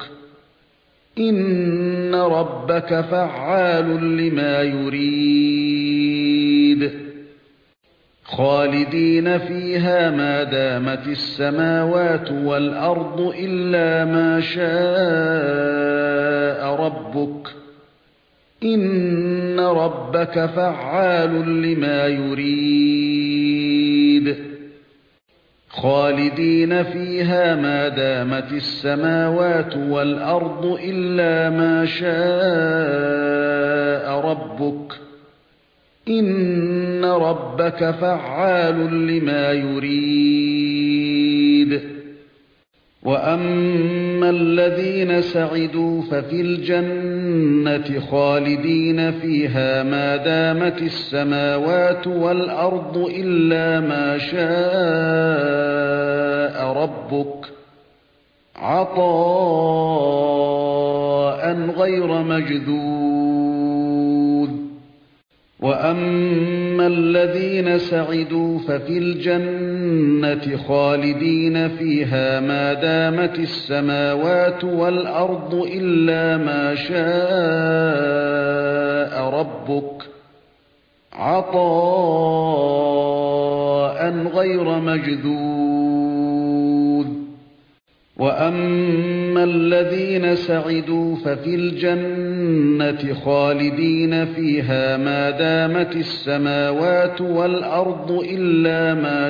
إن ربك فعال لما يريد خالدين فيها ما دامت السماوات والأرض إلا ما شاء ربك إن ربك فعال لما يريد خالدين فيها ما دامت السماوات والأرض إلا ما شاء ربك إن ربك فعال لما يريد وأما الذين سعدوا ففي الجنة خالدين فيها ما دامت السماوات والأرض إلا ما شاء ربك عطاء غير مجذوذ وأما الذين سعدوا ففي الجنة خالدين فيها ما دامت السماوات والأرض إلا ما شاء ربك عطاء غير مجذوذ وأما الذين سعدوا ففي الجنة خالدين فيها ما دامت السماوات والأرض إلا ما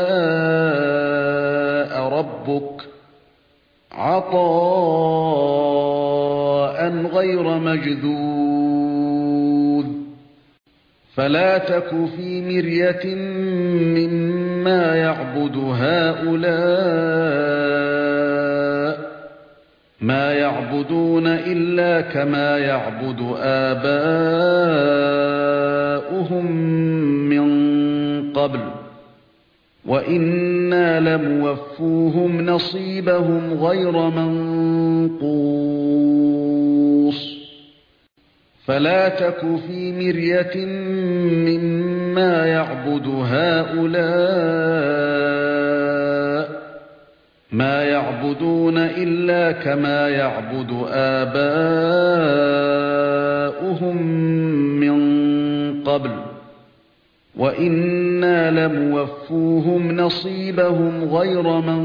شاء ربك عطاء غير مجذوذ فلا تك في مرية مما يعبد هؤلاء ما يعبدون إلا كما يعبد آباؤهم من قبل وإنا لموفوهم نصيبهم غير منقوص فلا تك في مرية مما يعبد هؤلاء ما يعبدون إلا كما يعبد آباؤهم من قبل وإنا لموفوهم نصيبهم غير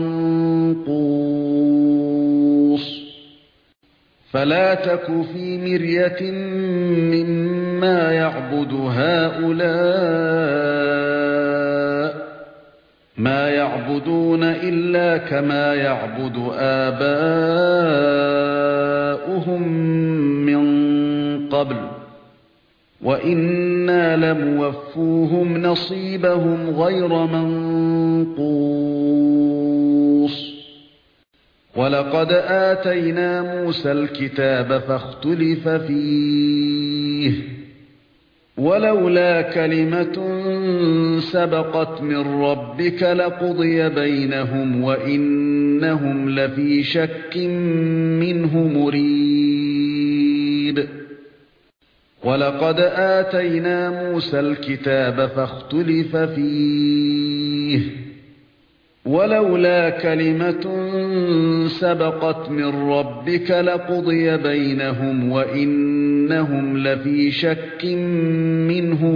منقوص فلا تك في مرية مما يعبد هؤلاء ما يعبدون إلا كما يعبد آباؤهم من قبل وإنا لموفوهم نصيبهم غير منقوص ولقد آتينا موسى الكتاب فاختلف فيه ولولا كلمة سبقت من ربك لقضي بينهم وإنهم لفي شك منه مريب ولقد آتينا موسى الكتاب فاختلف فيه ولولا كلمة سبقت من ربك لقضي بينهم وإنهم لفي شك منه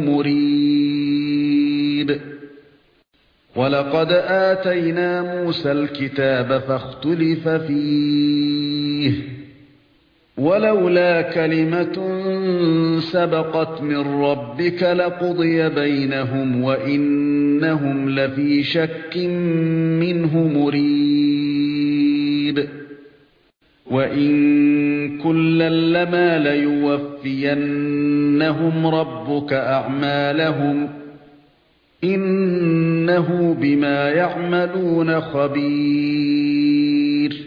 مريب ولقد آتينا موسى الكتاب فاختلف فيه ولولا كلمة سبقت من ربك لقضي بينهم وإنهم لفي شك منه مريب وإن كلا لما ليوفينهم ربك أعمالهم إنه بما يعملون خبير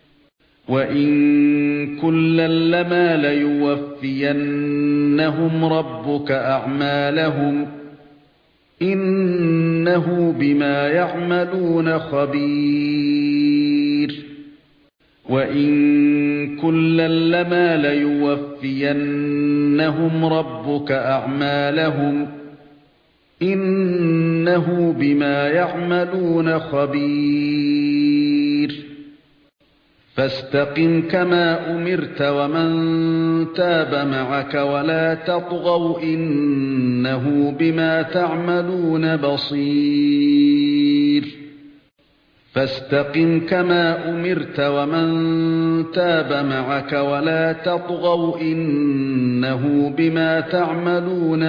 وإن كلا لما ليوفينهم ربك أعمالهم إنه بما يعملون خبير وإن كلا لما ليوفينهم ربك أعمالهم إنه بما يعملون خبير فاستقم كما أمرت ومن تاب معك ولا تطغوا إنه بما تعملون بصير فاستقم كما أمرت ومن تاب معك ولا تطغوا إنه بما تعملون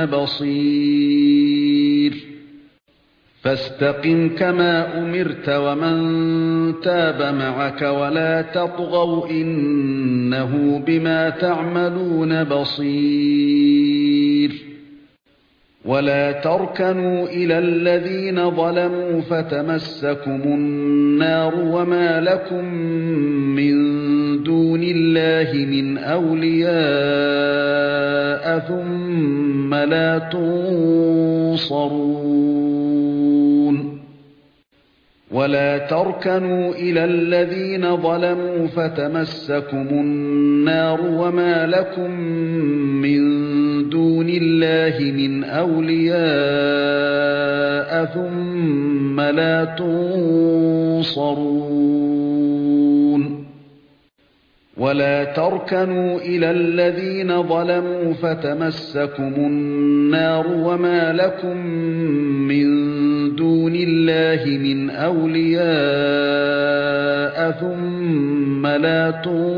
بصير فاستقم كما أمرت ومن تاب معك ولا تطغوا إنه بما تعملون بصير ولا تركنوا إلى الذين ظلموا فتمسكم النار وما لكم من دون الله من أولياء ثم لا تنصرون ولا تركنوا إلى الذين ظلموا فتمسكم النار وما لكم من دون الله من أولياء ثم لا تنصرون ولا تركنوا إلى الذين ظلموا فتمسكم النار وما لكم من دون الله من أولياء ثم لا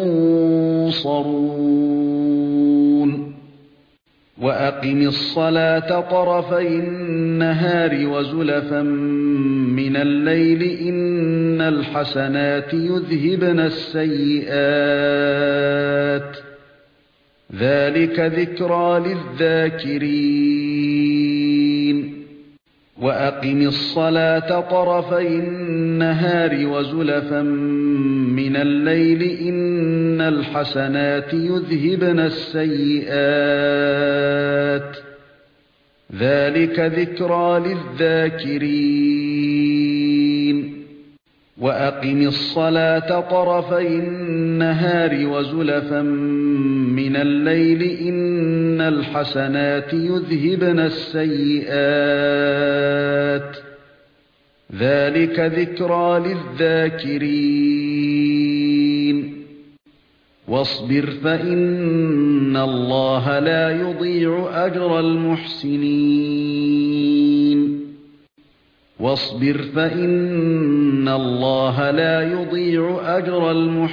تنصرون وأقم الصلاة طرفي النهار وزلفا من الليل إن الحسنات يذهبن السيئات ذلك ذكرى للذاكرين وأقم الصلاة طرفي النهار وزلفا من الليل إن الحسنات يذهبن السيئات ذلك ذكرى للذاكرين وأقم الصلاة طرفي النهار وزلفا من الليل إن الحسنات يذهبن السيئات ذلك ذكرى للذاكرين واصبر فإن الله لا يضيع أجر المحسنين واصبر فإن الله لا يضيع أجر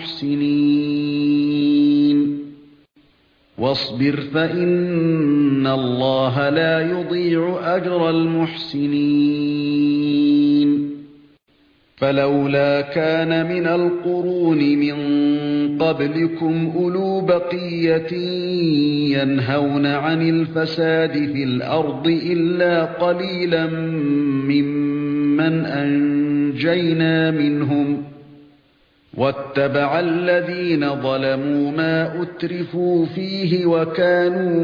المحسنين واصبر فإن الله لا يضيع أجر المحسنين فلولا كان من القرون من قبلكم أولو بقية ينهون عن الفساد في الأرض إلا قليلا ممن أنجينا منهم واتبع الذين ظلموا ما أترفوا فيه وكانوا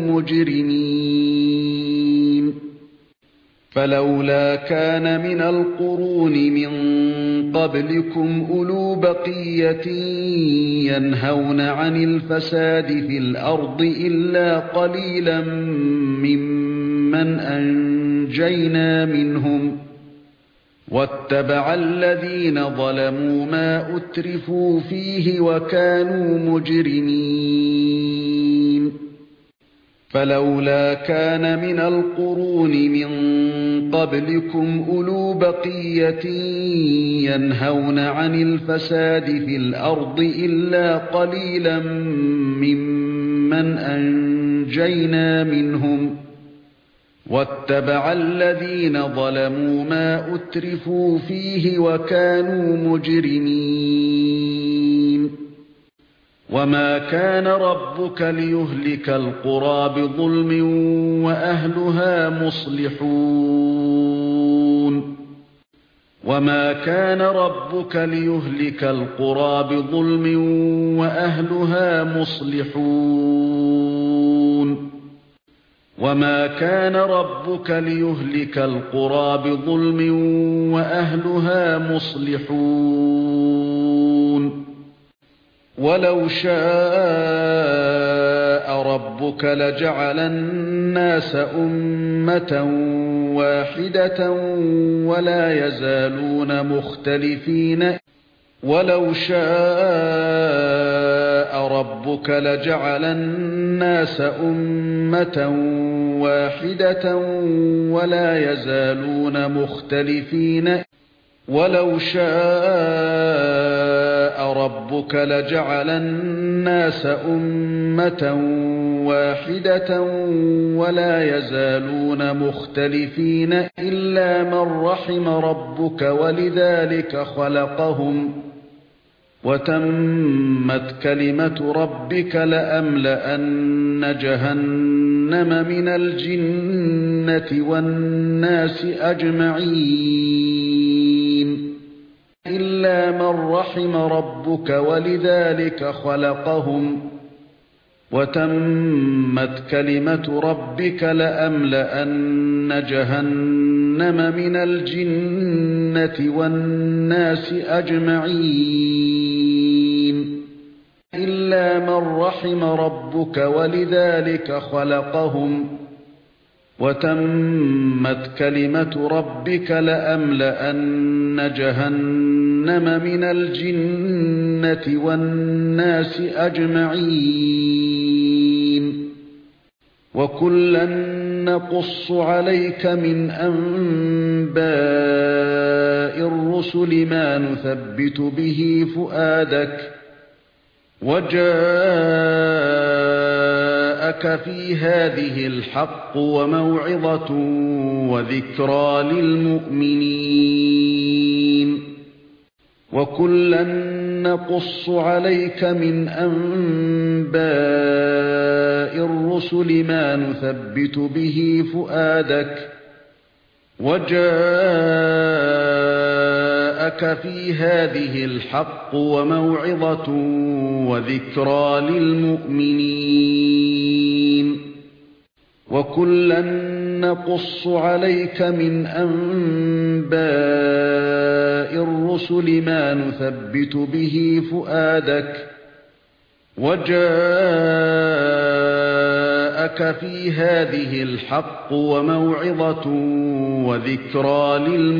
مجرمين فلولا كان من القرون من قبلكم أولو بقية ينهون عن الفساد في الأرض إلا قليلا ممن أنجينا منهم واتبع الذين ظلموا ما أترفوا فيه وكانوا مجرمين فلولا كان من القرون من قبلكم أولو بقية ينهون عن الفساد في الأرض إلا قليلا ممن أنجينا منهم واتبع الذين ظلموا ما أترفوا فيه وكانوا مجرمين وما كان ربك ليهلك القرى بظلم وأهلها مصلحون وما كان ربك ليهلك القرى بظلم وأهلها مصلحون وما كان ربك ليهلك القرى بظلم وأهلها مصلحون ولو شاء ربك لجعل الناس أمة واحدة ولا يزالون مختلفين ولو شاء ربك لجعل الناس أمة واحدة ولا يزالون مختلفين ولو شاء ربك لجعل الناس أمة واحدة ولا يزالون مختلفين إلا من رحم ربك ولذلك خلقهم وتمت كلمة ربك لأملأن جهنم من الجنة والناس أجمعين إلا من رحم ربك ولذلك خلقهم وتمت كلمة ربك لأملأن جهنم من الجنة والناس أجمعين إلا من رحم ربك ولذلك خلقهم وتمت كلمة ربك لأملأن جهنم من الجنة والناس أجمعين وكلا نقص عليك من أنباء الرسل ما نثبت به فؤادك وجاءك في هذه الحق وموعظة وذكرى للمؤمنين وكلا نقص عليك من أنباء الرسل ما نثبت به فؤادك وجاءك في هذه الحق وموعظة وذكرى للمؤمنين وكلا نقص عليك من أنباء الرسل ما نثبت به فؤادك وجاءك في هذه الحق وموعظة وذكرى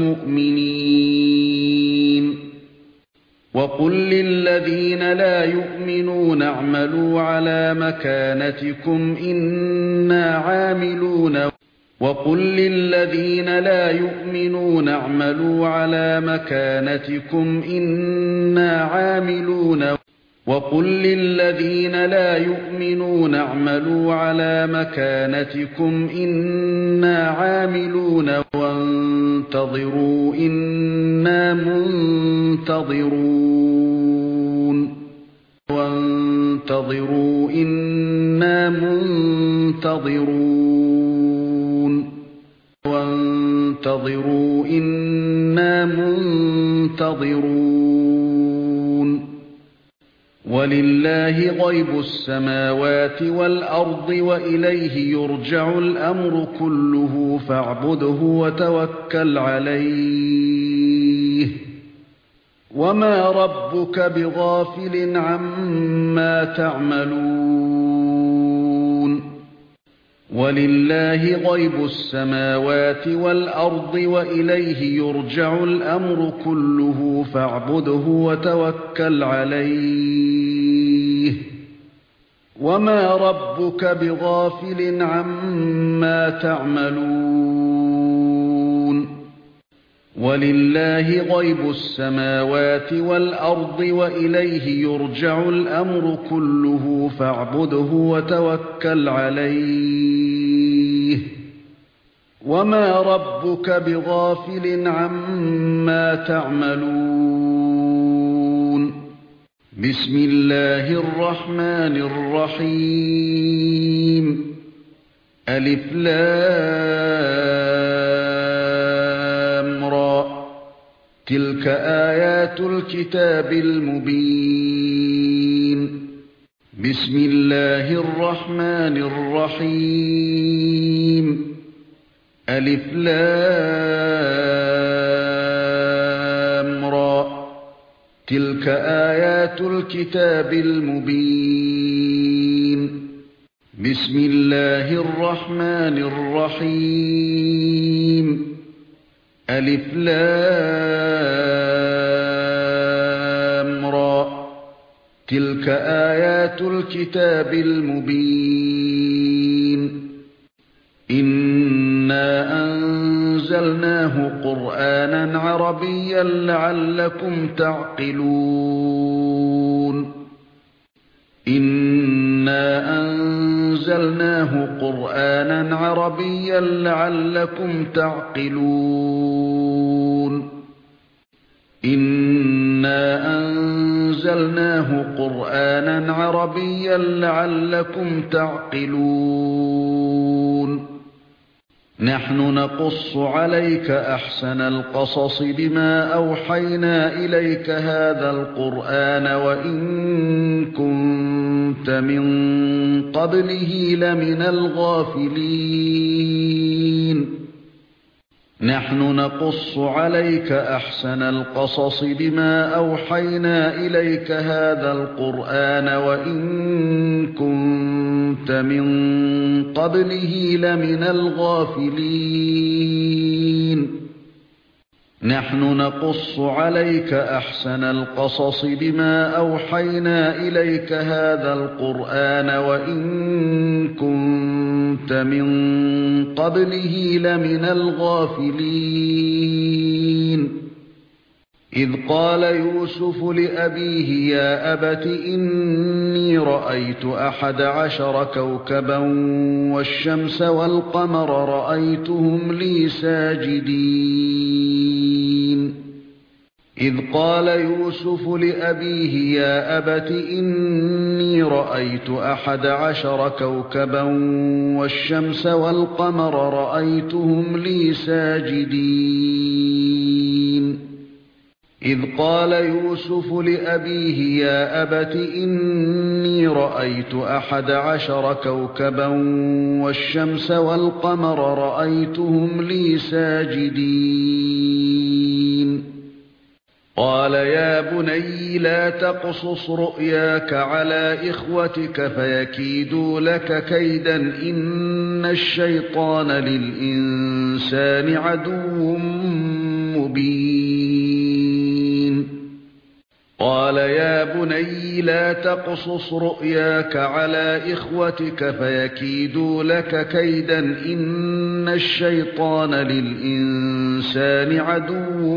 للمؤمنين وقل للذين لا يؤمنون اعملوا على مكانتكم إنا عاملون وقل للذين لا يؤمنون اعملوا على مكانتكم إنا عاملون وقل للذين لا يؤمنون اعملوا على مكانتكم إنا عاملون وانتظروا إنا منتظرون وانتظروا إنا منتظرون وانتظروا إنا منتظرون ولله غيب السماوات والأرض وإليه يرجع الأمر كله فاعبده وتوكل عليه وما ربك بغافل عما تعملون وَلِلَّهِ غَيْبُ السَّمَاوَاتِ وَالْأَرْضِ وَإِلَيْهِ يُرْجَعُ الْأَمْرُ كُلُّهُ فَاعْبُدْهُ وَتَوَكَّلْ عَلَيْهِ وَمَا رَبُّكَ بِغَافِلٍ عَمَّا تَعْمَلُونَ وَلِلَّهِ غَيْبُ السَّمَاوَاتِ وَالْأَرْضِ وَإِلَيْهِ يُرْجَعُ الْأَمْرُ كُلُّهُ فَاعْبُدْهُ وَتَوَكَّلْ عَلَيْهِ وَمَا رَبُّكَ بِغَافِلٍ عَمَّا تَعْمَلُونَ بسم الله الرحمن الرحيم ألف لام را تلك آيات الكتاب المبين بسم الله الرحمن الرحيم ألف لام را تلك آيات الكتاب المبين بسم الله الرحمن الرحيم ألف لام را تلك آيات الكتاب المبين إنا أنزلناه قرآنا عربيا لعلكم تعقلون إنا أنزلناه قرآنا عربيا لعلكم تعقلون إنا أنزلناه قرآنا عربيا لعلكم تعقلون نحن نقص عليك أحسن القصص بما أوحينا إليك هذا القرآن وإن كنت من قبله لمن الغافلين نحن نقص عليك أحسن القصص بما أوحينا إليك هذا القرآن وإن كنت من قبله لمن الغافلين نحن نقص عليك أحسن القصص بما أوحينا إليك هذا القرآن وإن كنت من قبله لمن الغافلين إذ قال يوسف لأبيه يا أبت إني رأيت أحد عشر كوكبا والشمس والقمر رأيتهم لي ساجدين إذ قال يوسف لأبيه يا أبت إني رأيت أحد عشر كوكبا والشمس والقمر رأيتهم لي ساجدين إذ قال يوسف لأبيه يا أبت إني رأيت أحد عشر كوكبا والشمس والقمر رأيتهم لي ساجدين قال يا بني لا تقصص رؤياك على إخوتك فيكيدوا لك كيدا إن الشيطان للإنسان عدو مبين قال يا بني لا تقصص رؤياك على إخوتك فيكيدوا لك كيدا إن الشيطان للإنسان عدو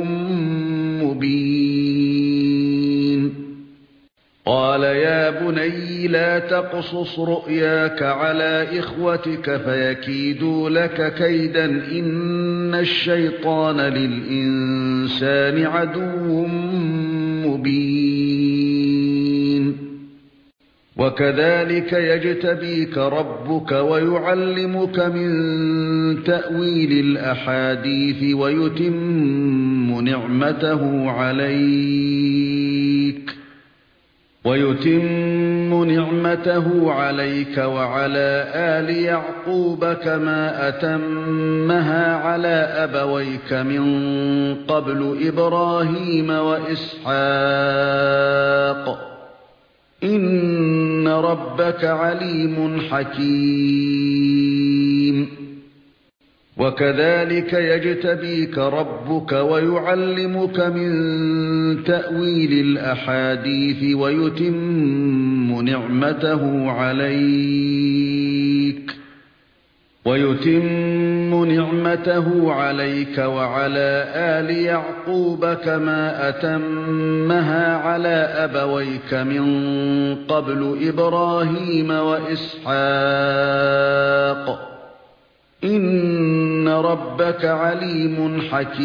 مبين قال يا بني لا تقصص رؤياك على إخوتك فيكيدوا لك كيدا إن الشيطان للإنسان عدو مبين وكذلك يجتبيك ربك ويعلمك من تأويل الأحاديث ويتم نعمته عليك ويتم نعمته عليك وعلى آل يعقوب كما أتمها على أبويك من قبل إبراهيم وإسحاق إن ربك عليم حكيم وكذلك يجتبيك ربك ويعلمك من تأويل الأحاديث ويتم نعمته عليك ويتم نعمته عليك وعلى آل يعقوب كما أتمها على أبويك من قبل إبراهيم وإسحاق إن ربك عليم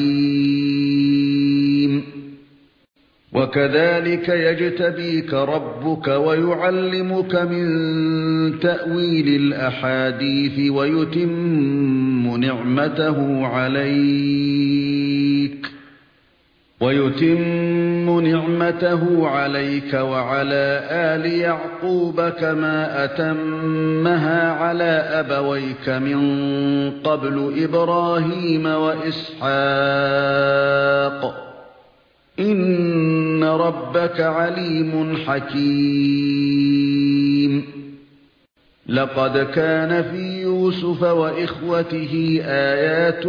حكيم وكذلك يجتبيك ربك ويعلمك من تأويل الأحاديث ويتم نعمته عليك ويتم نعمته عليك وعلى آل يعقوب كما أتمها على أبويك من قبل إبراهيم وإسحاق إن ربك عليم حكيم لقد كان في يوسف وإخوته آيات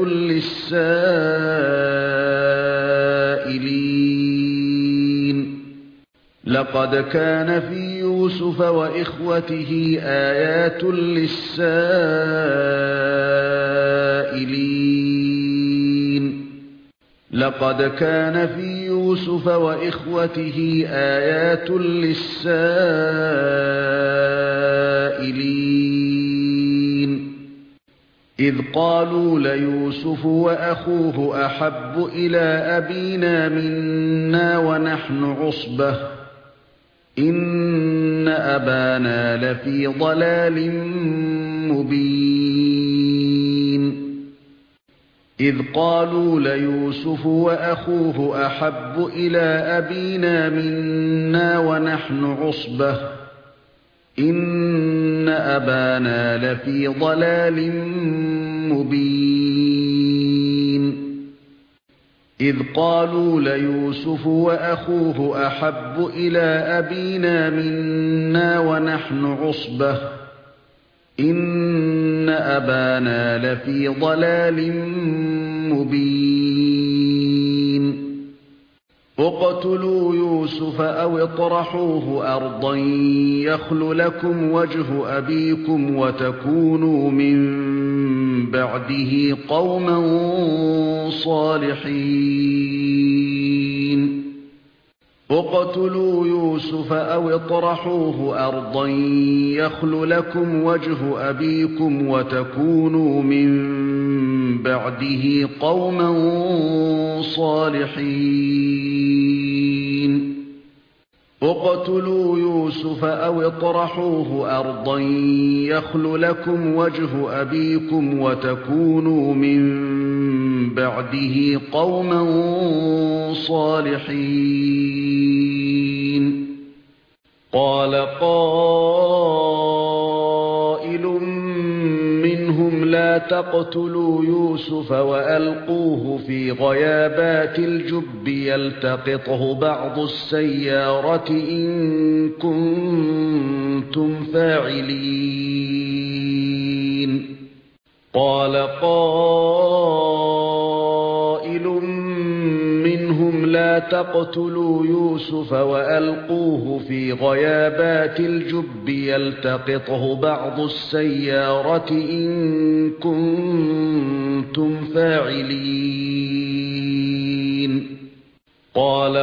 للسائلين لقد كان في يوسف وإخوته آيات للسائلين لقد كان في يوسف وإخوته آيات للسائلين إذ قالوا ليوسف وأخوه أحب إلى أبينا منا ونحن عصبة إن أبانا لفي ضلال مبين إذ قالوا ليوسف وأخوه أحب إلى أبينا منا ونحن عصبة إن أبانا لفي ضلال مبين إذ قالوا ليوسف وأخوه أحب إلى أبينا منا ونحن عصبة إن أبانا لفي ضلال مبين اقتلوا يوسف أو اطرحوه أرضا يخل لكم وجه أبيكم وتكونوا من بعده قوما صالحين اقتلوا يوسف أو اطرحوه أرضا يخل لكم وجه أبيكم وتكونوا من بعده قوما صالحين اقتلوا يوسف أو اطرحوه أرضا يخل لكم وجه أبيكم وتكونوا من بعده قوما صالحين قال قائل منهم لا تقتلوا يوسف وألقوه في غيابات الجب يلتقطه بعض السيارة إن كنتم فاعلين قال قائل منهم لا تقتلوا يوسف وألقوه في غيابات الجب يلتقطه بعض السيارة إن كنتم فاعلين قال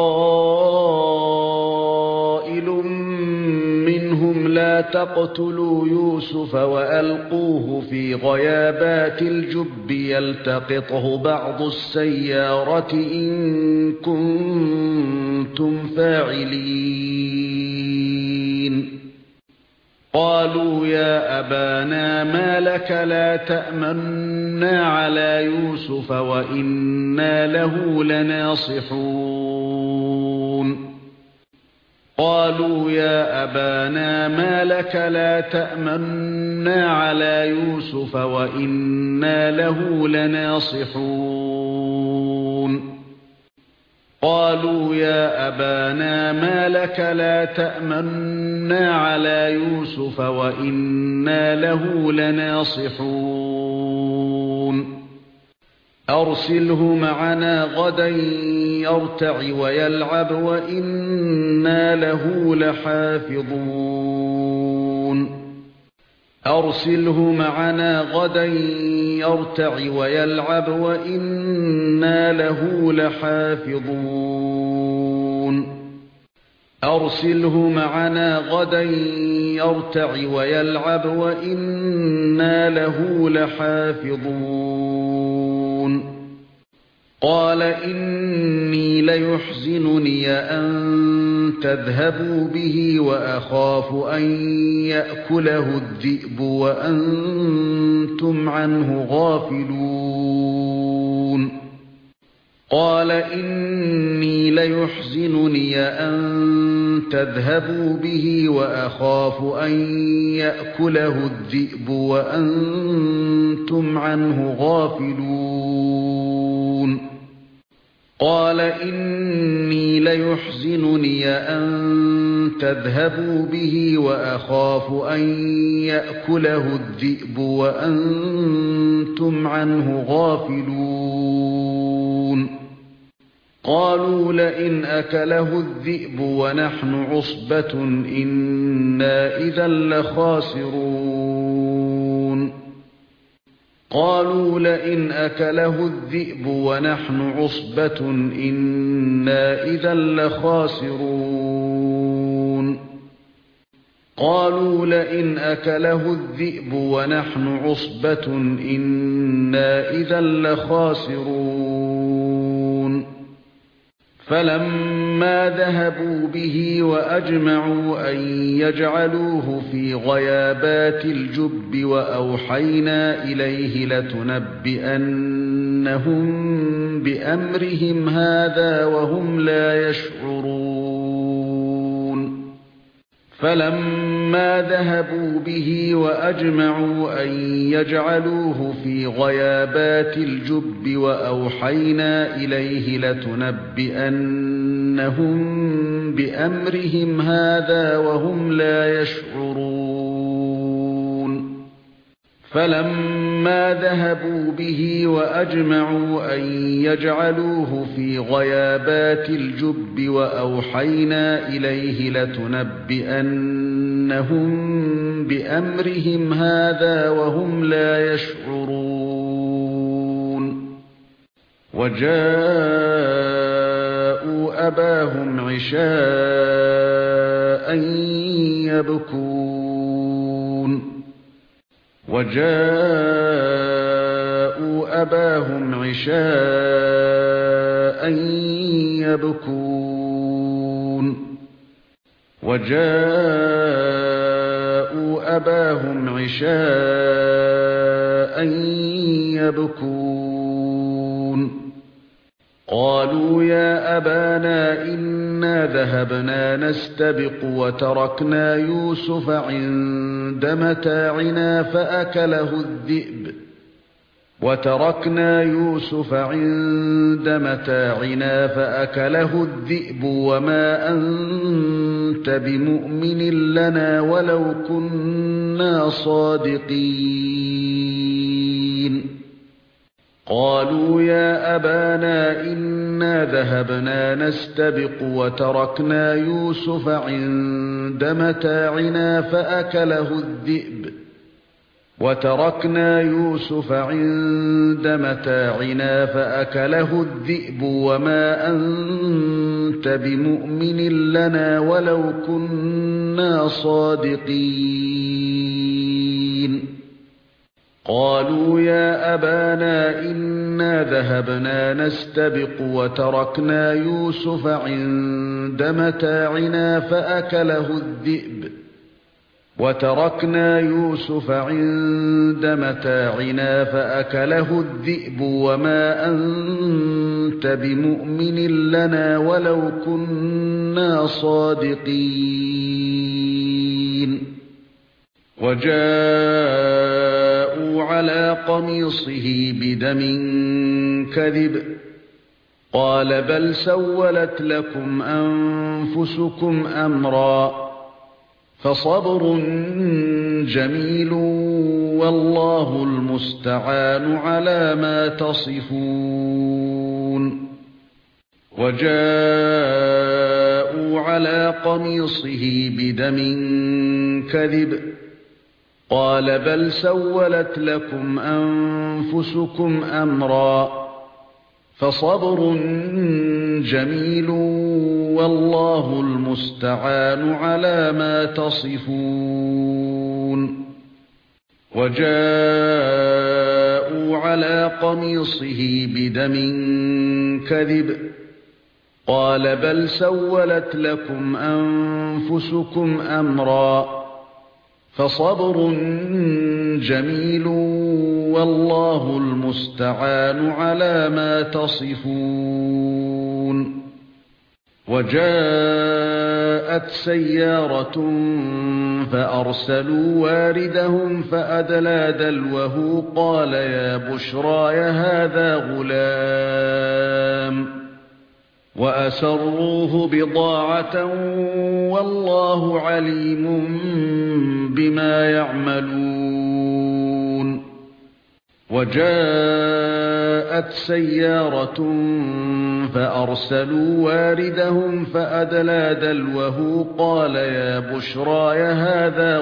قائل منهم لا تقتلوا يوسف وألقوه في غيابات الجب يلتقطه بعض السيارة إن كنتم فاعلين قالوا يا أبانا ما لك لا تأمنا على يوسف وإنا له لناصحون قالوا يا أبانا ما لك لا تأمنا على يوسف وإنا له لناصحون قالوا يا أبانا ما لك لا تأمنا على يوسف وإنا له لناصحون أرسله معنا غدا يرتع ويلعب وإنا له لحافظون أرسله معنا غدا يرتع ويلعب وإنا له لحافظون أرسله معنا غدا يرتع ويلعب وإنا له لحافظون قال إني ليحزنني أن تذهبوا به وأخاف أن يأكله الذئب وأنتم عنه غافلون قال إني ليحزنني أن تذهبوا به وأخاف أن يأكله الذئب وأنتم عنه غافلون قال إني ليحزنني أن تذهبوا به وأخاف أن يأكله الذئب وأنتم عنه غافلون قالوا لئن أكله الذئب ونحن عصبة إنا إذا لخاسرون قالوا لئن أكله الذئب ونحن عصبة إنا إذا لخاسرون قالوا لئن أكله الذئب ونحن عصبة إنا إذا لخاسرون فلما ذهبوا به وأجمعوا أن يجعلوه في غيابات الجب وأوحينا إليه لتنبئنهم بأمرهم هذا وهم لا يشعرون فلما ذهبوا به وأجمعوا أن يجعلوه في غيابات الجب وأوحينا إليه لتنبئنهم بأمرهم هذا وهم لا يشعرون فلما ذهبوا به وأجمعوا أن يجعلوه في غيابات الجب وأوحينا إليه لتنبئنهم بأمرهم هذا وهم لا يشعرون وجاءوا أباهم عشاء يبكون وجاءوا أباهم عشاء يبكون وجاءوا أباهم عشاء يبكون قالوا يا أبانا إنا ذهبنا نستبق وتركنا يوسف عند متاعنا فأكله الذئب وتركنا يوسف عند متاعنا فأكله الذئب وما أنت بمؤمن لنا ولو كنا صادقين قالوا يا أبانا إنا ذهبنا نستبق وتركنا يوسف عند متاعنا فأكله الذئب وتركنا يوسف عند متاعنا فأكله الذئب وما أنت بمؤمن لنا ولو كنا صادقين قالوا يا أبانا إنا ذهبنا نستبق وتركنا يوسف عند متاعنا فأكله الذئب وتركنا يوسف عند متاعنا فأكله الذئب وما أنت بمؤمن لنا ولو كنا صادقين وجاءوا على قميصه بدم كذب قال بل سولت لكم أنفسكم أمرا فصبر جميل والله المستعان على ما تصفون وجاءوا على قميصه بدم كذب قال بل سولت لكم أنفسكم أمرا فصبر جميل والله المستعان على ما تصفون وجاءوا على قميصه بدم كذب قال بل سولت لكم أنفسكم أمرا فصبر جميل والله المستعان على ما تصفون وجاءت سيارة فأرسلوا واردهم فأدلى دلوه قال يا بشرى هذا غلام وأسروه بضاعة والله عليم بما يعملون وجاءت سيارة فأرسلوا واردهم فأدلى دلوه قال يا بشرى هذا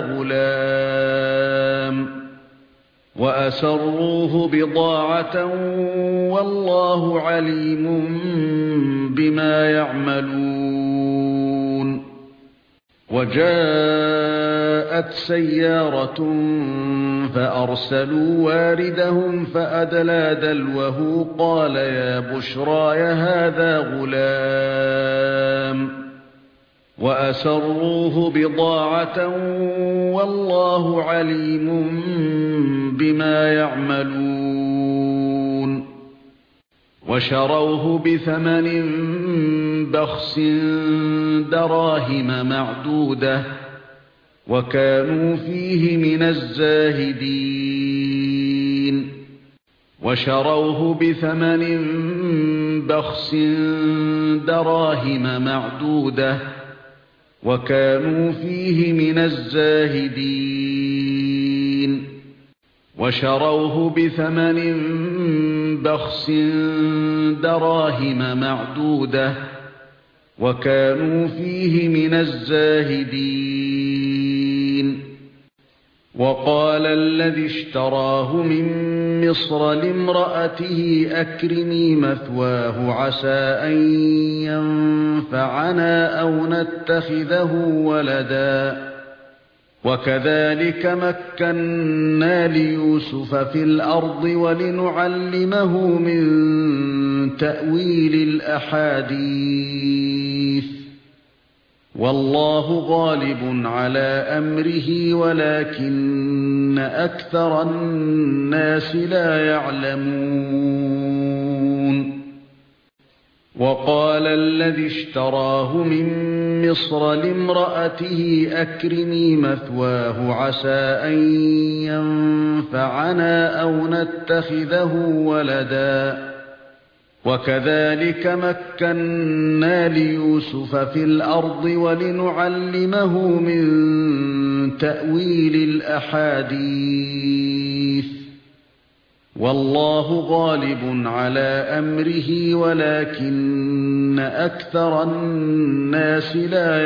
غلام وأسروه بضاعة والله عليم بما يعملون وجاءت سيارة فأرسلوا واردهم فأدلى دلوه قال يا بشرى هذا غلام وأسروه بضاعة والله عليم بما يعملون وشروه بثمن بخس دراهم معدودة وكانوا فيه من الزاهدين وشروه بثمن بخس دراهم معدودة وكانوا فيه من الزاهدين وشروه بثمن بخس دراهم معدودة وكانوا فيه من الزاهدين وقال الذي اشتراه من مصر لامرأته أكرمي مثواه عسى أن ينفعنا أو نتخذه ولدا وكذلك مكنا ليوسف في الأرض ولنعلمه من تأويل الأحاديث والله غالب على أمره ولكن أكثر الناس لا يعلمون وقال الذي اشتراه من مصر لامرأته أكرمي مثواه عسى أن ينفعنا أو نتخذه ولدا وكذلك مكنا ليوسف في الأرض ولنعلمه من تأويل الأحاديث والله غالب على أمره ولكن أكثر الناس لا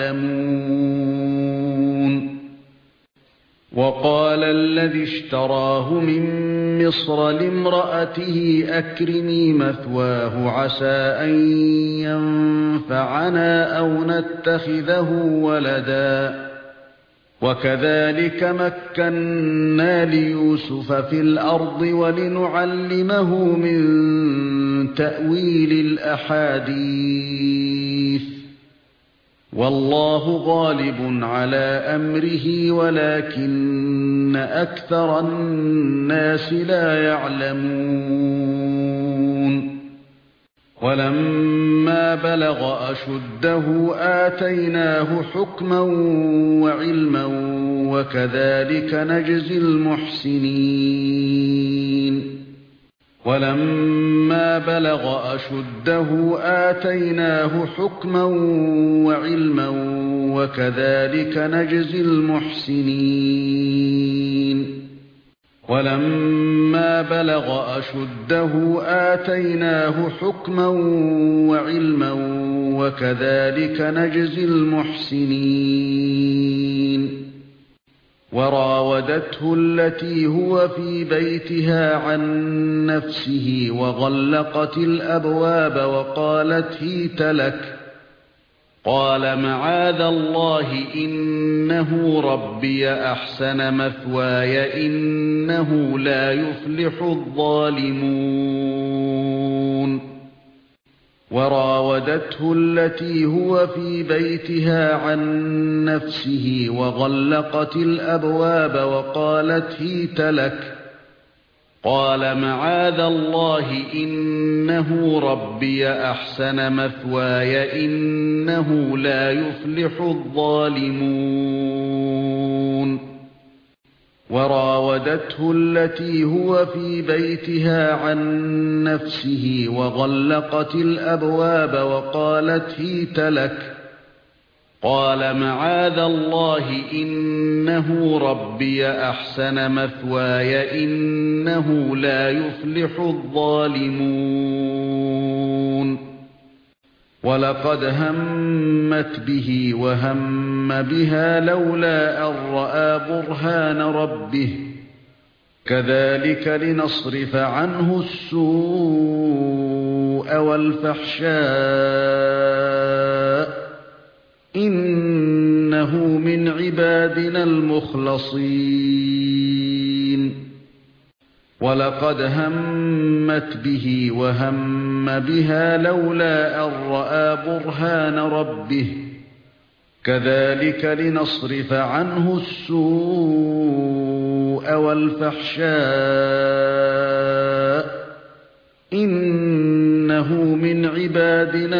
يعلمون وقال الذي اشتراه من مصر لامرأته أكرمي مثواه عسى أن ينفعنا أو نتخذه ولدا وكذلك مكنا ليوسف في الأرض ولنعلمه من تأويل الأحاديث والله غالب على أمره ولكن أكثر الناس لا يعلمون ولما بلغ أشده آتيناه حكما وعلما وكذلك نجزي المحسنين ولما بلغ أشده آتيناه حكما وعلما وكذلك نجزي المحسنين وَلَمَّا بَلَغَ أَشُدَّهُ آتَيْنَاهُ حُكْمًا وَعِلْمًا وَكَذَلِكَ نَجْزِي الْمُحْسِنِينَ وَرَاوَدَتْهُ الَّتِي هُوَ فِي بَيْتِهَا عَن نَّفْسِهِ وَغَلَّقَتِ الْأَبْوَابَ وَقَالَتْ هِيتَ لَكَ قَالَ مَعَاذَ اللَّهِ إِنَّهُ رَبِّي أَحْسَنَ مَثْوَايَ إِنَّهُ لَا يُفْلِحُ الظَّالِمُونَ وَرَاوَدَتْهُ الَّتِي هُوَ فِي بَيْتِهَا عَن نَّفْسِهِ وَغَلَّقَتِ الْأَبْوَابَ وَقَالَتْ هِيتَ لَكَ قَالَ مَعَاذَ اللَّهِ إِنَّهُ رَبِّي أَحْسَنَ مَثْوَايَ إِنَّهُ لَا يُفْلِحُ الظَّالِمُونَ وَرَاوَدَتْهُ الَّتِي هُوَ فِي بَيْتِهَا عَن نَّفْسِهِ وَغَلَّقَتِ الْأَبْوَابَ وَقَالَتْ هِيتَ لَكَ قَالَ مَعَاذَ اللَّهِ إِنَّهُ رَبِّي أَحْسَنَ مَثْوَايَ إِنَّهُ لَا يُفْلِحُ الظَّالِمُونَ وَلَقَدْ هَمَّتْ بِهِ وَهَمَّ بِهَا لَوْلَا أَن رَّأَىٰ بُرْهَانَ رَبِّهِ كَذَلِكَ لِنَصْرِفَ عَنْهُ السُّوءَ وَالْفَحْشَاءَ إِنَّهُ مِنْ عِبَادِنَا الْمُخْلَصِينَ وَلَقَدْ هَمَّتْ بِهِ وَهَمَّ بِهَا لَوْلَا أَن رَّأَىٰ بُرْهَانَ رَبِّهِ كَذَلِكَ لِنَصْرِفَ عَنْهُ السُّوءَ وَالْفَحْشَاءَ إِنَّهُ مِنْ عِبَادِنَا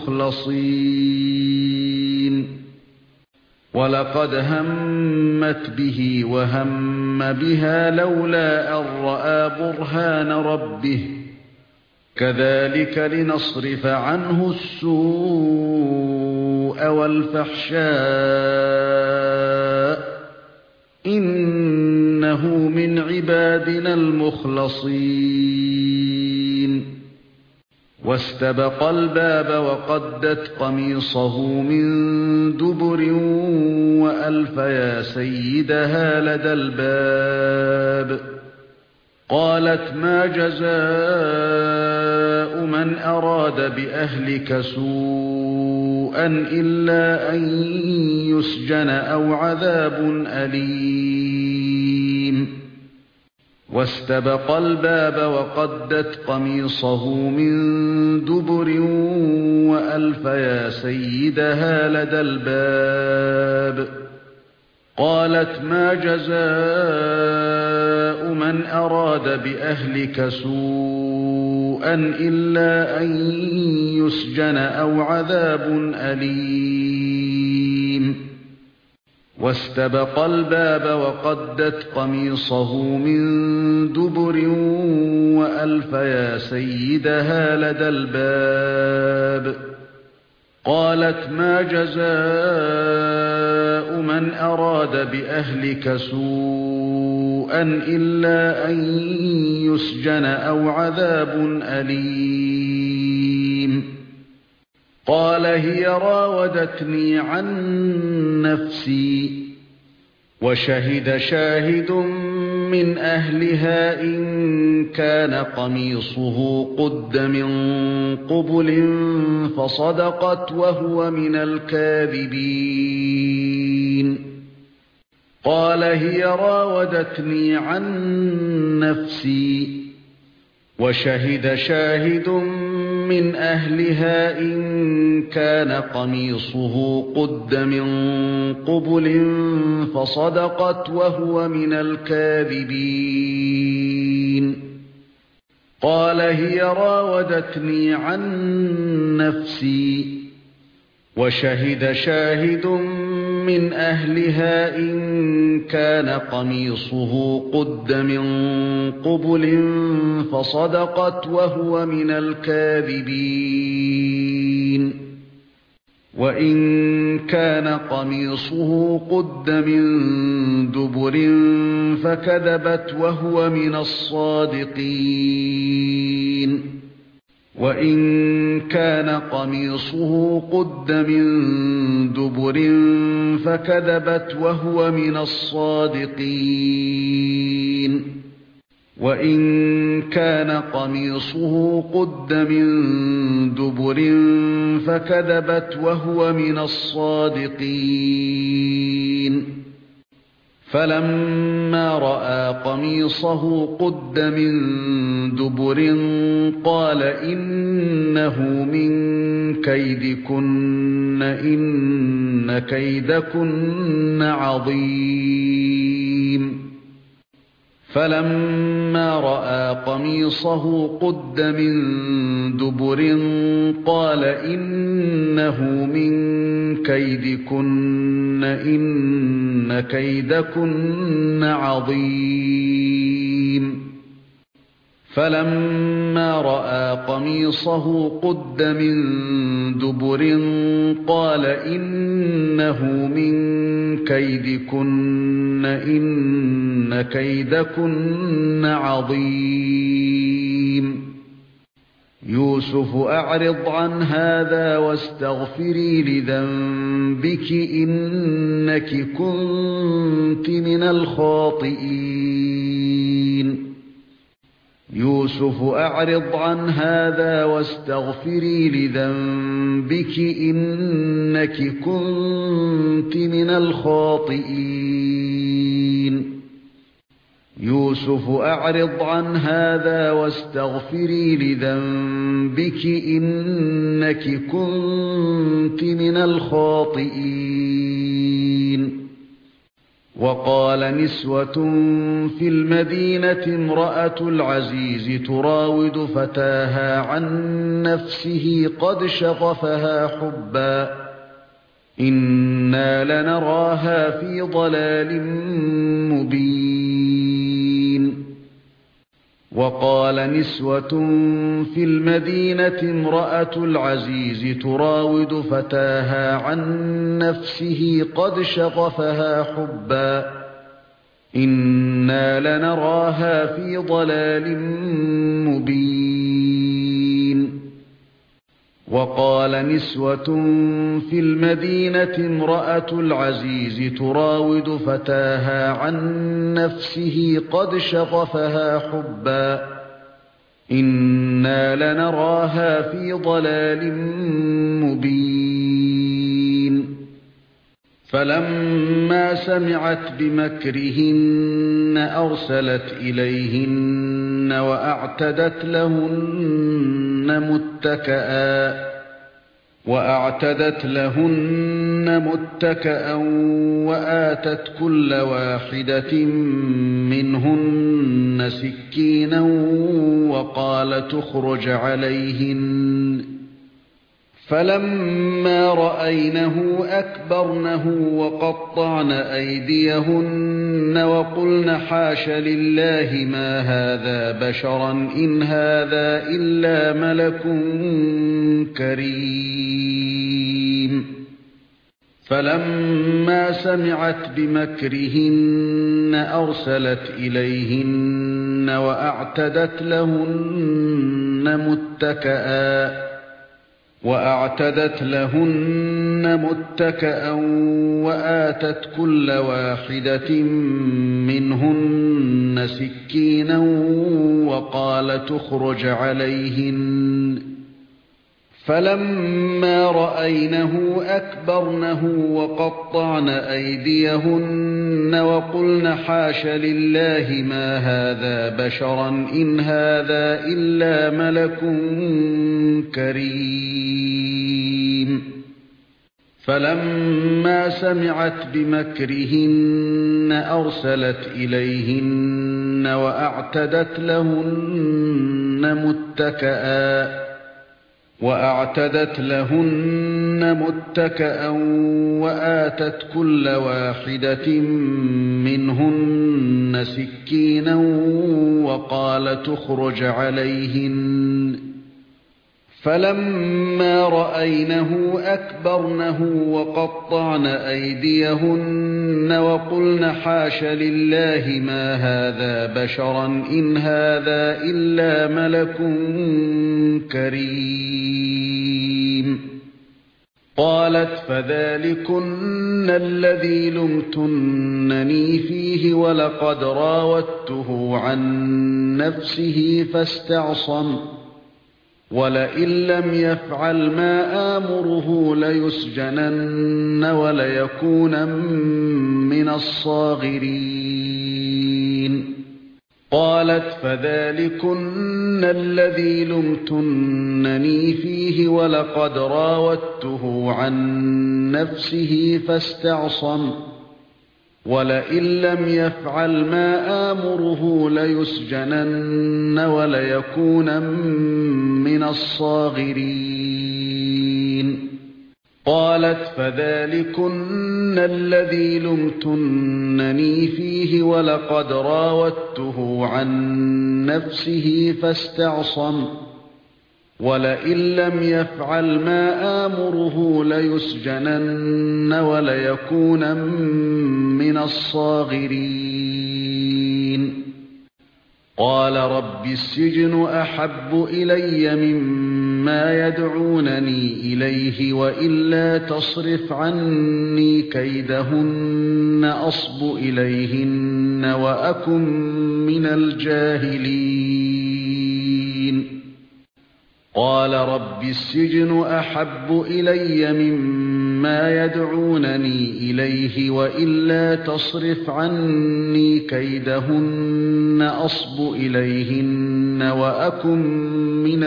الْمُخْلَصِينَ وَلَقَدْ هَمَّتْ بِهِ وَهَمَّ بِهَا لَوْلَا أَن رَّأَىٰ بُرْهَانَ رَبِّهِ كَذَلِكَ لِنَصْرِفَ عَنْهُ السُّوءَ وَالْفَحْشَاءَ إِنَّهُ مِنْ عِبَادِنَا الْمُخْلَصِينَ وَاسْتَبَقَا الْبَابَ وَقَدَّتْ قَمِيصَهُ مِن دُبُرٍ وَأَلْفَ يَا سَيِّدَهَا لَدَى الْبَابِ قَالَتْ مَا جَزَاءُ مَنْ أَرَادَ بِأَهْلِكَ سُوءًا إِلَّا أَن يُسْجَنَ أَوْ عَذَابٌ أَلِيمٌ وَاسْتَبَقَا الْبَابَ وَقَدَّتْ قَمِيصَهُ مِن دُبُرٍ وَأَلْفَ يَا سَيِّدَهَا لَدَى الْبَابِ قَالَتْ مَا جَزَاءُ مَنْ أَرَادَ بِأَهْلِكَ سُوءًا إِلَّا أَن يُسْجَنَ أَوْ عَذَابٌ أَلِيمٌ وَاسْتَبَقَا الْبَابَ وَقَدَّتْ قَمِيصَهُ مِن دُبُرٍ وَأَلْفَ يَا سَيِّدَهَا لَدَى الْبَابِ قَالَتْ مَا جَزَاءُ مَنْ أَرَادَ بِأَهْلِكَ سُوءًا إِلَّا أَن يُسْجَنَ أَوْ عَذَابٌ أَلِيمٌ قَالَ هِيَ رَاوَدَتْنِي عَن نَّفْسِي وَشَهِدَ شَاهِدٌ مِّنْ أَهْلِهَا إِن كَانَ قَمِيصُهُ قُدَّ مِن قُبُلٍ فَصَدَقَتْ وَهُوَ مِنَ الْكَاذِبِينَ قَالَ هِيَ رَاوَدَتْنِي عَن نَّفْسِي وَشَهِدَ شَاهِدٌ مِّنْ أَهْلِهَا إِن كَانَ قَمِيصُهُ قُدَّ مِن قُبُلٍ فَصَدَقَتْ وَهُوَ مِنَ الْكَاذِبِينَ قَالَ هِيَ رَاوَدَتْنِي عَن نَّفْسِي وَشَهِدَ شَاهِدٌ مِّنْ أَهْلِهَا إِن كَانَ قَمِيصُهُ قُدَّ مِن قُبُلٍ فَصَدَقَتْ وَهُوَ مِنَ الْكَاذِبِينَ وَإِن كَانَ قَمِيصُهُ قُدَّ مِن دُبُرٍ فَكَذَبَتْ وَهُوَ مِنَ الصَّادِقِينَ وَإِن كَانَ قَمِيصُهُ قُدَّ مِن دُبُرٍ فَكَذَبَتْ وَهُوَ مِنَ الصَّادِقِينَ وَإِن كَانَ قَمِيصُهُ قُدَّ مِن دُبُرٍ فَكَذَبَتْ وَهُوَ مِنَ الصَّادِقِينَ فَلَمَّا رَأَى قَمِيصَهُ قُدَّ مِن دُبُرٍ قَالَ إِنَّهُ مِن كَيْدِكُنَّ إِنَّ كَيْدَكُنَّ عَظِيمٌ فَلَمَّا رَأَى قَمِيصَهُ قُدَّ مِن دُبُرٍ قَالَ إِنَّهُ مِن كَيْدِكُنَّ إِنَّ كَيْدَكُنَّ عَظِيمٌ فَلَمَّا رَأَى قَمِيصَهُ قُدَّ مِن دُبُرٍ قَالَ إِنَّهُ مِن كَيْدِكُنَّ إِنَّ كَيْدَكُنَّ عَظِيمٌ يُوسُفُ أَعْرِضْ عَنْ هَذَا وَاسْتَغْفِرِي لِذَنبِكِ إِنَّكِ كُنتِ مِنَ الْخَاطِئِينَ يُوسُفُ أَعْرِضْ عَنْ هَذَا وَاسْتَغْفِرِي لِذَنبِكِ إِنَّكِ كُنتِ مِنَ الْخَاطِئِينَ يُوسُفُ أَعْرِضْ عَنْ هَذَا وَاسْتَغْفِرِي لِذَنبِكِ إِنَّكِ كُنتِ مِنَ الْخَاطِئِينَ وَقَالَ نِسْوَةٌ فِي الْمَدِينَةِ امْرَأَتُ الْعَزِيزِ تُرَاوِدُ فَتَاهَا عَن نَّفْسِهِ قَدْ شَغَفَهَا حُبًّا إِنَّا لَنَرَاهَا فِي ضَلَالٍ مُبِينٍ وَقَالَ نِسْوَةٌ فِي الْمَدِينَةِ امْرَأَتُ الْعَزِيزِ تُرَاوِدُ فَتَاهَا عَن نَّفْسِهِ قَدْ شَغَفَهَا حُبًّا إِنَّا لَنَرَاهَا فِي ضَلَالٍ مُبِينٍ وَقَالَ نِسْوَةٌ فِي الْمَدِينَةِ امْرَأَتُ الْعَزِيزِ تُرَاوِدُ فَتَاهَا عَن نَّفْسِهِ قَدْ شَغَفَهَا حُبًّا إِنَّا لَنَرَاهَا فِي ضَلَالٍ مُبِينٍ فَلَمَّا سَمِعَتْ بِمَكْرِهِنَّ أَرْسَلَتْ إِلَيْهِنَّ وَأَعْتَدَتْ لَهُنَّ مُتَّكَأً وَأَعْتَدَتْ لَهُنَّ مُتَّكَأً وَآتَتْ كُلَّ وَاحِدَةٍ مِنْهُنَّ سِكِّينًا وَقَالَتْ اخْرُجْ عَلَيْهِنَّ فَلَمَّا رَأَيْنَهُ أَكْبَرْنَهُ وَقَطَّعْنَ أَيْدِيَهُنَّ وَقُلْنَ حَاشَ لِلَّهِ مَا هَذَا بَشَرًا إِنْ هَذَا إِلَّا مَلَكٌ كَرِيمٌ فَلَمَّا سَمِعَتْ بِمَكْرِهِنَّ أَرْسَلَتْ إِلَيْهِنَّ وَأَعْتَدَتْ لَهُنَّ مُتَّكَأً وَأَعْتَدَتْ لَهُنَّ مُتَّكَأً وَآتَتْ كُلَّ وَاحِدَةٍ مِنْهُنَّ سِكِّينًا وَقَالَتْ اخْرُجْ عَلَيْهِنَّ فَلَمَّا رَأَيْنَهُ أَكْبَرْنَهُ وَقَطَّعْنَ أَيْدِيَهُنَّ وَقُلْنَ حَاشَ لِلَّهِ مَا هَذَا بَشَرًا إِنْ هَذَا إِلَّا مَلَكٌ كَرِيمٌ فَلَمَّا سَمِعَتْ بِمَكْرِهِنَّ أَرْسَلَتْ إِلَيْهِنَّ وَأَعْتَدَتْ لَهُنَّ مُتَّكَأً وَأَعْتَدَتْ لَهُنَّ مُتَّكَأً وَآتَتْ كُلَّ وَاحِدَةٍ مِنْهُنَّ سِكِّينًا وَقَالَتْ اخْرُجْ عَلَيْهِنَّ فَلَمَّا رَأَيْنَهُ أَكْبَرْنَهُ وَقَطَّعْنَ أَيْدِيَهُنَّ وَقُلْنَ حَاشَ لِلَّهِ مَا هَذَا بَشَرًا إِنْ هَذَا إِلَّا مَلَكٌ كَرِيمٌ قَالَتْ فَذَلِكُنَّ الَّذِي لُمْتُنَّنِي فِيهِ وَلَقَدْ رَاوَدتُّهُ عَن نَّفْسِهِ فَاسْتَعْصَمَ وَلَئِن لَّمْ يَفْعَلْ مَا آمُرُهُ لَيُسْجَنَنَّ وَلَيَكُونًا مِّنَ الصَّاغِرِينَ قَالَتْ فَذَلِكُنَّ الَّذِي لُمْتُنَّنِي فِيهِ وَلَقَدْ رَاوَدتُّهُ عَن نَّفْسِهِ فَاسْتَعْصَمَ وَلَئِن لَّمْ يَفْعَلْ مَا آمُرُهُ لَيُسْجَنَنَّ وَلَيَكُونًا مِّنَ الصَّاغِرِينَ قَالَتْ فَذَلِكُنَّ الَّذِي لُمْتُنَّنِي فِيهِ وَلَقَدْ رَاوَدتُّهُ عَن نَّفْسِهِ فَاسْتَعْصَمَ وَلَئِن لَّمْ يَفْعَلْ مَا آمُرُهُ لَيُسْجَنَنَّ وَلَيَكُونًا مِّنَ الصَّاغِرِينَ قَالَ رَبِّ السِّجْنُ أَحَبُّ إِلَيَّ مِمَّا يَدْعُونَنِي إِلَيْهِ وَإِلَّا تَصْرِفْ عَنِّي كَيْدَهُنَّ أَصْبُ إِلَيْهِنَّ وَأَكُن مِّنَ الْجَاهِلِينَ قَالَ رَبِّ السِّجْنُ أَحَبُّ إِلَيَّ مِمَّا يَدْعُونَنِي إِلَيْهِ وَإِلَّا تَصْرِفْ عَنِّي كَيْدَهُنَّ أَصْبُ إِلَيْهِنَّ وَأَكُن مِّنَ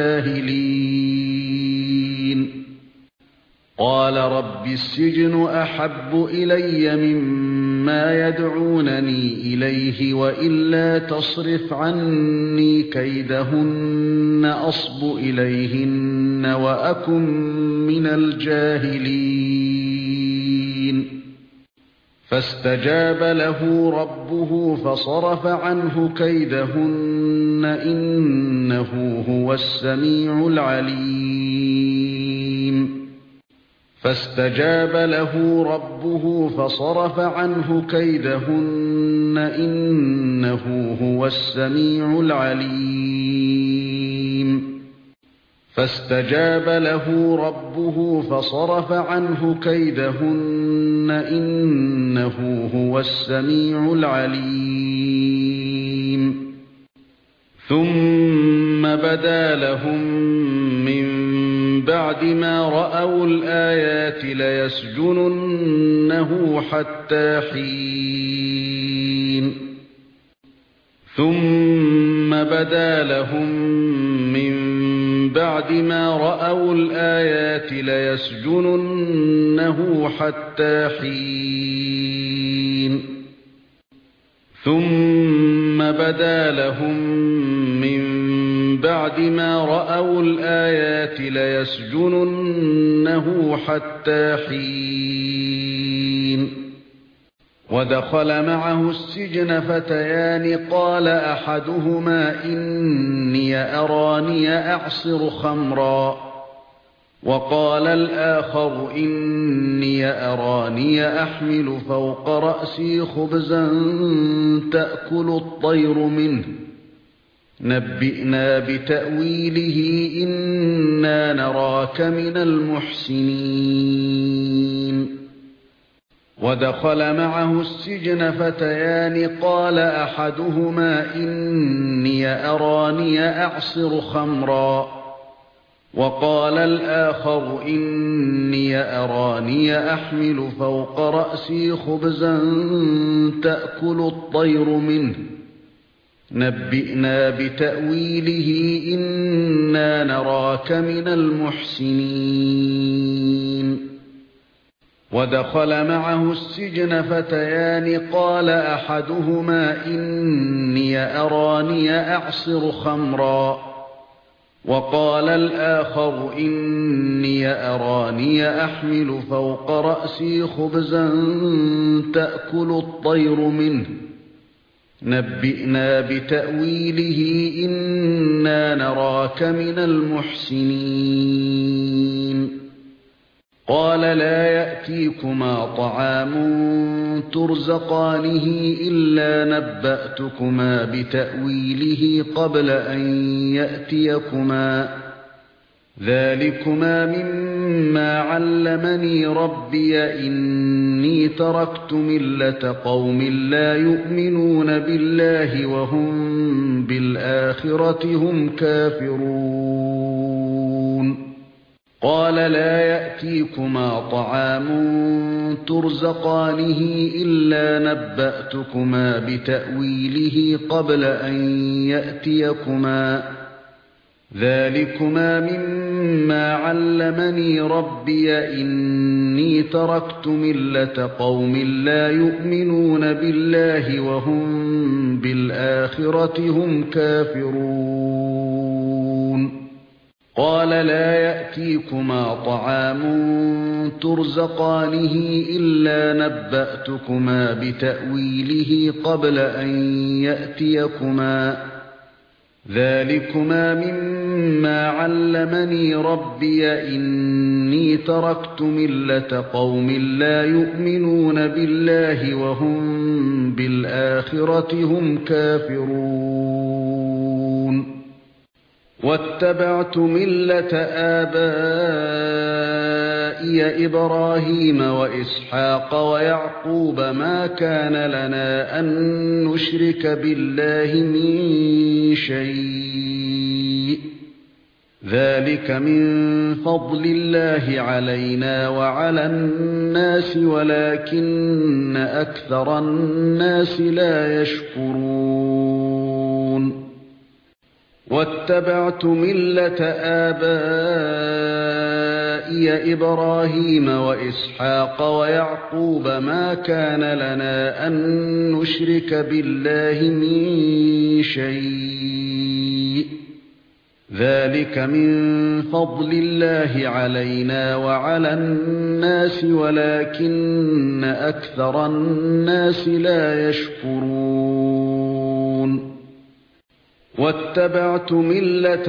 الْجَاهِلِينَ قَالَ رَبِّ السِّجْنُ أَحَبُّ إِلَيَّ مِمَّا يَدْعُونَنِي إِلَيْهِ وَإِلَّا تَصْرِفْ عَنِّي كَيْدَهُنَّ أَصْبُ إِلَيْهِنَّ وَأَكُن مِّنَ الْجَاهِلِينَ فَاسْتَجَابَ لَهُ رَبُّهُ فَصَرَفَ عَنْهُ كَيْدَهُنَّ إِنَّهُ هُوَ السَّمِيعُ الْعَلِيمُ فَاسْتَجَابَ لَهُ رَبُّهُ فَصَرَفَ عَنْهُ كَيْدَهُنَّ إِنَّهُ هُوَ السَّمِيعُ الْعَلِيمُ فَاسْتَجَابَ لَهُ رَبُّهُ فَصَرَفَ عَنْهُ كَيْدَهُنَّ إِنَّهُ هُوَ السَّمِيعُ الْعَلِيمُ ثُمَّ بَدَا لَهُم مِّن بَعْدِ مَا رَأَوُا الْآيَاتِ لَيَسْجُنُنَّهُ حَتَّىٰ حِينٍ ثُمَّ بَدَا لَهُم مِّن بَعْدِ مَا رَأَوُا الْآيَاتِ لَيَسْجُنُنَّهُ حَتَّىٰ حِينٍ ثُمَّ بَدَا لَهُم مِّن بَعْدِ مَا رَأَوُا الْآيَاتِ لَيَسْجُنُنَّهُ حَتَّىٰ حِينٍ وَدَخَلَ مَعَهُ السِّجْنَ فَتَيَانِ قَالَ أَحَدُهُمَا إِنِّي أَرَانِي أَعْصِرُ خَمْرًا وَقَالَ الْآخَرُ إِنِّي أَرَانِي أَحْمِلُ فَوْقَ رَأْسِي خُبْزًا تَأْكُلُ الطَّيْرُ مِنْهُ نَبِّئْنَا بِتَأْوِيلِهِ إِنَّا نَرَاكَ مِنَ الْمُحْسِنِينَ وَدَخَلَ مَعَهُ السِّجْنَ فَتَيَانِ قَالَ أَحَدُهُمَا إِنِّي أَرَانِي أَعْصِرُ خَمْرًا وَقَالَ الْآخَرُ إِنِّي أَرَانِي أَحْمِلُ فَوْقَ رَأْسِي خُبْزًا تَأْكُلُ الطَّيْرُ مِنْهُ نَبِّئْنَا بِتَأْوِيلِهِ إِنَّا نَرَاكَ مِنَ الْمُحْسِنِينَ وَدَخَلَ مَعَهُ السِّجْنَ فَتَيَانِ قَالَ أَحَدُهُمَا إِنِّي أَرَانِي أَعْصِرُ خَمْرًا وَقَالَ الْآخَرُ إِنِّي أَرَانِي أَحْمِلُ فَوْقَ رَأْسِي خُبْزًا تَأْكُلُ الطَّيْرُ مِنْهُ نبئنا بتأويله إنا نراك من المحسنين قال لا يأتيكما طعام ترزقانه إلا نبأتكما بتأويله قبل أن يأتيكما ذلكما مما علمني ربي إني تركت ملة قوم لا يؤمنون بالله وهم بالآخرة هم كافرون قال لا يأتيكما طعام ترزقانه إلا نبأتكما بتأويله قبل أن يأتيكما ذلكما مما علمني ربي إني تركت ملة قوم لا يؤمنون بالله وهم بالآخرة هم كافرون قال لا يأتيكما طعام ترزقانه إلا نبأتكما بتأويله قبل أن يأتيكما ذلكما مما علمني ربي إني تركت ملة قوم لا يؤمنون بالله وهم بالآخرة هم كافرون واتبعت ملة آبائي إبراهيم وإسحاق ويعقوب ما كان لنا أن نشرك بالله من شيء ذلك من فضل الله علينا وعلى الناس ولكن أكثر الناس لا يشكرون واتبعت ملة آبائي إبراهيم وإسحاق ويعقوب ما كان لنا أن نشرك بالله من شيء ذلك من فضل الله علينا وعلى الناس ولكن أكثر الناس لا يشكرون واتبعت ملة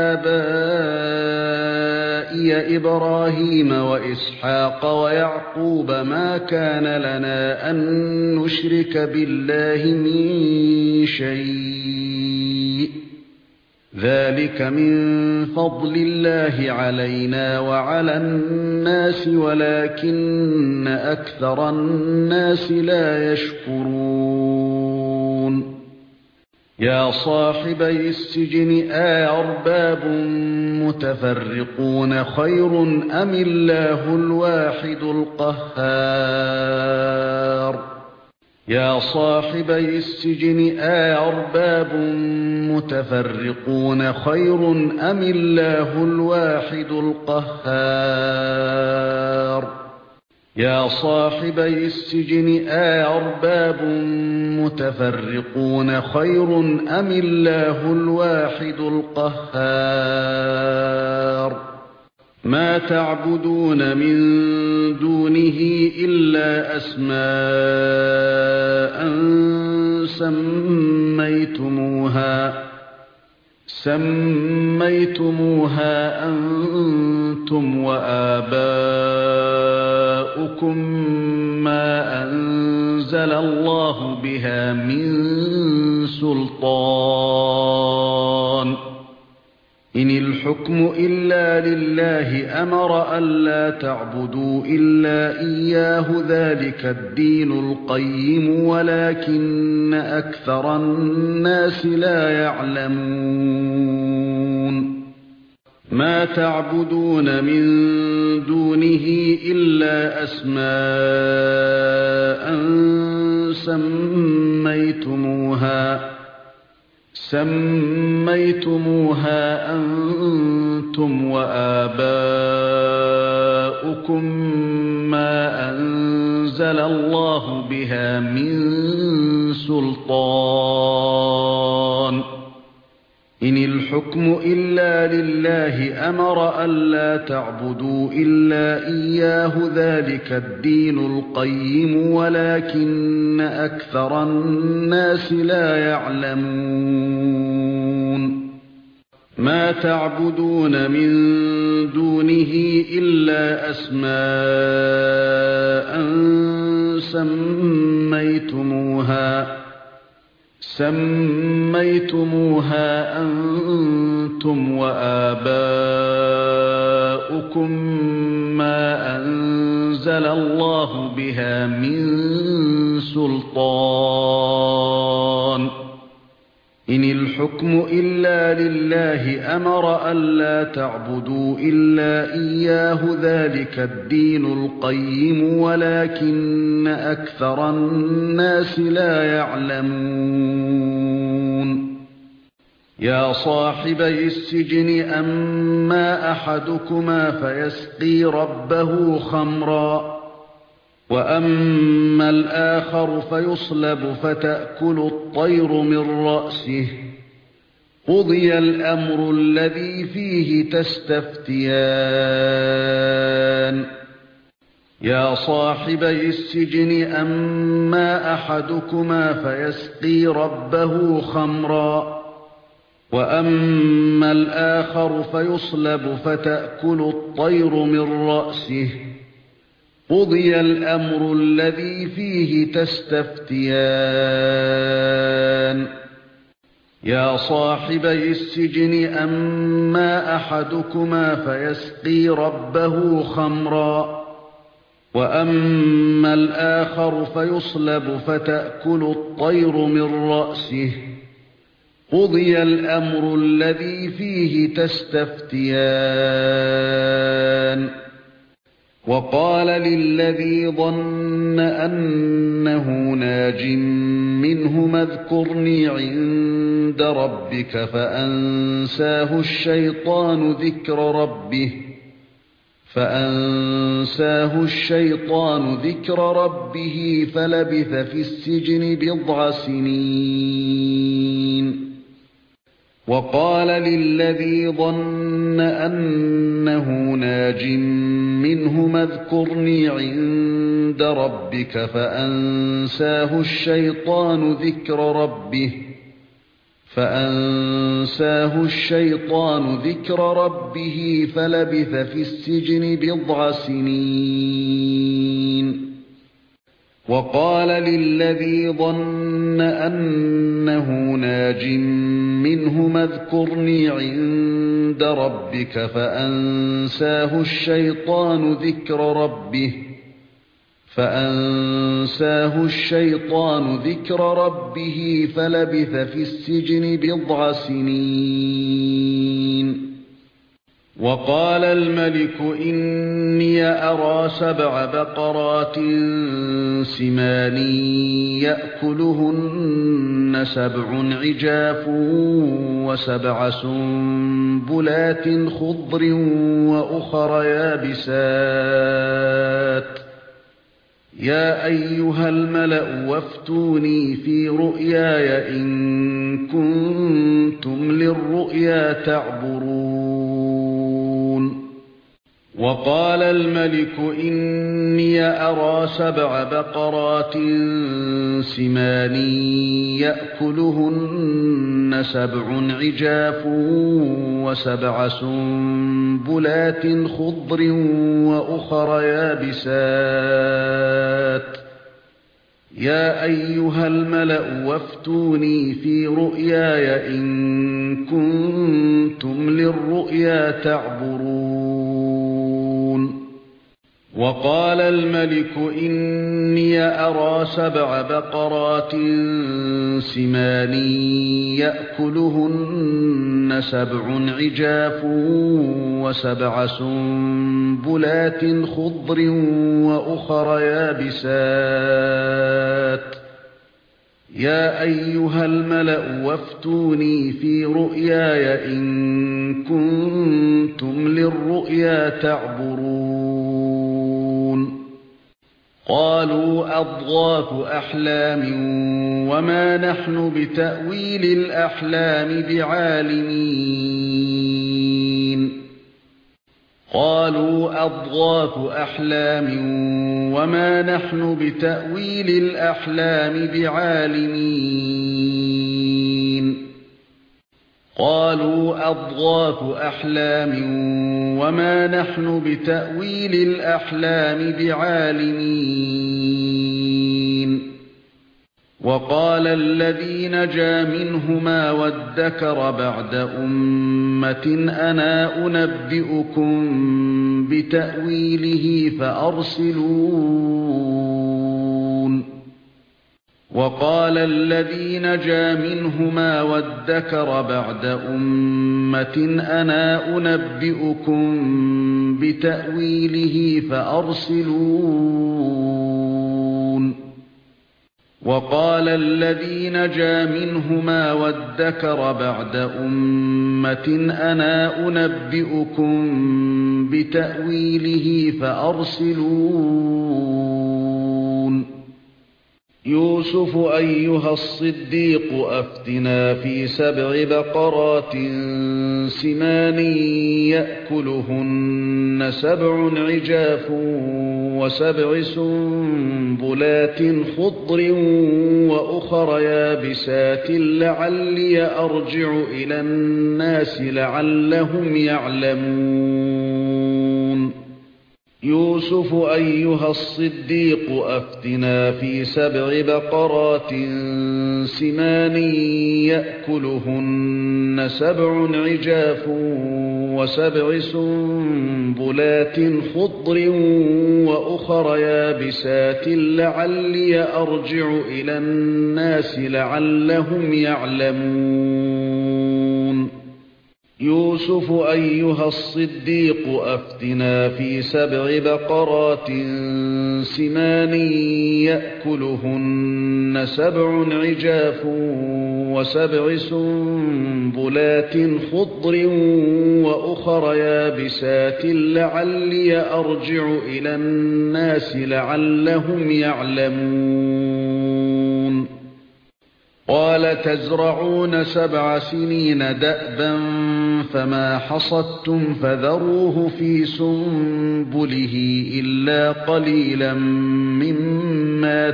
آبائي إبراهيم وإسحاق ويعقوب ما كان لنا أن نشرك بالله من شيء ذلك من فضل الله علينا وعلى الناس ولكن أكثر الناس لا يشكرون يا صاحبي السجن أأرباب متفرقون خير أم الله الواحد القهار يا صاحبي السجن أأرباب متفرقون خير أم الله الواحد القهار يا صاحبي السجن أأرباب متفرقون خير أم الله الواحد القهار ما تعبدون من دونه إلا أسماء سميتموها سميتموها أنتم وآباؤكم ما أنزل الله بها من سلطان إن الحكم إلا لله أمر ألا تعبدوا إلا إياه ذلك الدين القيم ولكن أكثر الناس لا يعلمون ما تعبدون من دونه إلا أسماء سميتموها سميتموها أنتم وآباؤكم ما أنزل الله بها من سلطان إن الحكم الحكم إلا لله أمر ألا تعبدوا إلا إياه ذلك الدين القيم ولكن أكثر الناس لا يعلمون ما تعبدون من دونه إلا أسماء سميتموها سميتموها أنتم وآباؤكم ما أنزل الله بها من سلطان إن الحكم إلا لله أمر ألا تعبدوا إلا إياه ذلك الدين القيم ولكن أكثر الناس لا يعلمون يا صاحبي السجن أما أحدكما فيسقي ربه خمرا وأما الآخر فيصلب فتأكل الطير من رأسه قضي الأمر الذي فيه تستفتيان يا صاحبي السجن أما أحدكما فيسقي ربه خمرا وأما الآخر فيصلب فتأكل الطير من رأسه قضي الأمر الذي فيه تستفتيان يا صاحبي السجن أما أحدكما فيسقي ربه خمرا وأما الآخر فيصلب فتأكل الطير من رأسه قضي الأمر الذي فيه تستفتيان وقال للذي ظن أنه ناج منهما اذكرني عند ربك فأنساه الشيطان ذكر ربه فأنساه الشيطان ذكر ربه فلبث في السجن بضع سنين وقال للذي ظن أنه ناج منهما اذكرني عند ربك فأنساه الشيطان ذكر ربه فأنساه الشيطان ذكر ربه فلبث في السجن بضع سنين وقال للذي ظن أنه ناج منهما اذكرني عند ربك فأنساه الشيطان ذكر ربه فأنساه الشيطان ذكر ربه فلبث في السجن بضع سنين وقال الملك إني أرى سبع بقرات سمان يأكلهن سبع عجاف وسبع سنبلات خضر وأخر يابسات يا أيها الملأ وافتوني في رؤياي إن كنتم للرؤيا تعبرون وقال الملك إني أرى سبع بقرات سمان يأكلهن سبع عجاف وسبع سنبلات خضر وأخر يابسات يا أيها الملأ وافتوني في رؤياي إن كنتم للرؤيا تعبرون وقال الملك إني أرى سبع بقرات سمان يأكلهن سبع عجاف وسبع سنبلات خضر وأخر يابسات يا أيها الملأ وافتوني في رؤياي إن كنتم للرؤيا تعبرون قالوا أضغاث أحلام وما نحن بتأويل الأحلام بعالمين قالوا أضغاث أحلام وما نحن بتأويل الأحلام بعالمين قالوا أضغاث أحلام وما نحن بتأويل الأحلام بعالمين وقال الذي نجا منهما وادكر بعد أمة أنا أنبئكم بتأويله فأرسلون وقال الذي نجا منهما وادكر بعد أمة أنا أنبئكم بتأويله فأرسلون وقال الذي نجا منهما وادكر بعد أمة أنا أنبئكم بتأويله فأرسلون يوسف أيها الصديق أفتنا في سبع بقرات سمان يأكلهن سبع عجاف وسبع سنبلات خضر وأخر يابسات لعلي أرجع إلى الناس لعلهم يعلمون يوسف أيها الصديق أفتنا في سبع بقرات سمان يأكلهن سبع عجاف وسبع سنبلات خضر وأخر يابسات لعلي أرجع إلى الناس لعلهم يعلمون يوسف أيها الصديق أفتنا في سبع بقرات سمان يأكلهن سبع عجاف وسبع سنبلات خضر وأخر يابسات لعلي أرجع إلى الناس لعلهم يعلمون قال تزرعون سبع سنين دأبا فما حصدتم فذروه في سنبله إلا قليلا مما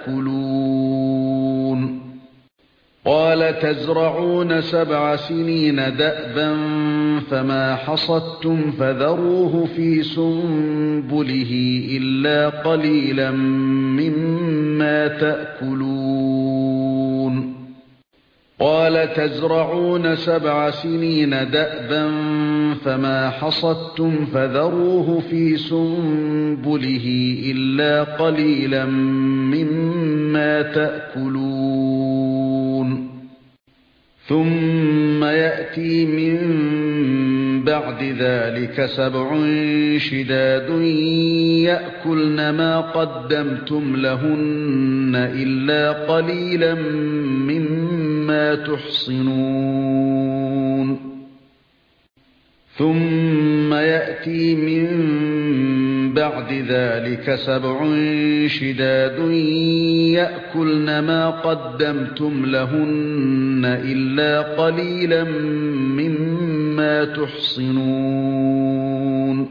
تأكلون قال تزرعون سبع سنين دأبا فما حصدتم فذروه في سنبله إلا قليلا مما تأكلون قال تزرعون سبع سنين دأبا فما حصدتم فذروه في سنبله إلا قليلا مما تأكلون ثم يأتي من بعد ذلك سبع شداد يأكلن ما قدمتم لهن إلا قليلا مما تحصنون ثم يأتي من بعد ذلك سبع شداد يأكلن ما قدمتم لهن إلا قليلا مما تحصنون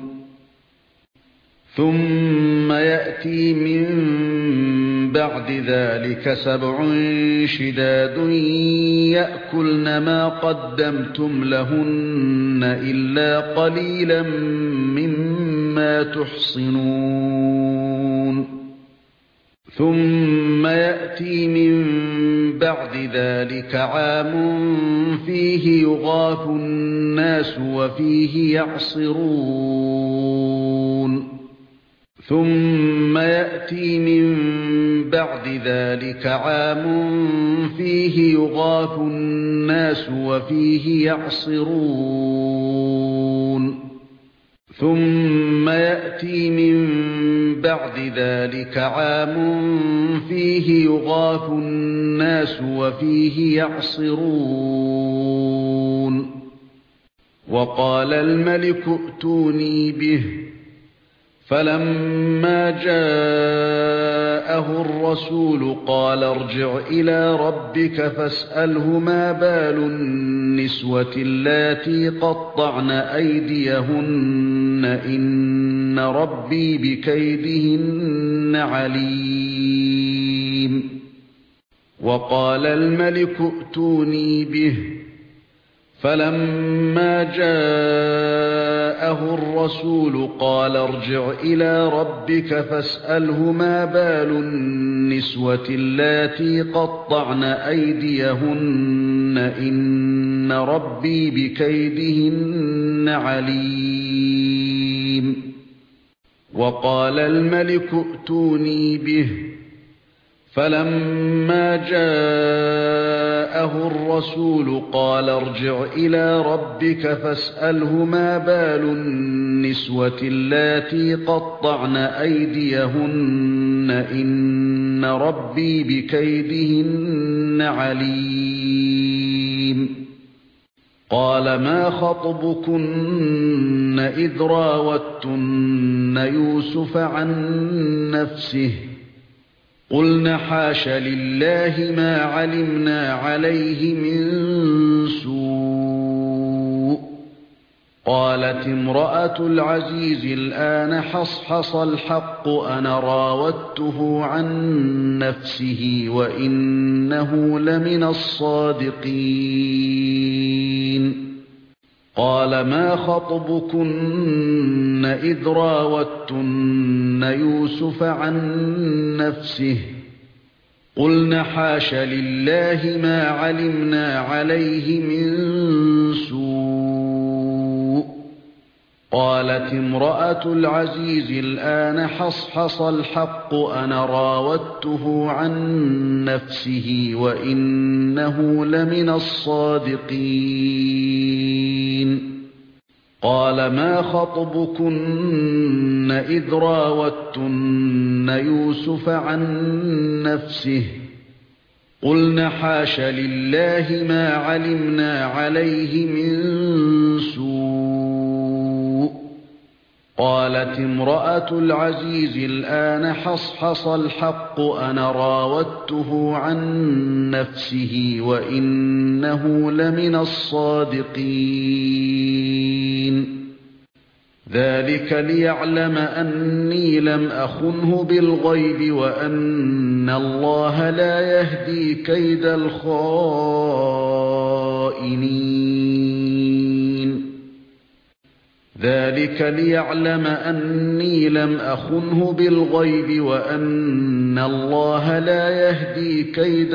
ثم يأتي من بعد ذلك سبع شداد يأكلن ما قدمتم لهن إلا قليلا مما تحصنون ثم يأتي من بعد ذلك عام فيه يغاث الناس وفيه يعصرون ثم يأتي من بعد ذلك عام فيه يغاث الناس وفيه يعصرون ثم يأتي من بعد ذلك عام فيه يغاث الناس وفيه يعصرون وقال الملك ائتوني به فَلَمَّا جَاءَهُ الرَّسُولُ قَالَ ارْجِعْ إِلَى رَبِّكَ فَاسْأَلْهُ مَا بَالُ النِّسْوَةِ اللَّاتِي قَطَّعْنَ أَيْدِيَهُنَّ إِنَّ رَبِّي بِكَيْدِهِنَّ عَلِيمٌ. وَقَالَ الْمَلِكُ ائْتُونِي بِهِ فَلَمَّا جَاءَهُ الرَّسُولُ قَالَ ارْجِعْ إِلَى رَبِّكَ فَاسْأَلْهُ مَا بَالُ النِّسْوَةِ اللَّاتِي قَطَّعْنَ أَيْدِيَهُنَّ إِنَّ رَبِّي بِكَيْدِهِنَّ عَلِيمٌ. وَقَالَ الْمَلِكُ ائْتُونِي بِهِ فَلَمَّا جَاءَهُ الرَّسُولُ قَالَ ارْجِعْ إِلَى رَبِّكَ فَاسْأَلْهُ مَا بَالُ النِّسْوَةِ اللَّاتِي قَطَّعْنَ أَيْدِيَهُنَّ إِنَّ رَبِّي بِكَيْدِهِنَّ عَلِيمٌ. قَالَ مَا خَطْبُكُنَّ إِذْ رَاوَدتُّنَّ يُوسُفَ عَن نَّفْسِهِ قُلْنَ حَاشَ لِلَّهِ مَا عَلِمْنَا عَلَيْهِ مِن سُوءٍ. قَالَتِ امْرَأَتُ الْعَزِيزِ الْآنَ حَصْحَصَ الْحَقُّ أَنَا رَاوَدتُّهُ عَن نَّفْسِهِ وَإِنَّهُ لَمِنَ الصَّادِقِينَ. قَالَ مَا خَطْبُكُنَّ إِذْ رَاوَدتُّنَّ يُوسُفَ عَن نَّفْسِهِ قُلْنَ حَاشَ لِلَّهِ مَا عَلِمْنَا عَلَيْهِ مِن سُوءٍ. قَالَتِ امْرَأَتُ الْعَزِيزِ الْآنَ حَصْحَصَ الْحَقُّ أَنَا رَاوَدتُّهُ عَن نَّفْسِهِ وَإِنَّهُ لَمِنَ الصَّادِقِينَ. قَالَ مَا خَطْبُكُنَّ إِذْ رَاوَدتُّنَّ يُوسُفَ عَن نَّفْسِهِ قُلْنَ حَاشَ لِلَّهِ مَا عَلِمْنَا عَلَيْهِ مِن سُوءٍ. قَالَتِ امْرَأَتُ الْعَزِيزِ الْآنَ حَصْحَصَ الْحَقُّ أَنَا رَاوَدتُّهُ عَن نَّفْسِهِ وَإِنَّهُ لَمِنَ الصَّادِقِينَ. ذَلِكَ لِيَعْلَمَ أَنِّي لَمْ أَخُنْهُ بِالْغَيْبِ وَأَنَّ اللَّهَ لَا يَهْدِي كَيْدَ الْخَائِنِينَ. ذَلِكَ لِيَعْلَمَ أَنِّي لَمْ أَخُنْهُ بِالْغَيْبِ وَأَنَّ اللَّهَ لَا يَهْدِي كَيْدَ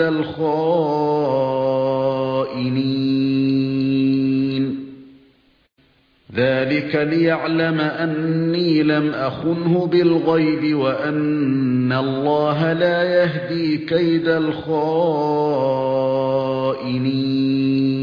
الْخَائِنِينَ. ذَلِكَ لِيَعْلَمَ أَنِّي لَمْ أَخُنْهُ بِالْغَيْبِ وَأَنَّ اللَّهَ لَا يَهْدِي كَيْدَ الْخَائِنِينَ.